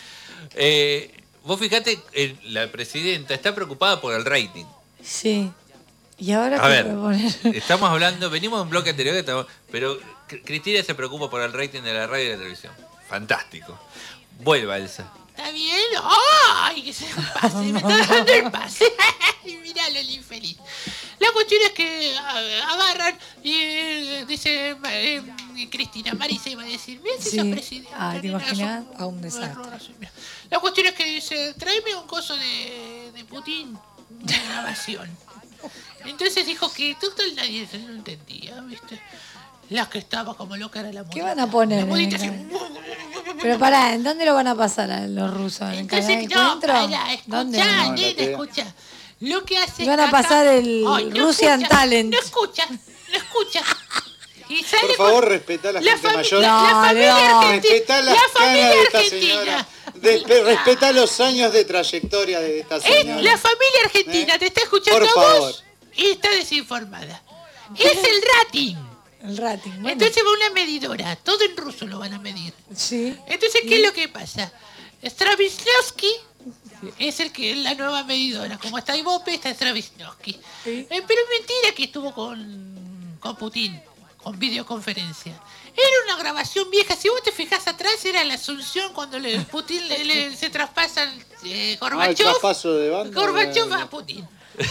Eh, vos fijate, eh, la presidenta está preocupada por el rating.
Sí. ¿Y ahora
A
qué
ver,
voy a poner?
estamos hablando, venimos de un bloque anterior, que estamos- pero Cr- Cristina se preocupa por el rating de la radio y de la televisión. Fantástico. Vuelva, Elsa.
¿Está bien? ¡Ay! Que se pase, me está dando el pase. Miralo, el infeliz. La cuestión es que a- agarran y eh, dice eh, Cristina, Marisa iba a decir, mira si esa
Sí.
presidenta.
Ah, ¿te
nena,
imaginas?
son-
A un desastre.
La cuestión es que dice, tráeme un coso de, de Putin, una grabación. Entonces dijo que total nadie se lo entendía, ¿viste? La que estaba como loca era la mujer.
¿Qué van a poner?
La
en
modita
el
así,
canal? Pero pará, ¿en dónde lo van a pasar a los rusos? ¿En el canal de
entonces, no,
encuentro?
pará,
¿Dónde?
escuchá,
No,
nena, escucha. Lo que hace
Y van a
Caca-
pasar el
Ay, no
Russian
escucha,
Talent.
No escucha, no escucha. Y sale
Por favor,
con-
respetá a la,
La
gente
fami-
mayor.
la- la familia argentina-
Respetá las
la
canas
familia
de esta
argentina.
señora. Despe- respetá los años de trayectoria de esta
Es
señora.
la familia argentina,
¿Eh?
te está escuchando
Por favor.
vos y está desinformada. Es el rating.
El rating, bueno.
Entonces va una medidora, todo en ruso lo van a medir.
Sí.
Entonces, ¿qué es lo que pasa? Stravinsky es el que es la nueva medidora. Como está Ibope, está Stravinsky. Eh, pero es mentira que estuvo con, con Putin, con videoconferencia. Era una grabación vieja. Si vos te fijas atrás, era la Asunción cuando le, Putin le, le- se traspasan eh,
Ah, el
Gorbachev.
traspaso de banda.
Gorbachev a Putin.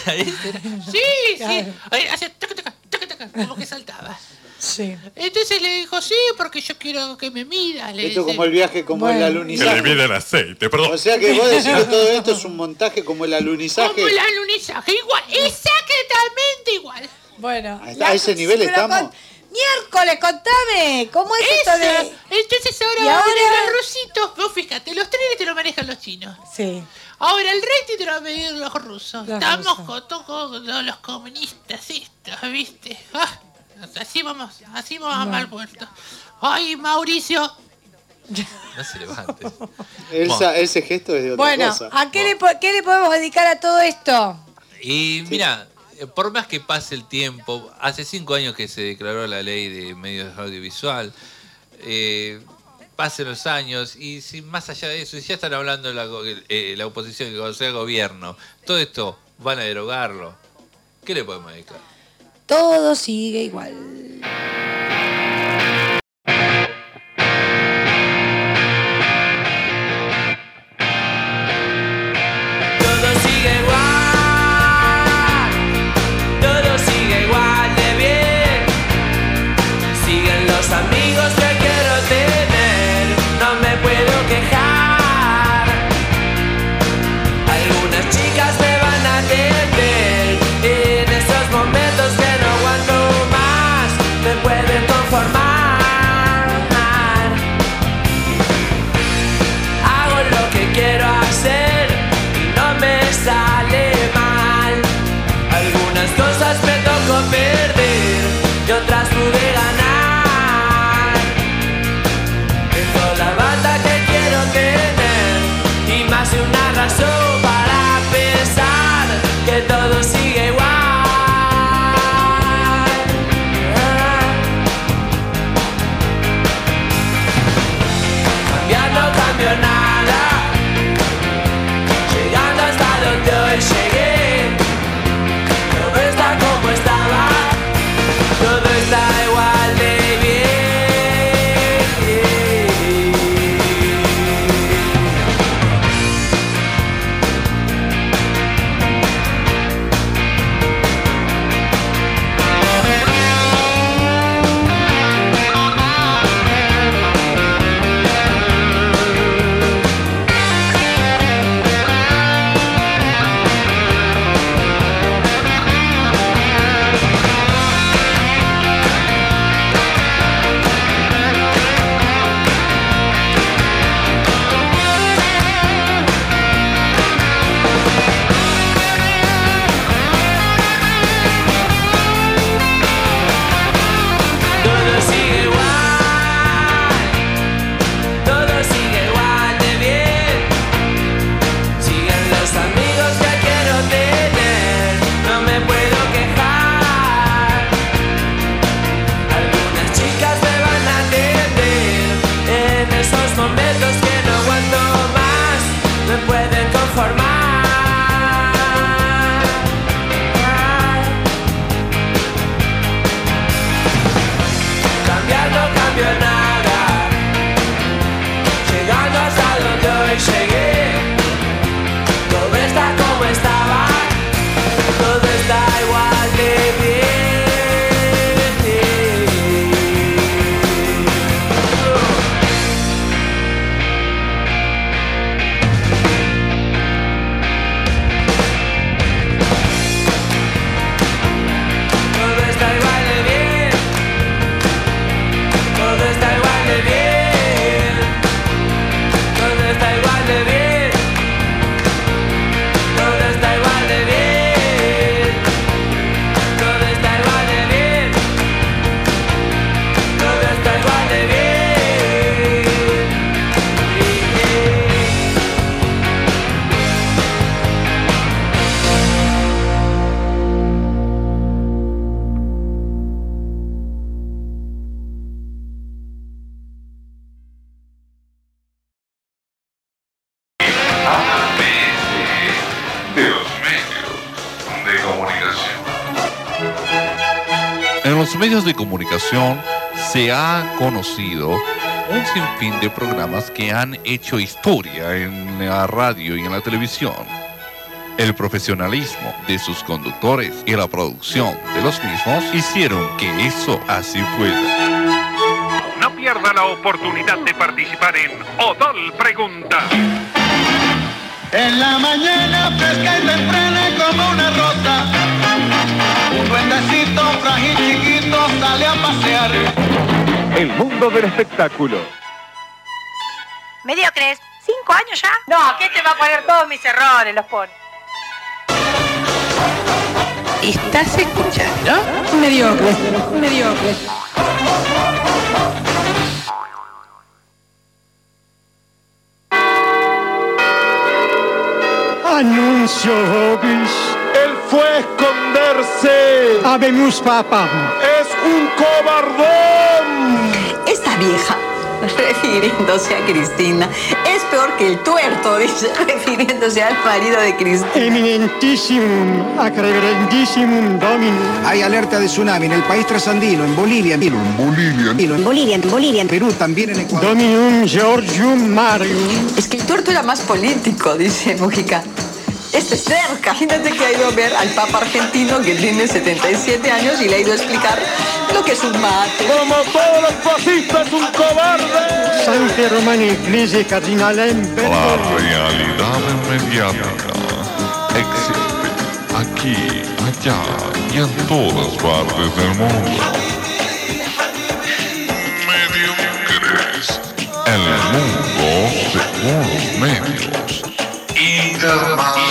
Sí, sí.
Claro.
Ahí hace taca, taca, taca, taca, como que saltaba.
Sí.
Entonces le dijo, sí, porque yo quiero que me mida. Le
Esto
dice.
como el viaje, como
Bueno.
el
Se
alunizaje.
le viene el aceite, perdón.
O sea que vos decís que todo esto es un montaje como el alunizaje.
Como el alunizaje, igual, exactamente igual.
Bueno.
A, a ese nivel
Pero
estamos.
con- Miércoles, contame, ¿cómo es esto
Esa.
de...?
Entonces ahora
¿Y
va a venir
ahora?
los rusitos. Vos fíjate, los trenes te lo manejan los chinos.
Sí.
Ahora el rating te lo van a medir los rusos.
Los
Estamos
rusos.
con todos los comunistas estos, ¿viste? Ah, así vamos, así vamos a
Bueno.
mal puerto. Ay, Mauricio.
No se levante.
Elsa, ese gesto es de otra
Bueno,
cosa.
¿a qué le, po- qué le podemos dedicar a todo esto?
Y mira, eh, por más que pase el tiempo, hace cinco años que se declaró la ley de medios audiovisual, eh, pasen los años y si más allá de eso, si ya están hablando la, go- eh, la oposición, que cuando sea gobierno, todo esto van a derogarlo, ¿qué le podemos dedicar?
Todo sigue igual.
Todo sigue igual, todo sigue igual de bien. Siguen los amigos que quiero tener, no me puedo quejar. Algunas chicas me van a atender en esos momentos que no aguanto más, me pueden conformar. Hago lo que quiero hacer y no me sale mal. Algunas cosas me tocó perder y otras pude ganar. Tengo la banda que quiero tener y más de una razón para pensar que todo sigue igual.
En los medios de comunicación se ha conocido un sinfín de programas que han hecho historia en la radio y en la televisión. El profesionalismo de sus conductores y la producción de los mismos hicieron que eso así fuera.
No pierda la oportunidad de participar en Odol Pregunta.
En la mañana fresca y temprana como una rosa, un duendecito frágil chiquito sale a pasear.
El mundo del espectáculo.
¿Mediocres? ¿Cinco años ya? No, ¿qué te va a poner todos mis errores? Los pone.
¿Estás escuchando?
Mediocres, mediocres.
Anuncio Hobbies. Él fue a esconderse. Habemos papá. Es un cobardón.
Esta vieja, refiriéndose a Cristina, es peor que el tuerto, dice, refiriéndose al marido de Cristina.
Eminentissimum, acreverendissimum dominum.
Hay alerta de tsunami en el país trasandino, en Bolivia. En Bolivia. En Bolivia, en Bolivia. En Perú, también en Ecuador.
Dominum Georgium Marium.
Es que el tuerto era más político, dice Mujica. Este es cerca. Imagínate que ha ido a ver al Papa argentino que tiene setenta y siete años y le ha ido a explicar lo que es un mate.
Como todos los fascistas, un cobarde. Sante Romani Ecclesia Cardinalem.
La realidad mediática existe aquí, allá y en todas partes del mundo. Mediocres. El mundo según los medios internacionales.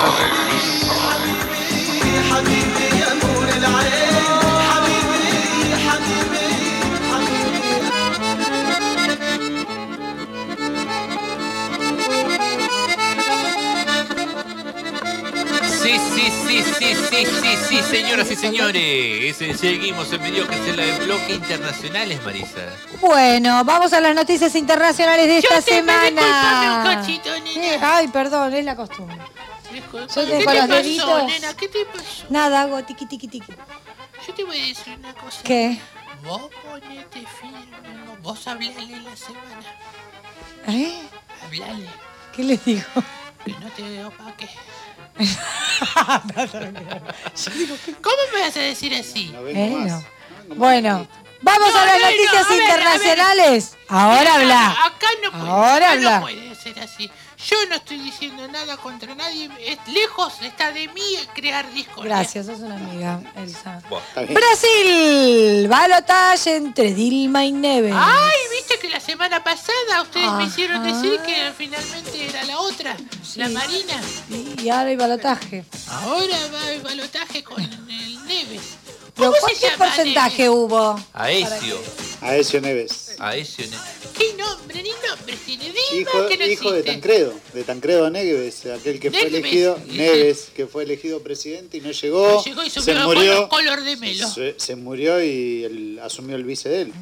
Sí, sí, sí, sí, sí, sí, sí, señoras y señores. Seguimos en Mediocres en la de bloque internacionales, Marisa.
Bueno, vamos a las noticias internacionales de esta
Yo te
semana.
disculpame un cachito, nena.
Eh, Ay, perdón, es la costumbre.
Disculpa.
Yo
¿Qué
te
te
con los
pasó,
deditos.
nena? ¿Qué te pasó?
Nada, hago tiqui tiqui tiqui.
Yo te voy a decir una cosa.
¿Qué?
Vos ponete firme, vos- vos hablale en la semana.
¿Eh?
Hablale,
¿Qué les digo?
que no te opaque. ¿Cómo me vas a decir así?
Eh, no. Bueno, vamos
No,
a las
no, no,
noticias
a ver, a ver.
internacionales. Ahora
Mira,
habla.
Acá no puede,
Ahora
acá
habla.
no puede ser así. Yo no estoy diciendo nada contra nadie. Es, lejos está de mí crear discordia.
Gracias, sos una amiga, Elsa.
Está bien.
Brasil, balotaje entre Dilma y Neves.
Ay, viste que la semana pasada ustedes me hicieron
Ajá.
decir que finalmente era la otra, la Marina.
Y ahora hay balotaje.
Ahora va el balotaje con el Neves.
¿Pero
¿Cómo se
cuánto
llama
porcentaje hubo?
Aesio.
Aesio Neves.
Aesio.
¿Qué nombre? Ni nombre tiene. Dilma
Hijo,
que no
hijo de
existe.
Tancredo, de Tancredo Neves, aquel que fue
Neves.
elegido, Neves, que fue elegido presidente y no llegó,
No llegó y
se
subió
murió,
color, color de melo.
se, se murió y él asumió el vice de él.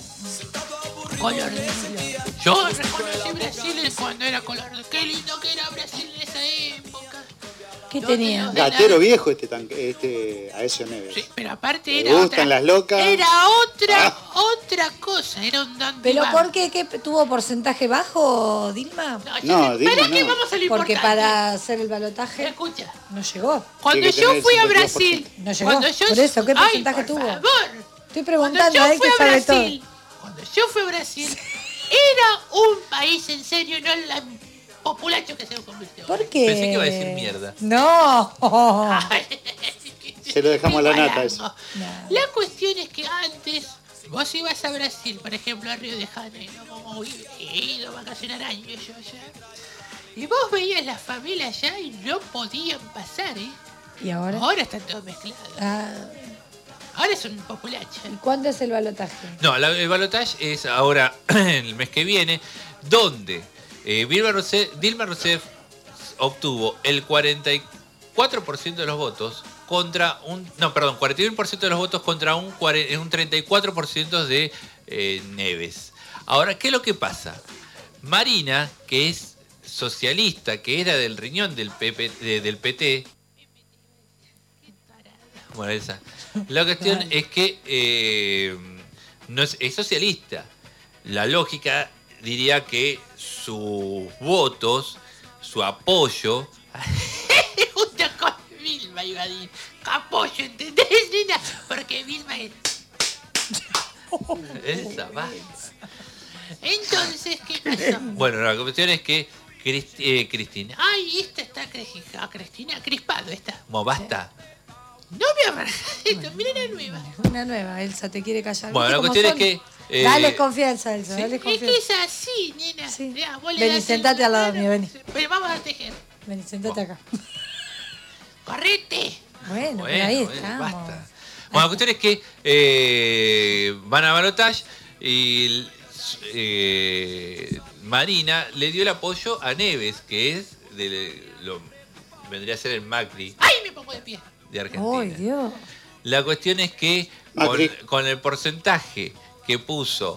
Color de melo. Yo reconocí Brasil cuando era color de... Qué lindo que era Brasil en esa época.
¿Qué
¿Dónde
tenía?
los de la-
Gatero viejo este, tanque, este Aesio Neves.
Sí, pero aparte
Le
era
gustan
otra...
las locas.
Era otra, otra cosa. Era un dandy
¿Pero
bang.
por qué? ¿Qué tuvo porcentaje bajo Dilma?
No, Dilma
¿Para qué
no.
vamos a lo
Porque
importante?
para hacer el balotaje
Escucha,
no llegó.
cuando
Tiene que
yo
tener
fui a
el cincuenta y dos por
Brasil...
ciento.
No llegó.
Cuando yo...
Por eso, ¿qué
Ay,
porcentaje
por
tuvo?
favor.
Estoy
Cuando
preguntando
yo
a él
fui
que
a
sabe
Brasil,
todo.
cuando yo fui a Brasil, era un país en serio, no la populacho que se convirtió.
¿Por qué?
Pensé que iba a decir mierda.
No.
Se lo dejamos a la nata eso.
La cuestión es que antes vos ibas a Brasil, por ejemplo, a Río de Janeiro, como he ido a vacacionar años yo allá, y vos veías las familias allá y no podían pasar, ¿eh?
¿Y ahora?
Ahora están todos mezclados.
Ah,
Ahora es un populacho.
¿y cuándo es el balotaje?
No, la- el balotaje es ahora, el mes que viene, donde eh, Dilma Rousseff, Dilma Rousseff obtuvo el cuarenta y cuatro por ciento de los votos contra un... No, perdón, cuarenta y uno por ciento de los votos contra un, cuare- un treinta y cuatro por ciento de eh, Neves. Ahora, ¿qué es lo que pasa? Marina, que es socialista, que era del riñón del, P P, de- del P T... Bueno, esa. La cuestión
Claro.
es que eh, no es, es socialista. La lógica diría que sus votos, su apoyo...
Justo con Vilma iba a decir. Apoyo, ¿entendés, nena? Porque Vilma es...
Esa va.
Entonces, ¿qué pasó?
Bueno, la cuestión es que Crist- eh, Cristina...
Ay, esta está cri- ah, Cristina crispado esta.
Como basta.
No me amargas esto, mira la nueva.
Una nueva, Elsa, te quiere callar.
Bueno, la
¿Viste cómo
cuestión es
son?
que... eh,
Dale confianza, Elsa, dale
Es
confianza.
que es así, nena. Ya, vos le
Vení,
das
sentate
el-
al lado mío, vení.
Pero vamos a tejer.
Vení, sentate acá.
Correte.
Bueno,
Bueno,
pero ahí
bueno,
estamos.
basta. Bueno, la cuestión es que eh, van a balotaje y eh, Marina le dio el apoyo a Neves, que es de lo vendría a ser el Macri
Ay, me pongo de pie.
de Argentina.
Ay, Dios.
La cuestión es que con,
Macri.
con el porcentaje que puso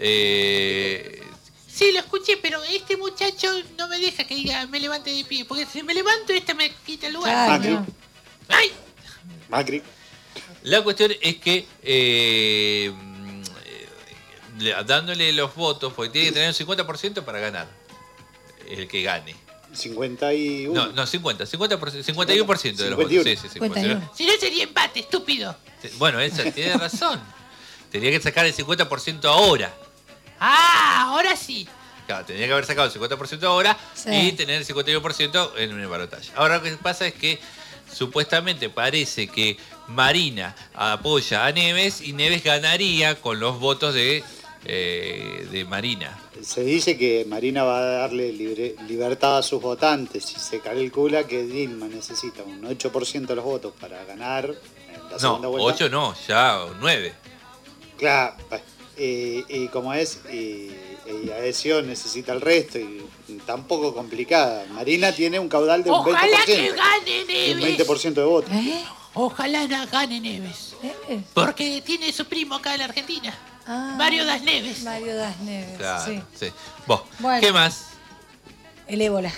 eh,
Sí, lo escuché, pero este muchacho no me deja que diga me levante de pie. Porque si me levanto, esta me quita el lugar.
Claro,
Macri.
no.
¡Ay!
Macri.
la cuestión es que eh, le- dándole los votos, porque tiene que tener un cincuenta por ciento para ganar el que gane.
cincuenta y uno.
No, no, cincuenta, cincuenta por ciento, cincuenta y uno por ciento de los
cincuenta y
votos.
uno.
Sí, sí, sí,
cincuenta y
pues,
uno.
Si no sería empate, estúpido.
sí. Bueno, esa tiene razón. Tenía que sacar el cincuenta por ciento ahora.
Ah, ahora sí.
Claro, tenía que haber sacado el cincuenta por ciento ahora
Sí.
y tener el cincuenta y uno por ciento en un balotaje. Ahora lo que pasa es que supuestamente parece que Marina apoya a Neves y Neves ganaría con los votos de, eh, de Marina.
Se dice que Marina va a darle libre- libertad a sus votantes y se calcula que Dilma necesita un ocho por ciento de los votos para ganar en la
No,
segunda vuelta.
ocho no, ya nueve.
Claro, pa- eh, y como es, y, y adhesión necesita el resto y tampoco complicada. Marina tiene un caudal de un
Ojalá
veinte por
que
ciento.
gane
Un
Neves.
veinte por ciento de votos.
¿Eh?
Ojalá no gane Neves.
¿Eh?
Porque tiene su primo acá en la Argentina.
Ah,
Mario Das Neves.
Mario Das Neves,
Claro,
sí.
sí. Vos,
Bueno.
¿qué más?
El ébola.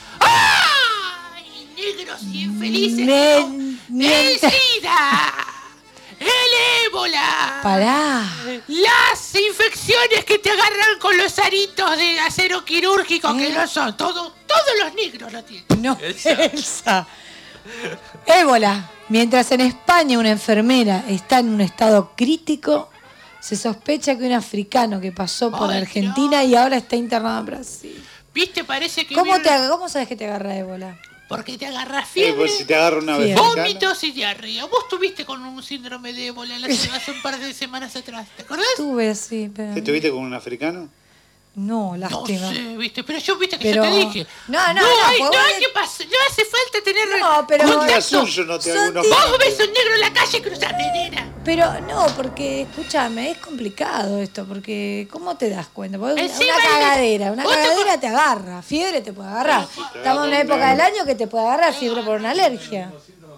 ¡Ay, negros y infelices!
Men-
¡El
mientras-
SIDA! ¡El ébola!
Pará.
Las infecciones que te agarran con los aritos de acero quirúrgico que
¿Eh?
no son. Todo, todos los negros lo tienen.
No,
Elsa.
Elsa. Ébola. Mientras en España una enfermera está en un estado crítico, se sospecha que un africano que pasó por
Ay,
Argentina y ahora está internado en Brasil.
¿Viste? Parece que...
¿Cómo,
vieron-
te, aga- ¿Cómo sabes que te agarra ébola?
Porque te agarra
Eh,
fiebre,
pues si te agarra una vez.
Fiebre.
vómitos y diarrea. Vos tuviste con un síndrome de ébola la- hace un par de semanas atrás. ¿Te acordás?
Tuve así, pero...
¿Estuviste con un africano?
No,
No
lástima.
sé, viste, pero yo viste que
Pero-
yo te dije.
No, no, no,
hay,
pues
no,
vos
hay
de-
que pas- no hace falta tener
No, pero-
No te
contacto.
asuyo, no te
Son
hago unos
tíos.
Vos ves un negro en la calle cruzando, nena.
Pero no, porque escúchame, es complicado esto, porque ¿cómo te das cuenta? Porque una,
Encima
una
el-
cagadera, una
vos te-
cagadera te agarra, fiebre te puede agarrar. Estamos en una época del año que te puede agarrar fiebre por una alergia.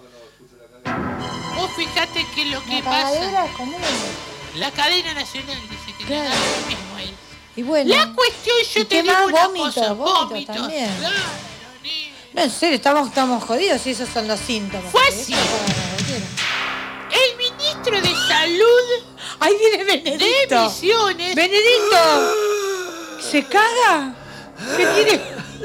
Vos fijate que lo que
Una cagadera
pasa.
es común.
La cadena nacional dice que
Claro.
le da lo mismo a él.
Y bueno,
La cuestión yo
¿y
te
qué
digo
más?
una
Vómitos,
cosa,
vómitos
vómitos.
también.
Claro, nena.
no, en serio, estamos, estamos jodidos si esos son los síntomas.
Fue
porque
así.
eso puede agarrar cualquiera.
El ministro de Salud
Ahí viene
de
Benedicto.
Misiones.
Benedicto, ¿se caga? ¿Qué tiene?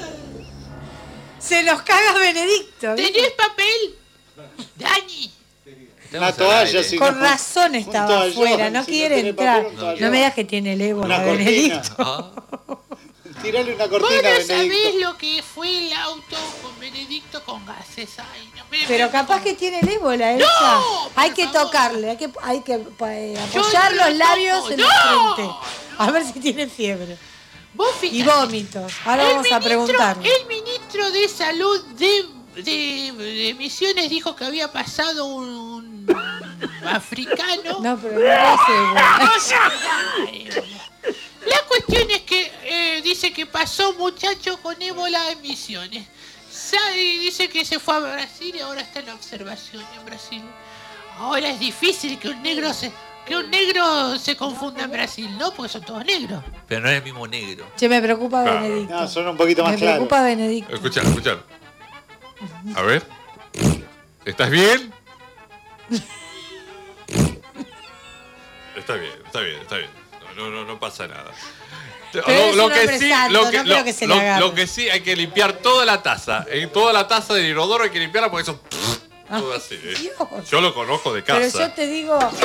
Se nos caga Benedicto. ¿viste?
¿Tenés papel? Dani.
Una
Estamos al
toalla,
aire.
sí.
Con
no,
razón
un
estaba
toallón,
afuera, no
si
quiere
tiene
entrar.
papel, un toallón.
No me digas que tiene el ébola,
Una cortina.
Benedicto.
Ah,
Tirale una
Vos
cortina a
no sabés
Benedicto.
lo que fue el auto con Benedicto con gases. Ay, no, pero,
Pero capaz que tiene el ébola, Elsa.
No, por
hay que
favor.
tocarle, hay que, hay que eh,
Yo
apoyar
no lo
los labios
toco.
en
¡No!
la frente. A ver si tiene fiebre.
Vos
Y
fijate.
vómitos. Ahora
El
vamos a
ministro-
preguntar.
El ministro de Salud de, de, de Misiones dijo que había pasado un, un africano.
No, pero no hace ébola.
Ay, la cuestión es que eh, dice que pasó un muchacho con ébola en Misiones. Sa- y dice que se fue a Brasil y ahora está en observación en Brasil. Ahora es difícil que un negro se que un negro se confunda en Brasil, ¿no? Porque son todos negros.
pero no es el mismo negro.
Che, me preocupa
Claro.
Benedicto.
No, son un poquito más
Me
claros.
preocupa Benedicto.
Escuchar, escuchar. A ver. ¿Estás bien?
Está bien, está bien, está bien. No, no, no pasa nada.
Pero
Lo,
es
lo
un
que
hombre
sí,
santo,
lo que,
no creo
lo-
que se
lo-
le agarre.
lo que sí hay que limpiar toda la taza. En toda la taza del inodoro hay que limpiarla porque eso todo así. ¿eh?
Dios.
Yo lo conozco de
Pero
casa.
yo te digo. A ver.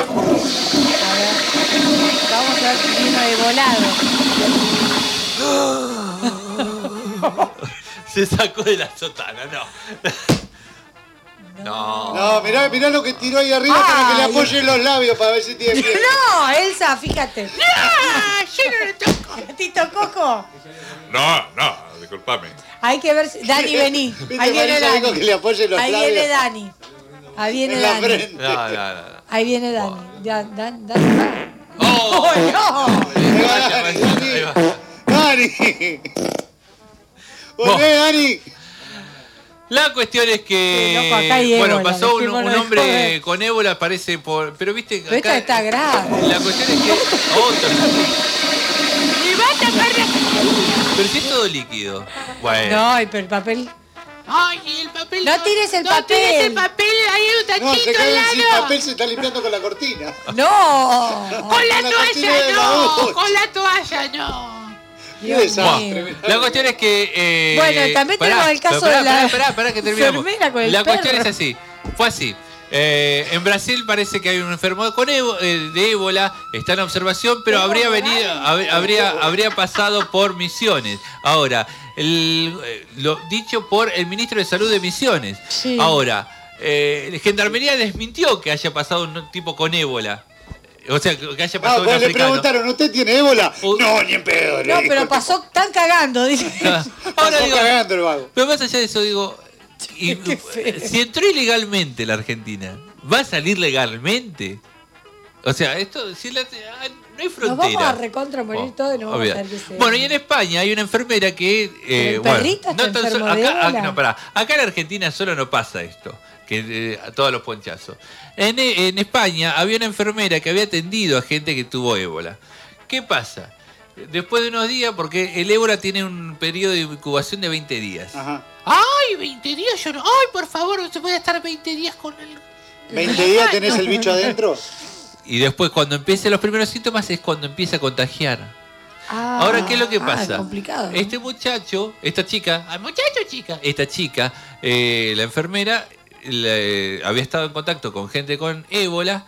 Vamos a ver si vino de volado.
Se sacó de la sotana, no. No.
No, mirá, mirá lo que tiró ahí arriba para que le
Ay.
apoyen los labios para ver si tiene fiebre.
No, Elsa, fíjate. ¡No! Yo no le toco. ¿Tito Coco?
No, no, disculpame.
Hay que ver si. Dani, vení.
¿Viste,
Ahí viene
Marisa, dijo
Dani.
que le apoyen los
Ahí
labios?
viene Dani. Ahí viene
En la
Dani.
frente.
No, no, no.
Ahí viene Dani. Ya, Dan, Dan,
¡Oh!
¡Oh, no!
Ahí va.
¡Dani! ¡Volvé, Dani!
La cuestión es que,
Sí, loco, acá hay
bueno,
ébola,
pasó un,
dejémonos
un
de
hombre
joder.
con ébola, parece por, pero viste,
Pero esta está grave.
la cuestión es que otro,
¡Me va a tapar la...
pero si es todo líquido. Bueno,
No, pero el papel.
¡Ay, el papel!
No tires el
no
papel.
tires el papel! ¡Hay un
No, se
tachito
cae
al
sin
lado!
papel, se está limpiando con la cortina.
¡No!
¡Con la
Con la cortina
toalla
de la
no!
ducha.
¡Con la toalla no!
Qué
Dios
desastre.
mío.
la cuestión es que eh,
Bueno, también
pará,
tenemos el caso
pero pará,
de la
pará, pará, pará, que terminamos.
enfermera con el
La cuestión
perro.
es así, fue así. Eh, en Brasil parece que hay un enfermo con ébo- eh, de ébola, está en observación, pero habría venido, hab- habría, habría pasado por Misiones. Ahora, el, eh, lo dicho por el ministro de Salud de Misiones.
Sí.
Ahora, eh, la Gendarmería desmintió que haya pasado un tipo con ébola. O sea, que haya
Ah,
pasado un
pues le
africano.
preguntaron, ¿usted tiene ébola?
Uh.
No, ni en pedo. le
No,
dijo.
pero pasó tan cagando, dice.
Ahora
Pasó
digo,
cagando el vago.
pero más allá de eso, digo, y-
Qué feo.
si entró ilegalmente la Argentina, ¿va a salir legalmente? O sea, esto, si la- ah, no hay
Nos vamos a
frontera.
recontra morir
Oh,
todos y nos vamos
obvio.
a tener que ser.
Bueno, y en España hay una enfermera que... eh,
Pero el
bueno,
perrito está
tan
enfermo
solo-
de
acá,
ébola.
ah, no, pará, acá en Argentina solo no pasa esto, que eh, a todos los ponchazos. En, en España había una enfermera que había atendido a gente que tuvo ébola. ¿Qué pasa? Después de unos días, porque el ébola tiene un periodo de incubación de veinte días.
Ajá.
¡Ay, veinte días! Yo no... ¡Ay, por favor! ¿Se puede estar veinte días con el...?
¿veinte días tenés el bicho adentro?
Y después, cuando empiecen los primeros síntomas, es cuando empieza a contagiar.
Ah,
Ahora, ¿qué es lo que
ah,
pasa?
complicado.
Este muchacho, esta chica,
¡Ay, muchacho, chica!
esta chica, eh, la enfermera, le- había estado en contacto con gente con ébola,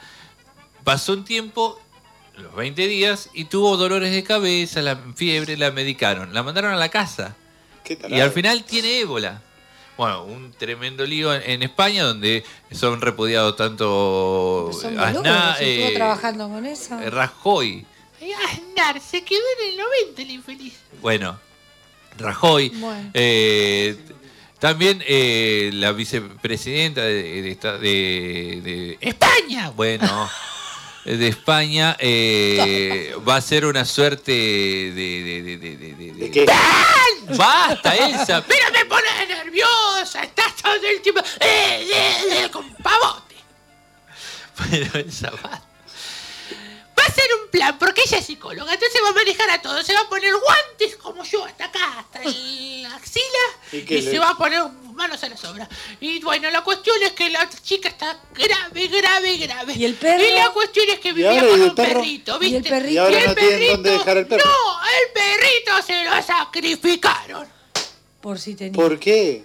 pasó un tiempo, los veinte días, y tuvo dolores de cabeza, la fiebre, la medicaron, la mandaron a la casa.
¿Qué tal?
Y al final tiene ébola. Bueno, un tremendo lío en, en España donde son repudiados tanto
Son
Aznar,
boludos, si estuvo
eh,
trabajando con eso.
eh, Rajoy.
Ay, Aznar, se quedó en el noventa el infeliz.
Bueno, Rajoy.
Bueno.
eh, también eh, la vicepresidenta de, de, esta- de- de España. Bueno, de España eh, va a ser una suerte de... de, de, de, de- de-
¿De qué?
¡Basta, Elsa!
¡Pero me pones nerviosa! ¡Estás todo el tiempo eh, eh, eh, con pavote!
Pero Elsa, basta.
Va a ser un plan, porque ella es psicóloga, entonces va a manejar a todo. Se va a poner guantes como yo, hasta acá, hasta la axila,
¿Y
y,
qué
se
le-
va a poner manos a la sobra. Y bueno, la cuestión es que la chica está grave, grave, grave.
¿Y el perro?
Y la cuestión es que vivía
ahora,
con
y el
un
perro?
perrito,
¿Y
¿viste?
el perrito?
Y ahora
el
no tienen dónde dejar el perro.
No, el perrito se lo sacrificaron.
Por si tenía.
¿Por qué?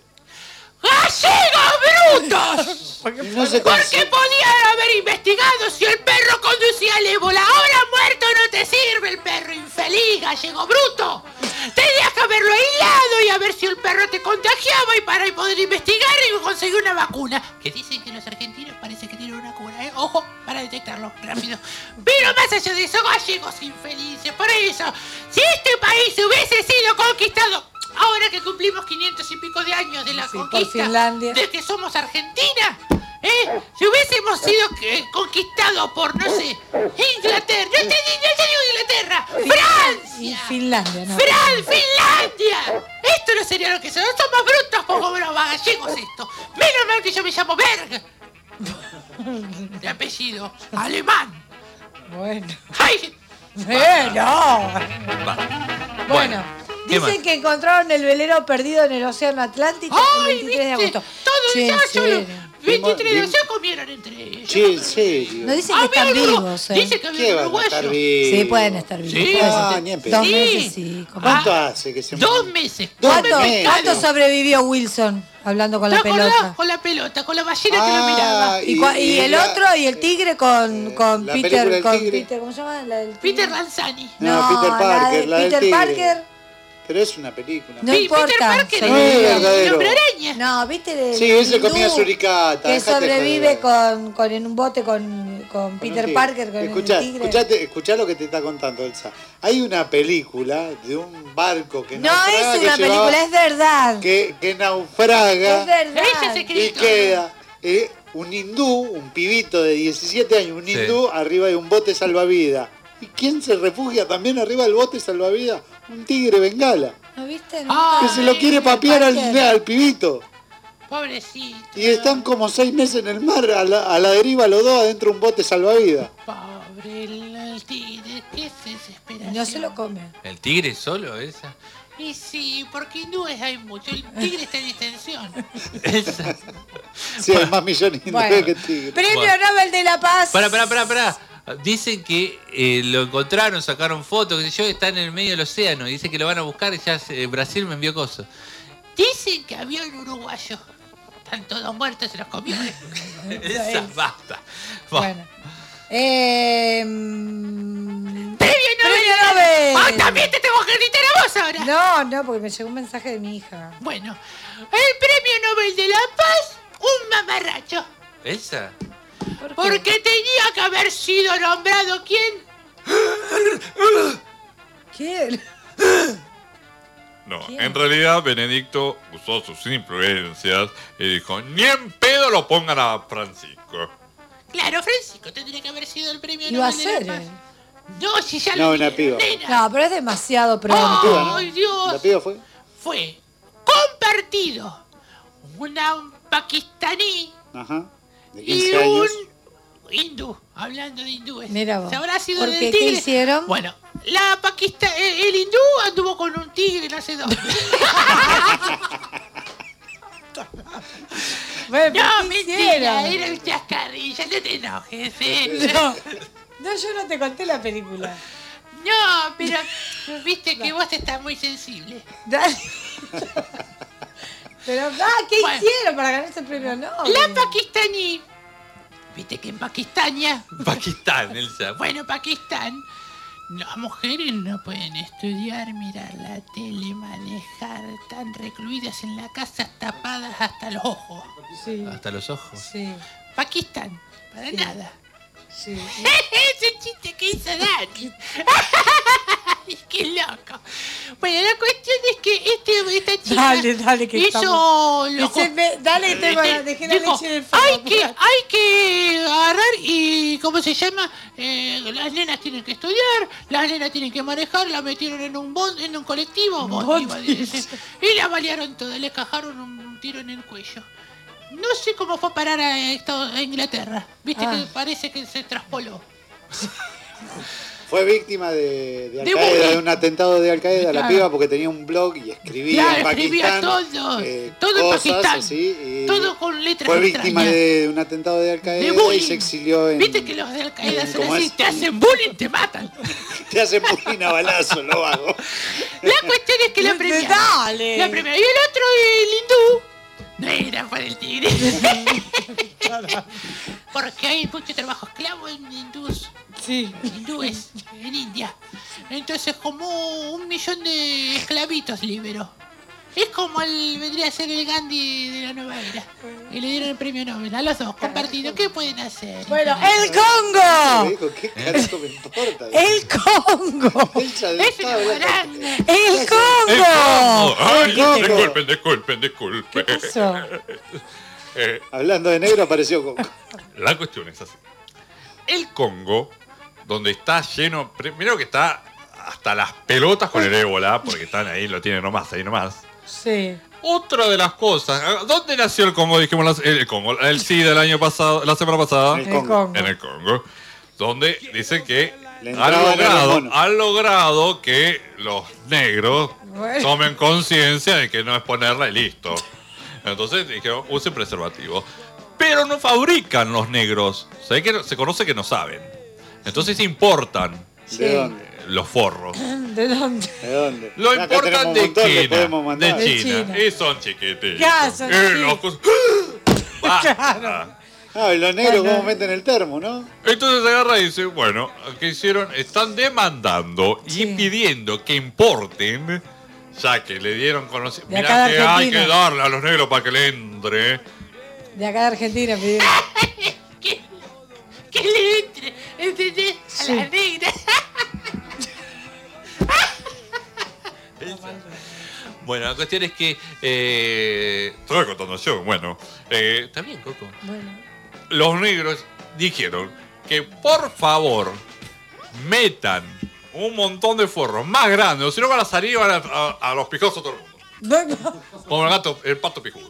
¡Gallegos brutos!
No se
Porque
consigue.
podían haber investigado si el perro conducía al ébola. Ahora muerto no te sirve el perro infeliz, gallego bruto. Tenías que haberlo aislado y a ver si el perro te contagiaba y para poder investigar y conseguir una vacuna. Que dicen que los argentinos parece que tienen una cura, ¿eh? Ojo, para detectarlo rápido. Pero más allá de eso, gallegos infelices. Por eso, si este país hubiese sido conquistado... Ahora que cumplimos quinientos y pico de años de la
Sí, por
conquista,
Finlandia.
de que somos Argentina, ¿eh? Si hubiésemos sido eh, conquistados por, no sé, Inglaterra, no te, di- no te digo Inglaterra,
Y
Francia,
Finlandia, ¿no?
Fran, Finlandia. Esto no sería lo que somos, somos brutos como los gallegos esto. Menos mal que yo me llamo Berg, de apellido alemán.
Bueno.
¡Ay!
Bueno.
Va.
Bueno.
¿qué
Dicen
más?
que encontraron el velero perdido en el Océano Atlántico el
¡Ay,
veintitrés de
viste!
agosto.
Todo
Che,
el
¿en
sacho,
serio?
veintitrés de
Vimos-
se comieron entre ellos.
Sí, en serio.
No dicen que están vivos. ¿eh?
Dice que
¿Qué
había
van a estar
uruguayo.
vivos?
Sí, pueden estar vivos.
Sí.
pueden
Ah,
estar-
ni en
Dos
pedo.
Sí.
meses, sí. como-
¿Cuánto hace que se
Dos meses.
¿Cuánto,
Come pescado.
cuánto sobrevivió Wilson hablando con la
¿Te acordás?
pelota?
Con la pelota, con la ballena que lo
Ah,
miraba.
Y, cua- y
y
el
la-
otro, y el tigre con, con
la
Peter,
película del
con
tigre.
Peter, ¿cómo se llama? La del tigre.
Peter Lanzani.
No, Peter
la
Parker,
de
la del
Peter
tigre.
Parker.
Pero es una película.
No
Peter
importa.
Parker
No es
sobrevive.
verdadero.
el hombre araña.
No, ¿viste? El
Sí, ese
hindú
comía suricata.
Que
déjate
sobrevive
joder.
con, con en un bote con, con Peter
Sí.
Parker, con
Escuchá,
el tigre.
escuchate, escuchá lo que te está contando Elsa. Hay una película de un barco que
No
naufraga,
es
que
una
llevaba-
película, es verdad.
que, que naufraga
Es verdad.
Ese
y
secreto.
queda eh, un hindú, un pibito de diecisiete años, un
Sí.
hindú arriba de un bote salvavidas. ¿Y quién se refugia también arriba del bote salvavidas? Un tigre bengala.
¿No viste?
Ah,
Que se lo quiere papear al, al pibito.
Pobrecito.
Y están como seis meses en el mar, a la, a la deriva los dos adentro de un bote salvavidas.
Pobre el, el tigre, qué desesperación.
No se lo come.
¿El tigre solo esa?
Y sí, porque hindúes hay mucho. El tigre está en distensión.
Esa.
Sí, hay más millones de
Bueno.
que tigre.
Premio
Bueno.
Nobel de la Paz.
Pará, pará, pará, pará. Dicen que eh, lo encontraron, sacaron fotos, qué sé yo, está en el medio del océano. Y dicen que lo van a buscar y ya eh, Brasil me envió cosas.
Dicen que había un uruguayo. Están todos muertos, se los comió.
Esa basta.
Bueno. Eh, mm,
¡Premio Nobel!
¡Premio Nobel!
¡Ah, también te tengo que gritar a vos ahora!
No, no, porque me llegó un mensaje de mi hija.
Bueno, el premio Nobel de la Paz, un mamarracho.
¿Esa?
¿Por qué?
Porque tenía que haber sido nombrado ¿quién?
¿Quién?
No,
¿Quién?
en realidad Benedicto usó sus influencias y dijo, ni en pedo lo pongan a Francisco.
Claro, Francisco tendría que haber sido el premio
Iba a
Nobel de
ser.
la Paz.
eh.
No, si ya
No,
lo
una
dieron,
piba.
nena.
No, pero es demasiado pronto.
¡Ay,
¿no? ¿La
Dios!
piba fue?
Fue compartido una, un pakistaní
Ajá. De
y
quince
un
años.
hindú. Hablando de hindúes.
Mira vos.
¿Se habrá sido
¿Por
del
qué? ¿Qué
tigre?
hicieron?
Bueno, la Pakista, el, el hindú anduvo con un tigre no sé dónde.
Bueno,
No,
¿qué
mentira,
hicieron?
era un chascarrillo, no te enojes, ¿eh?
No, no, yo no te conté la película.
No, pero viste que vos estás muy sensible.
Dale. Pero, ah, ¿qué
Bueno.
hicieron para ganarse el premio Nobel?
La pakistaní, viste que en Pakistania,
Pakistán, Elsa.
bueno, Pakistán, las mujeres no pueden estudiar, mirar la tele, manejar, tan recluidas en la casa, tapadas hasta los ojos.
Sí,
Hasta los ojos.
sí,
Pakistán, para
Sí.
nada.
sí.
Ese chiste que hizo Dani. ¡Qué loco! Bueno, la cuestión es que este, esta chica
Dale, dale, que
hizo
estamos-
loco.
Ese me- dale, que tengo la-
Este,
dejé la
dijo,
leche en el fuego.
hay que, hay que agarrar y, ¿cómo se llama? Eh, las nenas tienen que estudiar, las nenas tienen que manejar, la metieron en un bond, en un colectivo, bond,
Bond,
iba a decir, y la balearon toda, le cajaron un tiro en el cuello. No sé cómo fue a parar a, Estados- a Inglaterra. Viste
Ah.
que parece que se traspoló.
Fue víctima de, de Al
De
Qaeda,
bullying.
de un atentado de Al Qaeda, la
Claro.
piba, porque tenía un blog y escribía
Claro,
en Pakistán.
escribía todo,
eh,
todo en
cosas
Pakistán,
así, y
todo con letras
fue víctima
extrañas.
de un atentado de Al Qaeda
De
y
bullying.
se exilió en.
Viste que los de Al Qaeda
en-
son
¿cómo
así,
es?
te hacen bullying, te matan.
Te hacen bullying a balazo, lo hago.
La cuestión es que la premiaron.
Dale.
La premiaron. Y el otro, el hindú, no era para el tigre. Porque hay mucho trabajo esclavo en hindús.
Sí.
Hindúes, en India. Entonces, como un millón de esclavitos liberó. Es como el, vendría a ser el Gandhi de la nueva era. Y le dieron el premio Nobel a los dos compartidos. ¿Qué pueden hacer?
Bueno, el
Me
Congo.
dijo, ¿qué carajo me importa?
El Congo.
Elsa, ¿de qué
Es
estaba
una
hablando?
guaranga.
El
¡El
Congo.
¡Ay,
Congo!
disculpen, disculpen, disculpen!
¿Qué pasó?
Eh,
Hablando de negro apareció Congo.
la cuestión es así. El Congo, donde está lleno... Primero que está hasta las pelotas con el ébola, porque están ahí, lo tienen nomás, ahí nomás.
Sí.
Otra de las cosas... ¿Dónde nació el Congo? Dijimos la- el Congo. El SIDA el año pasado, la semana pasada.
El
El
Congo.
Congo.
En el Congo. Donde dicen que
Le
han
entraban a los
logrado,
monos.
han logrado que los negros
Bueno.
tomen conciencia de que no es ponerla y listo. Entonces dijeron, usen preservativo. pero no fabrican los negros. Se, que, se conoce que no saben. Entonces importan.
Sí. ¿De dónde?
Los forros.
¿De dónde?
¿De dónde?
Lo
Acá
importan de
montón,
China.
De
De China.
China.
Y son chiquititos.
Ya, son
Eh,
chiquitos.
los-
Claro.
Ah, y los negros cómo meten el termo, ¿no?
Entonces agarra y dice, bueno, ¿qué hicieron? Están demandando y pidiendo que importen, ya que le dieron conocimiento.
De
Mirá
acá de
que hay
Argentina.
que darle a los negros para que le entre.
De acá de Argentina pidió.
Que le entre, ¿entendés? A
Sí.
la negra.
Bueno, la cuestión es que... Eh, estoy contando yo, bueno. Eh, ¿Está bien, Coco?
Bueno.
Los negros dijeron que por favor metan un montón de forros más grandes, o si no van a salir y van a, a, a los picosos todo el mundo. Como el gato, el pato picudo.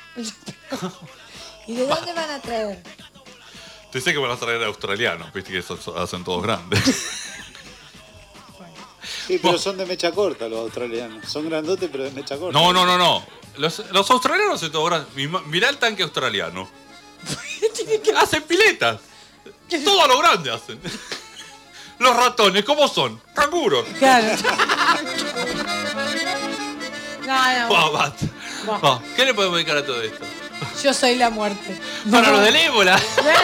¿Y de dónde van a traer?
Te sé que van a traer australianos, viste que esos hacen todos grandes.
Sí, pero son de mecha corta los australianos. Son grandotes, pero de mecha corta.
No, no, no, no. Los, los australianos hacen todo grande. Mi- Mirá el tanque australiano. Hacen piletas. Todo a lo grande hacen. Los ratones, ¿cómo son? Canguros.
Claro. No, no.
Oh, basta. Oh, ¿qué le podemos dedicar a todo esto?
Yo soy la muerte.
Para los del ébola.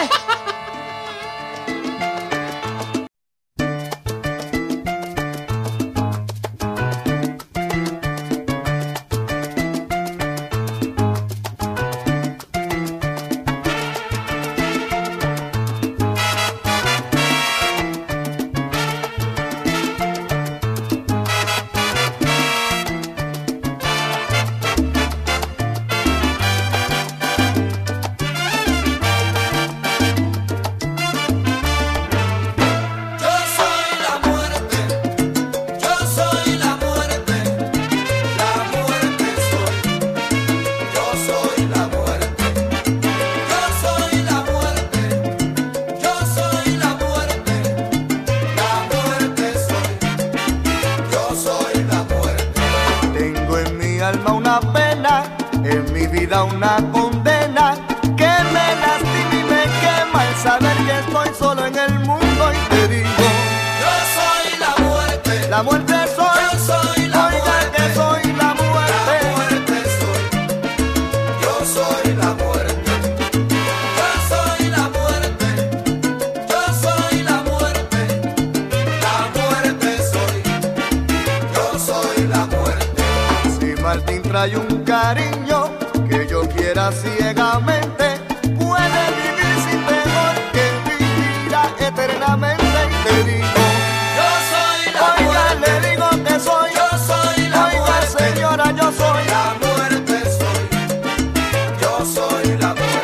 Yo soy la muerte, yo soy la muerte, la muerte soy, yo soy la muerte, yo soy la muerte, yo soy la muerte, la muerte soy, yo soy la muerte.
Tengo en mi alma una pena, en mi vida una condena, que me lastima y me quema el saber que estoy solo en el mundo y te digo,
Yo soy la muerte,
la muerte soy,
yo soy la
oiga
muerte,
que soy la
la
muerte.
muerte soy, yo soy la muerte, yo soy la muerte, yo soy la muerte, la muerte soy, yo soy la muerte.
Si Martín trae un cariño que yo quiera ciegamente, puede vivir sin temor que vivirá eternamente y te digo,
Yo soy la
oiga
muerte,
le digo que soy,
yo soy la
oiga
muerte,
señora yo soy,
la muerte soy, yo soy la muerte.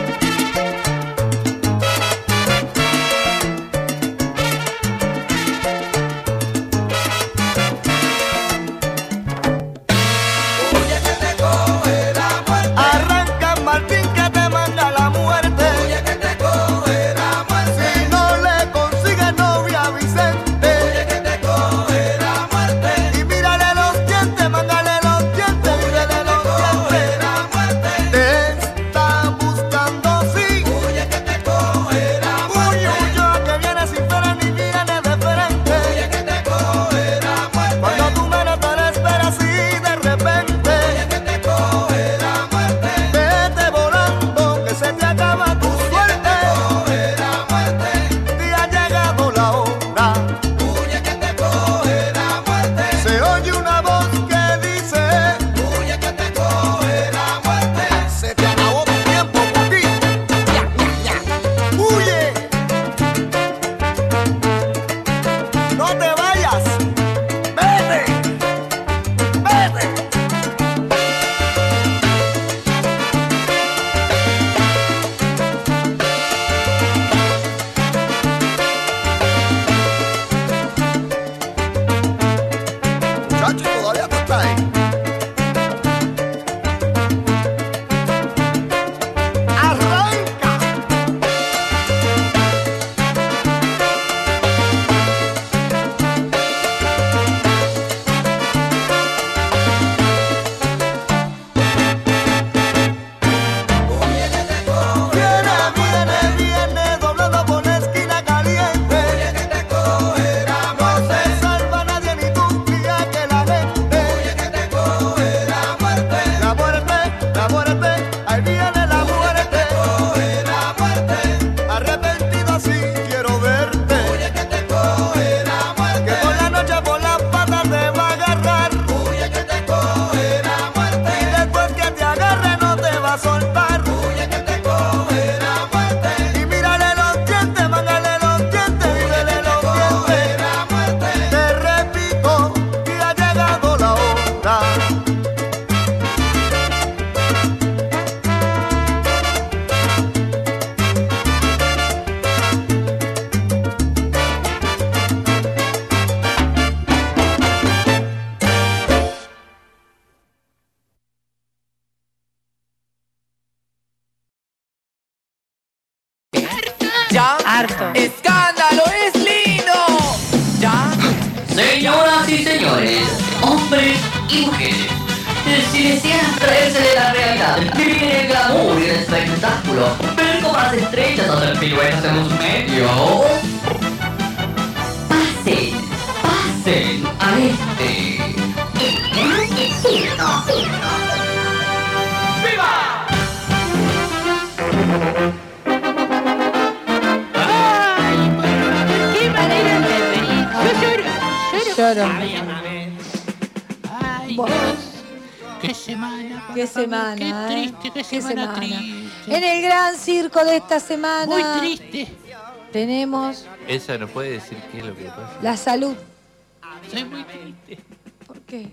Oye que te coge la muerte,
arranca Martín que te manda la muerte,
oye que te coge la muerte,
si no le consigue novia a Vicente,
oye que te coge la muerte,
y mírale los dientes, mándale los dientes, mírale los
coge
dientes,
la muerte,
te está buscando sí,
oye que te coge la
uy,
muerte,
uy, yo que viene sin pena ni viene de frente,
oye que te coge la muerte,
cuando tú menos te lo esperas y de repente,
oye que te coge la muerte,
vete volando que se te acaba tu suerte,
coge la muerte,
te ha llegado la hora,
oye que
Harto.
¡Escándalo es lindo! ¿Ya? Señoras y señores, hombres y mujeres, si desean traerse de la realidad, vivir el glamour y el espectáculo, ver como las estrellas hacen piruetas en los medios, pasen, pasen a este. ¡Viva!
¡Qué manera de reír! Yo lloro, lloro.
Lloro.
Ay,
Bueno.
Dios. Qué semana. por
Qué
favor,
semana,
Qué
¿eh?
triste, qué
Qué
semana,
semana.
triste.
En el gran circo de esta semana
Muy triste.
tenemos
Esa no puede decir qué es lo que pasa.
la salud.
Soy muy triste.
¿Por qué?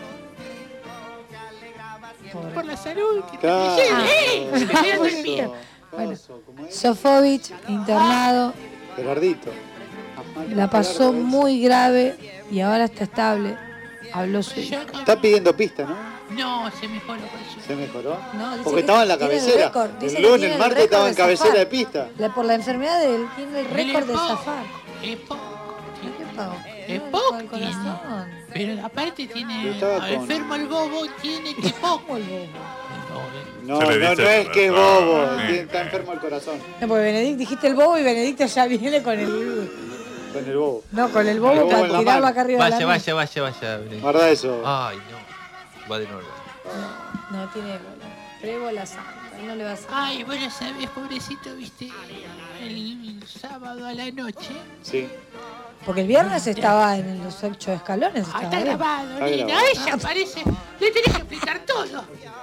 Por la salud. que
Claro.
te- ¡Eh!
Ah,
Me quedé
Coso,
dormida.
coso, ¿cómo es?
Sofovich, internado,
Gerardito.
la pasó muy grave y ahora está estable. Habló su
Yo-
Está pidiendo pista, ¿no?
No, se mejoró por eso.
¿Se mejoró?
No, dice
Porque
que
estaba en la
tiene el
cabecera.
récord, dice
El
que
lunes,
tiene
el
el
martes
récord
estaba
de
en cabecera
zafar.
de pista.
La- por la enfermedad de él tiene el récord de
poco.
zafar.
Es poco.
¿Qué pago?
Es poco.
Con el corazón.
Pero aparte tiene.
Estaba con-
Enfermo el bobo, tiene que poco.
El bobo.
No,
Se le
no,
dice
no es que es
corazón.
bobo.
Sí.
tiene- Está enfermo el corazón.
No, porque Benedicto, dijiste el bobo y Benedicto ya viene con el.
Con el bobo.
No, con el bobo
El bobo
para
en la
tirarlo
mano.
acá arriba de
Vaya,
la
vaya, vaya, vaya. Benedicto.
Guarda eso.
Ay, no. Va de nuevo.
No, no tiene ébola. Pero ébola santa. No le va a hacer.
Ay, bueno, sabes, pobrecito, viste, el sábado a la noche.
Sí.
Porque el viernes estaba en los ocho escalones.
Ah,
Estaba
está
bien.
grabado,
Está
nena.
grabado.
Ella parece. Le tenés que explicar todo.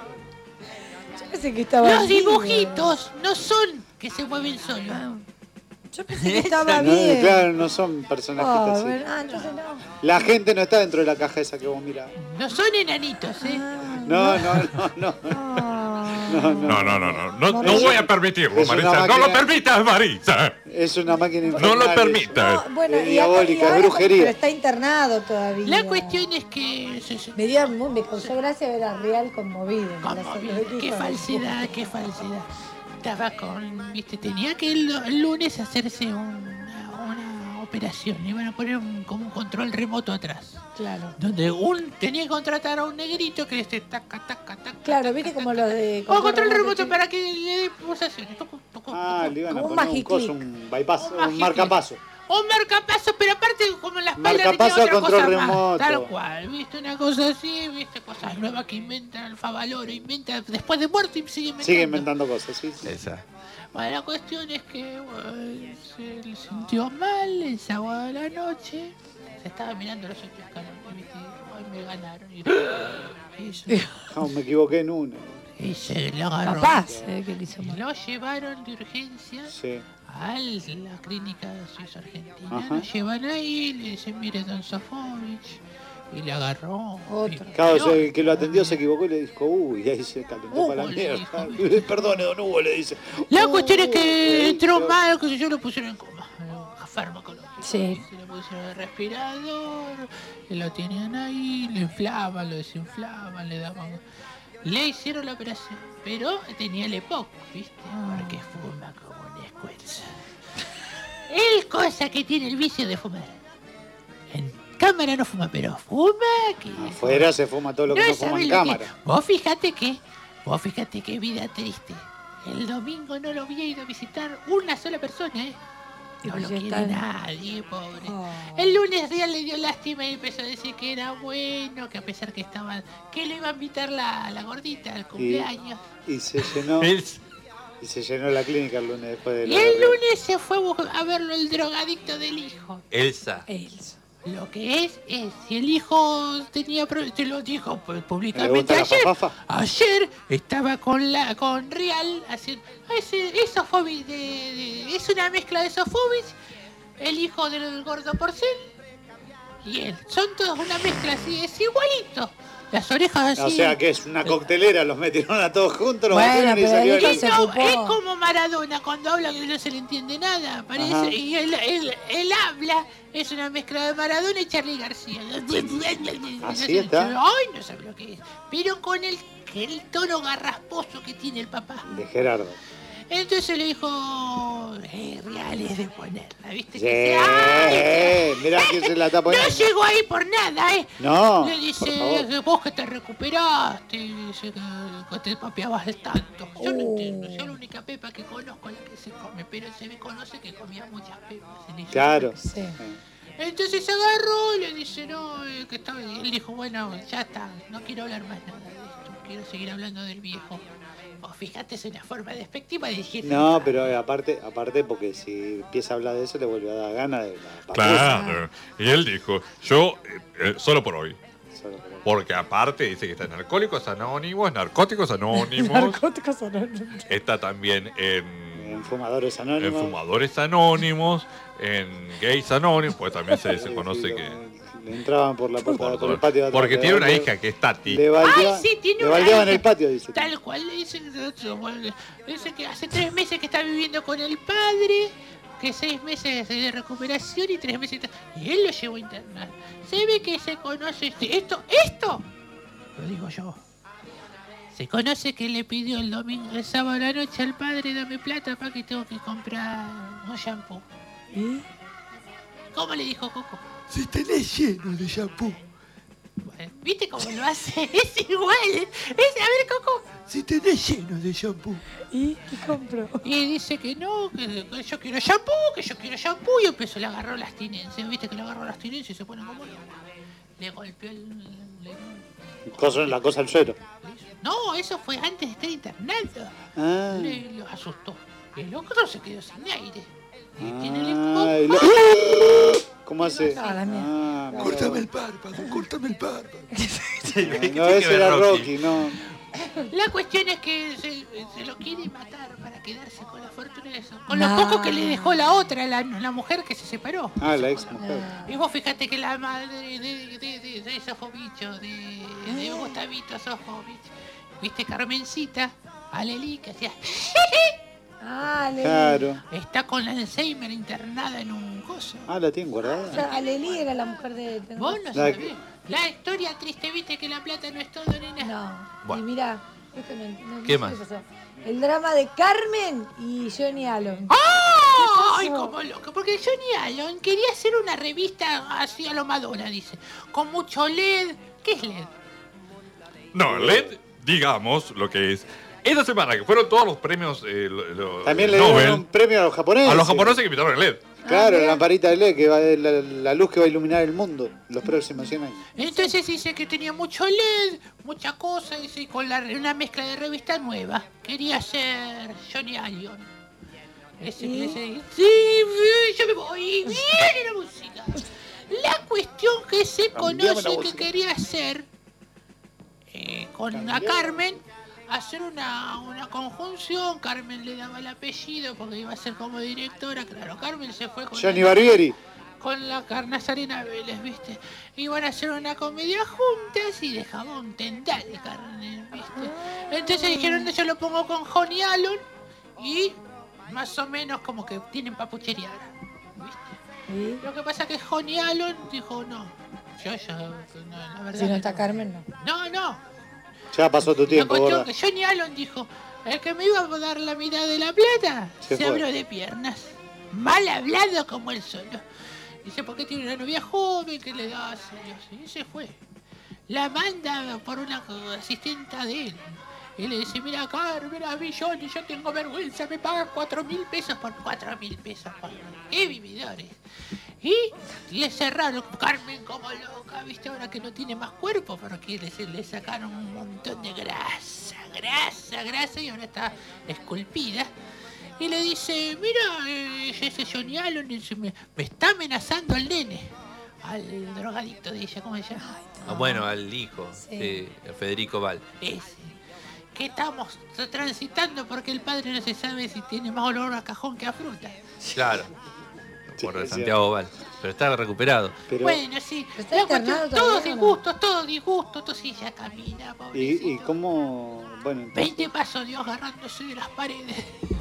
Yo pensé que estaba
Los
bien.
dibujitos no son que se mueven solos.
Yo pensé que estaba
No,
bien.
claro, no son personajitos
Ah,
así.
bueno, ah, entonces no.
La gente no está dentro de la caja esa que vos mirás.
No son enanitos, ¿eh?
No, no, no, no. No,
No, no, no, no. No, no
Marisa.
voy a permitirlo,
Es una
Marisa. No lo
máquina-
permitas, Marisa.
Es una máquina
No
infernal.
lo
eso.
permitas.
Bueno,
Es
y
diabólica,
y ahora-
es brujería.
Pero está internado todavía.
La cuestión es que. se- se-
Me, dio, me causó gracia ver a Real conmovido.
Conmovido. Qué falsedad, qué falsedad. Estaba con. Viste, tenía que el, el lunes hacerse una, una operación. Le iban a poner un, como un control remoto atrás.
Claro.
Donde un tenía que contratar a un negrito que le esté taca, taca, taca.
Claro, viste como los de.
O control remoto para que le dé pulsaciones. Toco, toco,
Ah,
toco.
le iban a
Como un
poner un
magiclick.
coso, un bypass,
Un
un
magiclick.
marcapaso.
Un marcapaso, pero aparte como en la espalda
Marcapaso
tenía otra
a control
cosa más,
remoto.
tal cual, viste, una cosa así, viste, cosas nuevas que inventan el Favaloro, inventa después de muerto y sigue inventando.
Sigue inventando cosas, sí. sí.
Esa.
Bueno, la cuestión es que bueno, se le sintió mal el sábado de la noche, se estaba mirando los ocho escalones, viste, hoy me ganaron y, y se,
No, me equivoqué en uno.
y se lo agarró.
Capaz, eh, que le hizo
Y
mal.
lo llevaron de urgencia
Sí.
a la clínica suizo-argentina.
Ajá.
Lo llevan ahí, le dicen, mire, don Sofovich, y le agarró.
Otro.
Claro,
No,
el que lo atendió se equivocó y le dijo, uy, y ahí se calentó
Hugo,
para la
le
mierda.
dijo.
Perdone, don Hugo, le dice.
La
"Uh,
cuestión es que
le
entró
hizo".
mal, que yo lo pusieron en coma. eh, Farmacológico.
Sí.
Se le pusieron el respirador, y lo tenían ahí, lo inflaban, lo desinflaban, le daban. Le hicieron la operación, pero tenía el E P O C, ¿viste? Porque fuma como una escuelza. El cosa que tiene el vicio de fumar. En cámara no fuma, pero fuma que.
Afuera se fuma todo lo que no, fuma
sabés
en
lo que-
cámara.
Vos fíjate que. Vos fíjate qué vida triste. El domingo no lo había ido a visitar una sola persona, ¿eh? No
Y
lo
ya
quiere
está.
nadie, pobre.
Oh.
El lunes Real le dio lástima y empezó a decir que era bueno, que a pesar que estaba. Que le iba a invitar la, la gordita al cumpleaños.
Y se llenó.
Es-
Y se llenó la clínica el lunes después de
Y
la
el
guerra.
lunes se fue a bu- a verlo el drogadicto del hijo.
Elsa.
Elsa.
Lo que es, es, si el hijo tenía, pro- te lo dijo pu-
¿Le
públicamente
gusta la
ayer,
fafafa?
ayer estaba con la con Real haciendo, ese, es Sofovich, de, de- es una mezcla de Sofovich, el hijo del gordo Porcel y él, son todos una mezcla así, es igualito, las orejas así.
O sea que es una coctelera, los metieron a todos juntos, los
Bueno,
metieron y
pero
salió
el hijo
el...
se
No,
ocupó.
es como Maradona cuando habla que no se le entiende nada, parece,
Ajá.
y él, él, él habla, es una mezcla de Maradona y Charly García.
Así está.
Ay, no sabe lo que es. Pero con el, el tono garrasposo que tiene el papá.
De Gerardo.
Entonces le dijo, eh, reales de ponerla, ¿viste?
Sí,
Que se- ¡Ay!
mirá quién se la está poniendo.
No llegó ahí por nada, ¿eh?
No,
Le
por
dice,
favor.
que vos que te recuperaste, dice que, que te papeabas tanto. Yo no entiendo, yo la única pepa que conozco es la que se come, pero se me conoce que comía muchas pepas. en ella.
Claro.
Sí.
Entonces se agarró y le dice, no, eh, que estaba... y él dijo, bueno, ya está, no quiero hablar más nada de esto, quiero seguir hablando del viejo. Vos fíjate, es una forma despectiva de decir...
No, pero eh, aparte, aparte porque si empieza a hablar de eso le vuelve a dar ganas de la
Claro. Y él dijo, yo, eh, eh, solo por hoy.
Solo por hoy.
Porque aparte dice que está en Alcohólicos Anónimos, Narcóticos Anónimos.
Narcóticos anónimos.
Está también en,
En Fumadores
en
Anónimos.
Fumadores Anónimos, en Gays Anónimos, pues también se, se conoce que...
Le entraban por la puerta, por el patio de atrás.
Porque
le
tiene una
baldeaban-
hija que es Tati.
Le baldeaban,
Ay, sí, tiene
le
una
baldeaban en
hija.
el patio, dice.
Tal cual le dicen, dice que hace tres meses que está viviendo con el padre, que seis meses de recuperación y tres meses... Y él lo llevó a internar. Se ve que se conoce este- esto, esto, lo digo yo. Se conoce que le pidió el domingo, el sábado a la noche al padre, dame plata para que tengo que comprar un shampoo.
¿Y?
¿Cómo le dijo Coco?
Si tenés lleno de shampoo.
Bueno, ¿viste cómo lo hace? Es igual. Es, a ver, Coco.
Si tenés lleno de shampoo.
¿Y qué compro?
Y dice que no, que, que yo quiero shampoo, que yo quiero shampoo. Y empezó, le agarró la abstinencia. ¿Viste que le agarró la abstinencia y se pone como loco? Le golpeó el... le-
Cosa- la cosa al suelo.
No, eso fue antes de estar internado.
Ah.
Le, lo asustó. El otro se quedó sin aire. Y tiene el
Ah, y lo- ¿Cómo hace?
No, la mía.
Ah, mira.
Córtame el párpado, córtame el párpado.
No, ese era Rocky, no.
La cuestión es que se, se lo quiere matar para quedarse con la fortuna de eso. Con
No.
lo poco que le dejó la otra, la, la mujer que se separó.
Ah, la ex mujer.
Y vos fíjate que la madre de, de, de, de, de Sofobicho, de, de Gustavito Sofobicho, viste Carmencita, Aleli, que hacía...
Ah, Aleli.
Claro.
Está con Alzheimer internada en un coso.
Ah, la tienen
O
guardada.
sea, Aleli era la mujer de... de-
Vos no
La
sabés.
que-
La historia triste, viste que la plata no es todo, nena.
No.
Bueno.
Y mira, esto no- no
¿Qué
sé
más?
pasó. El drama de Carmen y Johnny Allen.
¡Ah! ¡Ay,
¿Qué pasó?
como loco! Porque Johnny Allen quería hacer una revista así a lo Madonna, dice. Con mucho L E D. ¿Qué es L E D?
No, L E D, digamos lo que es. Esta semana que fueron todos los premios eh, lo- lo-
También le
Nobel,
dieron un premio a los japoneses.
a los japoneses que invitaron el L E D.
Claro,
Ah,
la
mira.
lamparita de L E D, que va la, la luz que va a iluminar el mundo los próximos cien años.
Entonces dice que tenía mucho L E D, mucha cosa, dice, y con la, una mezcla de revista nueva. Quería ser Johnny Allen. Ese que ese- sí, yo me voy. Viene la música. La cuestión que se
Cambiame la
conoce que
música.
quería hacer eh, con la Carmen, hacer una, una conjunción. Carmen le daba el apellido porque iba a ser como directora. Claro, Carmen se fue con
Johnny
la-
Barbieri.
con la Nazarena Vélez, ¿viste? Iban a hacer una comedia juntas y de jabón tendal, Carmen, ¿viste? Entonces dijeron, no, yo lo pongo con Johnny Allen y más o menos como que tienen papuchería, ¿viste?
¿Y?
Lo que pasa es que Johnny Allen dijo, no, yo ya, no, la verdad.
Si no
que
está Carmen, no.
No, no.
Ya pasó tu
La
tiempo,
cuestión
gorda.
que Johnny Allen dijo, el que me iba a dar la mitad de la plata,
Se
se,
fue.
abrió de piernas. Mal hablado como él solo. Dice, ¿por qué tiene una novia joven que le da celos? Y se fue. La manda por una asistenta de él. Y le dice, mira, Carmen, mira, mi Johnny, yo tengo vergüenza, me pagan cuatro mil pesos por cuatro mil pesos. Por... ¡Qué vividores! Y le cerraron, Carmen como loca, viste, ahora que no tiene más cuerpo, porque le, le sacaron un montón de grasa, grasa, grasa, y ahora está esculpida. Y le dice, mira, eh, ese Johnny Allen dice, me, me está amenazando al nene, al drogadicto de ella, ¿cómo se llama?
Ah, bueno, al hijo,
Sí.
de Federico Val.
Ese. Que estamos transitando porque el padre no se sabe si tiene más olor a cajón que a fruta.
Claro.
Sí,
Por
es
Santiago Val. Pero está recuperado.
Pero,
Bueno, sí,
¿Está
la cuestión,
internado
todos
todavía o no?
disgustos, todos disgustos, todo sí, ya camina, pobrecito.
¿y, ¿Y cómo? Bueno, entonces-
Veinte pasos Dios agarrándose de las paredes.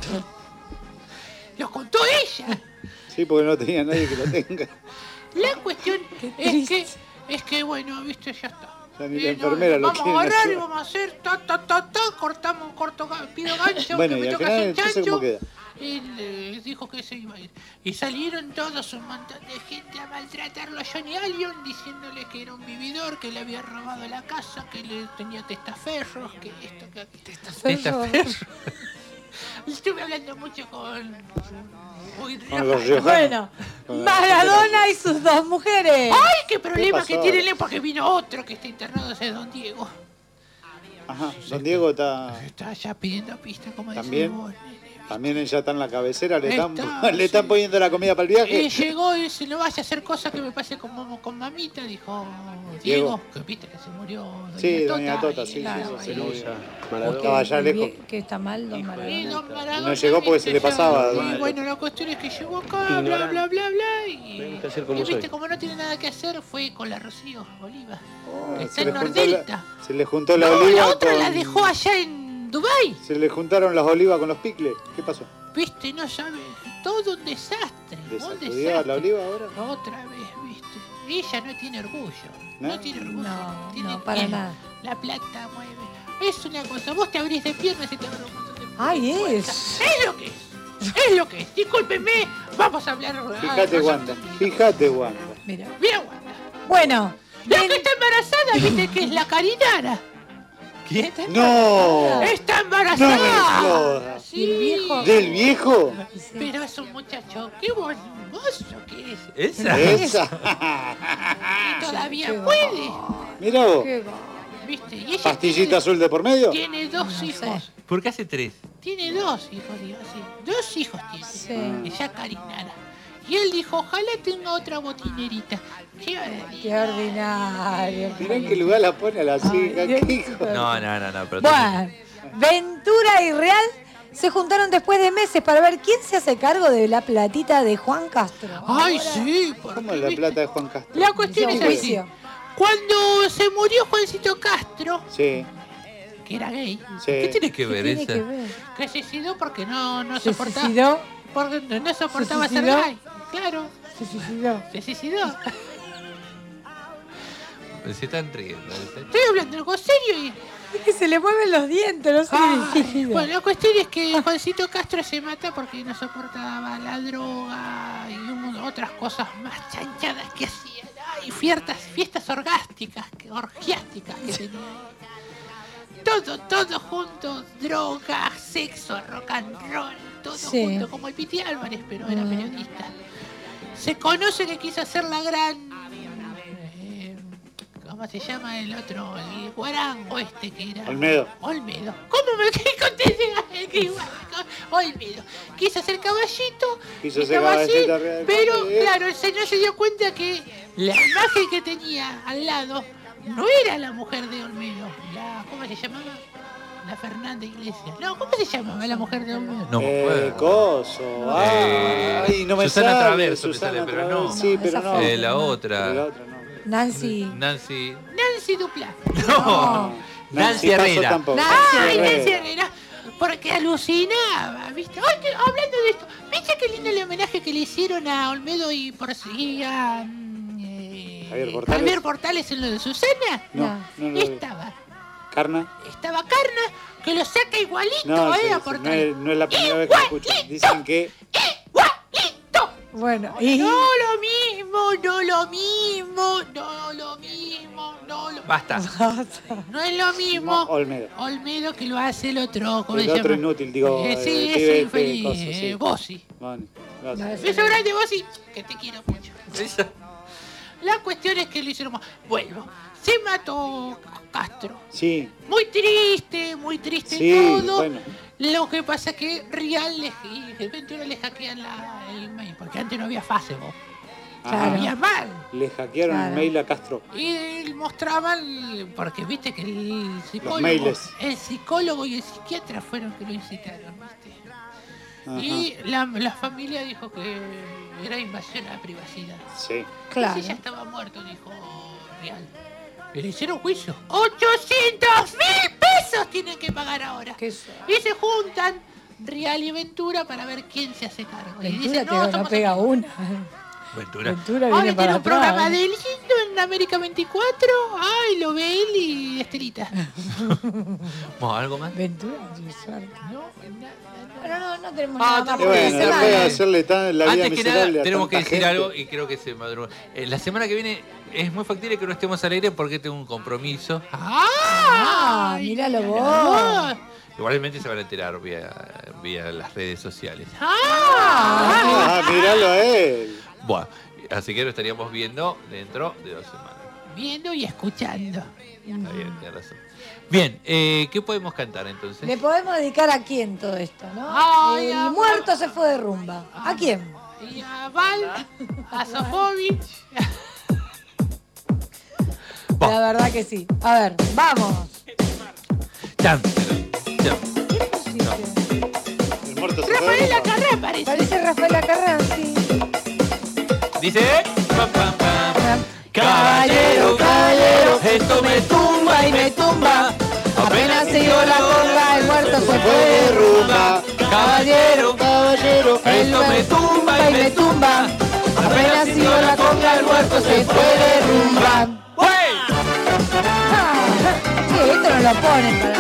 Lo contó ella.
sí, porque no tenía nadie que lo tenga.
La cuestión es que, es que, bueno, viste, ya está.
Ya ni la
Y no,
enfermera lo
vamos a
quiere
agarrar y
hacer.
vamos a hacer ta, ta, ta, ta, cortamos, corto, ga- pido gancho,
Bueno,
que
y
me
al
toca
final,
hacer
entonces,
chancho.
¿cómo queda?
Él eh, dijo que se iba a ir. Y salieron todos un montón de gente a maltratarlo a Johnny Allion, diciéndole que era un vividor, que le había robado la casa, que le tenía testaferros, que esto, que aquello.
Testaferros.
Estuve hablando mucho con... Muy
Con los riojanos.
Bueno,
Con-
Maradona y sus dos mujeres.
¡Ay, qué problema
pasó?
que tiene él! Porque vino otro que está internado, ese es Don Diego.
Ajá, don Diego está...
Está ya pidiendo pista, como
¿También?
decís vos.
También ella está en la cabecera, le están,
Está,
le están poniendo la comida para el viaje.
Y llegó y dice, no vaya a hacer cosas que me pase con, mam- con mamita, dijo
Diego.
Diego, que viste que se murió Doña
Sí,
Tota.
doña Tota,
y
sí,
claro,
sí, sí,
y-
se murió.
Que-
Estaba allá
el
lejos.
vie- Que está mal, don
y
Maradona.
don Maradona,
No llegó porque se le
viste, ya-
pasaba.
Y bueno, la cuestión es que llegó acá, bla, bla, bla, bla, y,
Tengo que hacer
y
como
viste,
soy.
como no tiene nada que hacer, fue con la Rocío Oliva,
Oh,
que está
se,
en
le juntó
Nordelta.
la, se le juntó la
No,
oliva
la otra
con-
la dejó allá en Dubái.
Se le juntaron las olivas con los picles. ¿Qué pasó?
Viste, no sabe, todo un desastre,
¿Le
un
sacudió
desastre.
la oliva ahora?
Otra vez, viste. Ella no tiene orgullo. No,
¿No?
tiene orgullo.
No,
tiene
no, para
miedo.
nada.
La plata mueve. Es una cosa. Vos te abrís de piernas y te abrís un montón de
Ay,
puertas.
es.
Es lo que es. Es lo que es. Discúlpeme. Vamos a hablar.
Fíjate,
ah,
Wanda. Fíjate, Wanda.
Mira.
Mira, Wanda.
Bueno,
La que está embarazada, viste que es la Carinara.
¿Qué?
¡No!
Está
¡No me
embarazada.
jodas!
Sí.
el viejo?
¿Del viejo?
Pero es un muchacho. Qué hermoso que es.
¿Esa?
Esa.
Y todavía puede.
Mira vos.
qué va.
¿Viste? Y ella
¿Pastillita azul de por medio?
tiene dos hijos.
¿Por qué hace tres?
Tiene dos hijos, digo así. Dos hijos tiene.
Sí.
Ella Carinara. Y él dijo, ojalá tenga otra botinerita. Qué
Qué ordinario.
Mirá en qué lugar la pone a la hija.
Dios.
¿Qué hijo?
No, no, no, no. Pero
Bueno, Ventura y Real se juntaron después de meses para ver quién se hace cargo de la platita de Juan Castro.
Ay,
Ahora,
sí. porque,
¿Cómo es la
¿viste?
plata de Juan Castro?
La cuestión es
Inició un
así.
juicio.
Cuando se murió Juancito Castro,
Sí,
que era gay,
sí.
¿qué tiene que ver
Tiene
esa?
que ver.
que se suicidó porque no, no
Se
soportaba.
suicidó.
Porque no soportaba
¿Se
ser
suicidó?
gay. Claro,
Se suicidó.
se suicidó.
Se están riendo.
Estoy hablando algo serio y.
Es que se le mueven los dientes, no sé qué
Ay,
decir.
bueno, la cuestión es que Juancito Castro se mata porque no soportaba la droga y un- otras cosas más chanchadas que hacía. Y fiestas, fiestas orgásticas, que- orgiásticas que tenía. Todo, todo junto, droga, sexo, rock and roll, todo
Sí.
junto, como el Piti Álvarez, pero era
Mm.
periodista. Se conoce que quiso hacer la gran... eh, ¿Cómo se llama el otro? El guarango este que era...
Olmedo.
Olmedo. ¿Cómo me quedé con ese que Olmedo? Quiso hacer caballito,
Quiso
y
hacer
estaba así,
caballito arriba del
pero
coche, ¿eh?
claro, el señor se dio cuenta que la imagen que tenía al lado no era la mujer de Olmedo. La, ¿Cómo se llamaba? La Fernanda Iglesias. No, ¿cómo se llamaba la mujer de Olmedo?
No me
Eh,
acuerdo.
coso.
Eh,
Ay, no me
Susana
sale.
Traverso me
Susana
sale, pero
Traverso.
no.
Sí,
No,
pero
esa
no.
fue-
Eh, la otra.
Pero la otra no.
Nancy.
Nancy.
Nancy Duplá.
No. Nancy
Paso
Herrera.
tampoco.
Ay,
Herrera.
Nancy Herrera. Porque alucinaba, ¿viste? Ay, que- hablando de esto, ¿viste qué lindo el homenaje que le hicieron a Olmedo y por y a mm, eh,
Javier Portales.
Javier Portales en lo de Susana?
No, no lo vi.
Estaba,
Carna.
estaba Carna, que lo saca igualito,
No,
¿eh?
sí,
a
sí, no,
Portales.
es, no es la primera vez que lo escucho. Dicen que
Bueno, y
No lo mismo, no lo mismo, no lo mismo, no lo
Basta.
No es lo mismo.
no, Olmedo.
Olmedo que lo hace el otro, ¿cómo
El
se
otro
llama?
inútil, digo.
Eh,
el
sí,
pibe
ese
este,
infeliz,
coso, sí.
eh, Bossi.
Bueno,
No,
gracias.
ese-
Beso grande, Bossi, que te quiero mucho.
Esa.
La cuestión es que lo hicieron. Vuelvo. Se mató Castro.
Sí,
Muy triste, muy triste
sí,
todo.
bueno.
Lo que pasa es que Real les, y Ventura le hackean la, el mail, porque antes no había Facebook.
Ajá.
Había mal.
Le hackearon
Claro.
el mail a Castro.
Y mostraban, porque viste que el psicólogo,
mails.
el psicólogo y el psiquiatra fueron que lo incitaron, ¿viste?
Ajá.
Y la, la familia dijo que era invasión a la privacidad.
Sí.
claro.
Y si ya estaba muerto, dijo Real. Y le hicieron juicio. ¡ochocientos mil pesos tienen que pagar ahora!
¿Qué es?
Y se juntan Real y Ventura para ver quién se hace cargo. Y
Ventura
dicen,
te- no
estamos
pega
aquí".
una.
Ventura.
Ventura
Ahora
viene
tiene
para
un programa
atrás.
de lindo en América veinticuatro. Ay, lo ve él y Estelita.
Bueno, ¿algo más?
Ventura, suerte. No, no, no, no tenemos
Ah,
nada más.
Y bueno, no puede hacerle tan la vida
Antes que nada,
miserable a
tenemos que
tanta
decir
gente.
algo y creo que se madruga. Eh, la semana que viene es muy factible que no estemos al aire porque tengo un compromiso.
Ah, míralo vos.
Igualmente se van a enterar vía, vía las redes sociales.
Ah, míralo a él.
Bueno, así que lo estaríamos viendo dentro de dos semanas.
Viendo y escuchando.
Está bien, tiene razón. Bien, eh, ¿qué podemos cantar entonces?
Le podemos dedicar a quién todo esto, ¿no?
Ay,
El
amor.
muerto se fue de rumba. ¿A quién?
Y a Val, a Sofovich.
La verdad que sí. A ver, vamos.
Cham, cham.
El muerto se fue.
Rafael Acarrá parece.
Parece Rafael Acarrá, sí.
Dice. Pam, pam, pam.
Caballero, caballero, esto me tumba y me tumba. Apenas siguió la conga, el muerto se fue de rumba. Caballero, caballero, esto me tumba y me tumba. Apenas siguió la conga, el muerto se fue de rumba.
Sí, esto no lo ponen para...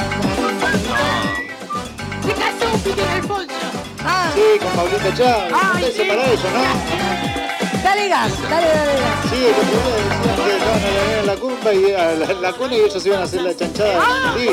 Se casó Peter Alfonso.
Ah,
Sí, con Paulita Chávez.
Ay,
Entonces
sí.
para ellos, ¿no?
dale gas, dale, dale gas.
Sí, el otro día decían que estaban a la, a la cumba y a la, la cuna y ellos iban a hacer la chanchada. Sí.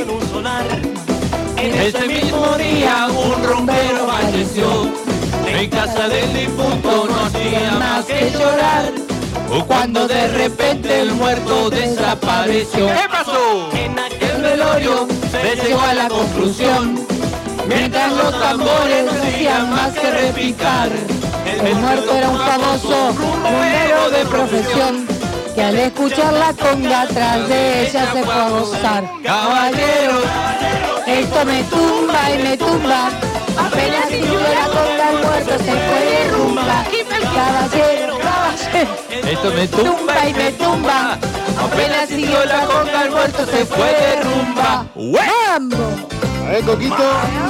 Ese mismo día un rumbero falleció. En casa del difunto no hacía más que llorar. Cuando de repente el muerto desapareció.
¿Qué pasó?
En aquel velorio se llegó a la conclusión. Mientras los tambores no hacían más que repicar. El muerto era un famoso rumbero de profesión, que al escuchar la conga atrás de ella se fue a gozar. Caballero, esto me tumba y me tumba. Apenas siguió la conga, el muerto se fue de rumba. Caballero, caballero,
Esto me
tumba y me tumba. Apenas siguió la conga, el muerto se fue de rumba.
¡Mambo!
A ver, Coquito.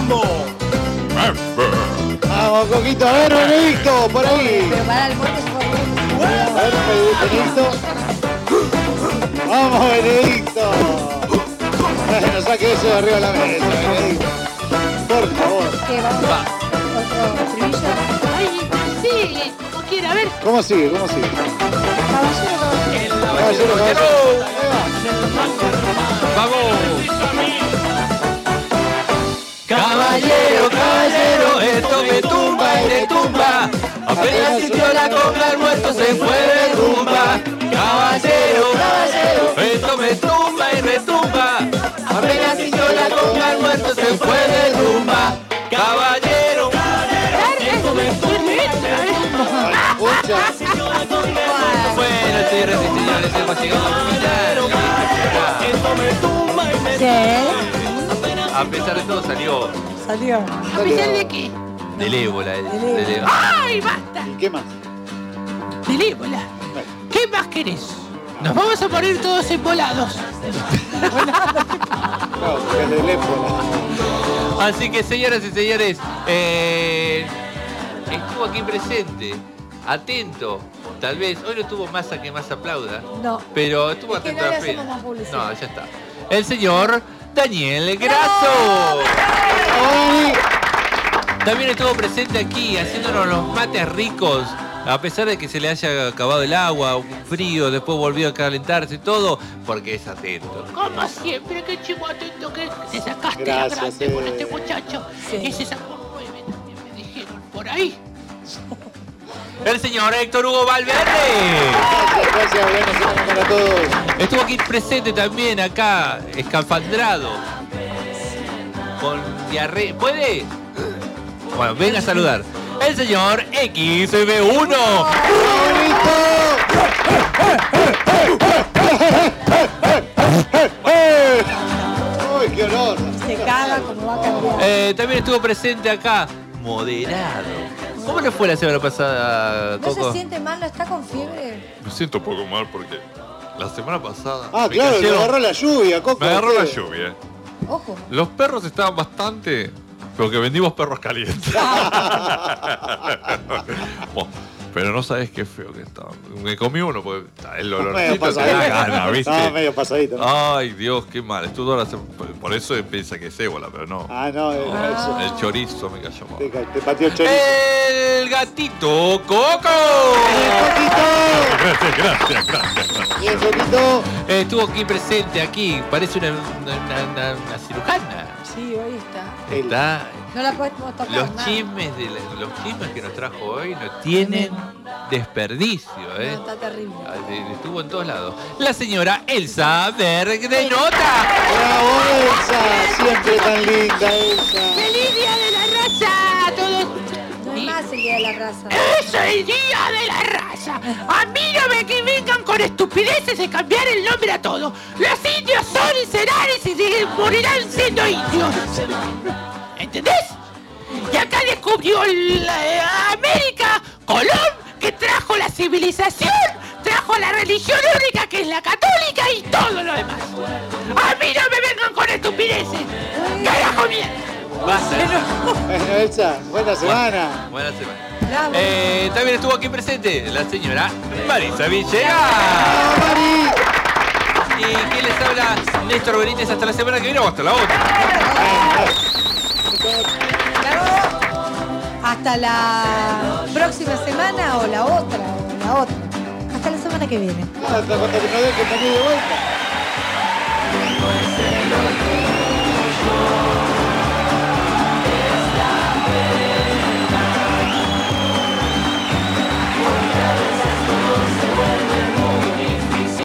Vamos, Coquito. A ver, Benedicto, por ahí.
Pero para el muerto se fue de
A ver, Benedicto. Vamos, Benedicto. Bueno, saque eso de arriba de la mesa, Benedicto. Por favor.
¿Qué, vamos? ¿Otro estribillo?
Ay, sí, como quiera, a ver.
¿Cómo sigue? ¿Cómo sigue?
Caballero, caballero.
Caballero, caballero.
¡Vamos!
Caballero, caballero, esto me tumba y me tumba. Apenas sintió la conga, el muerto se fue de rumba. Caballero, caballero, esto me tumba y me tumba. Apenas sintió la conga, el muerto se fue de rumba. Caballero, esto me tumba y me
Escucha.
Bueno, señoras y señores, hemos llegado al final.
esto me tumba y me
¿Qué?
A pesar de todo salió
Salió.
¿A pesar de qué?
del ébola. el-
Del ébola.
del ébola.
¡Ay, basta!
¿Y qué más?
Del ébola. ¿Qué más querés? Nos vamos a morir todos embolados.
No, porque es del época.
Así que, señoras y señores, eh, estuvo aquí presente, atento. Tal vez, hoy no tuvo masa que más aplauda,
No.
pero estuvo
Es que
atento
no
a
le
la fe.
hacemos más publicidad.
No, ya está. El señor Daniel Grasso. También estuvo presente aquí, haciéndonos los mates ricos. A pesar de que se le haya acabado el agua, un frío, después volvió a calentarse y todo, porque es atento.
Como siempre, qué chivo atento que te sacaste
Gracias,
la grande con
eh.
este muchacho.
Sí.
Ese sacó nueve, también me dijeron por ahí.
El señor Héctor Hugo Valverde.
Gracias, gracias. Buena semana para todos.
Estuvo aquí presente también, acá, escalfandrado. Con diarrea. ¿Puede? Bueno, venga a saludar. El señor X B uno.
¡Uy, qué honor!
Se caga como va a cambiar.
Eh, también estuvo presente acá, moderado. ¿Cómo le fue la semana pasada,
¿No
Coco?
se siente mal? ¿No está con fiebre?
Me siento un poco mal porque la semana pasada.
Ah,
me
claro, le
cayeron-
agarró la lluvia, Coco.
Me agarró la
usted.
lluvia.
Ojo.
Los perros estaban bastante. Porque vendimos perros calientes. Bueno, Pero no sabes qué feo que está. Me comí uno porque el
Medio
olorcito te da
pasadito.
gana, ¿viste?
No, medio pasadito, ¿no?
Ay, Dios, qué mal. Esto ahora se- por eso piensa que es ébola, pero no.
Ah, no, el,
No, el chorizo me cayó mal.
Te, ca- te pateó el chorizo.
El gatito Coco. Gracias, gracias, gracias.
Bien, Coquito.
Eh, estuvo aquí presente, aquí. Parece una, una, una- una cirujana.
Sí, hoy está.
Está.
No la podemos tocar.
Los
nada.
chismes, de la- los chismes que nos trajo hoy no tienen desperdicio, ¿eh?
No, está terrible.
Ah, de- Estuvo en todos lados. La señora Elsa Berg de Nota.
Bravo, Elsa. Siempre tan linda, Elsa.
¡Feliz Día de la Raza a todos!
No hay más el día de la raza.
¡Es el Día de la Raza! A mí no me que vengan con estupideces de cambiar el nombre a todo. Los indios son y serán y se siguen- morirán siendo indios. ¿Entendés? Y acá descubrió la, eh, América Colón, que trajo la civilización, trajo la religión única que es la católica y todo lo demás. A mí no me vengan con estupideces. ¡Carajo mierda!
Bueno, Elsa, buena semana.
Buena semana. Eh, también estuvo aquí presente la señora Marisa Villegas. ¿Y quién les habla? Néstor Benítez, hasta la semana que viene o hasta la otra.
Hasta la próxima semana o la otra, o la otra. Hasta la semana que viene.
Hasta cuando te no dejes venir de vuelta.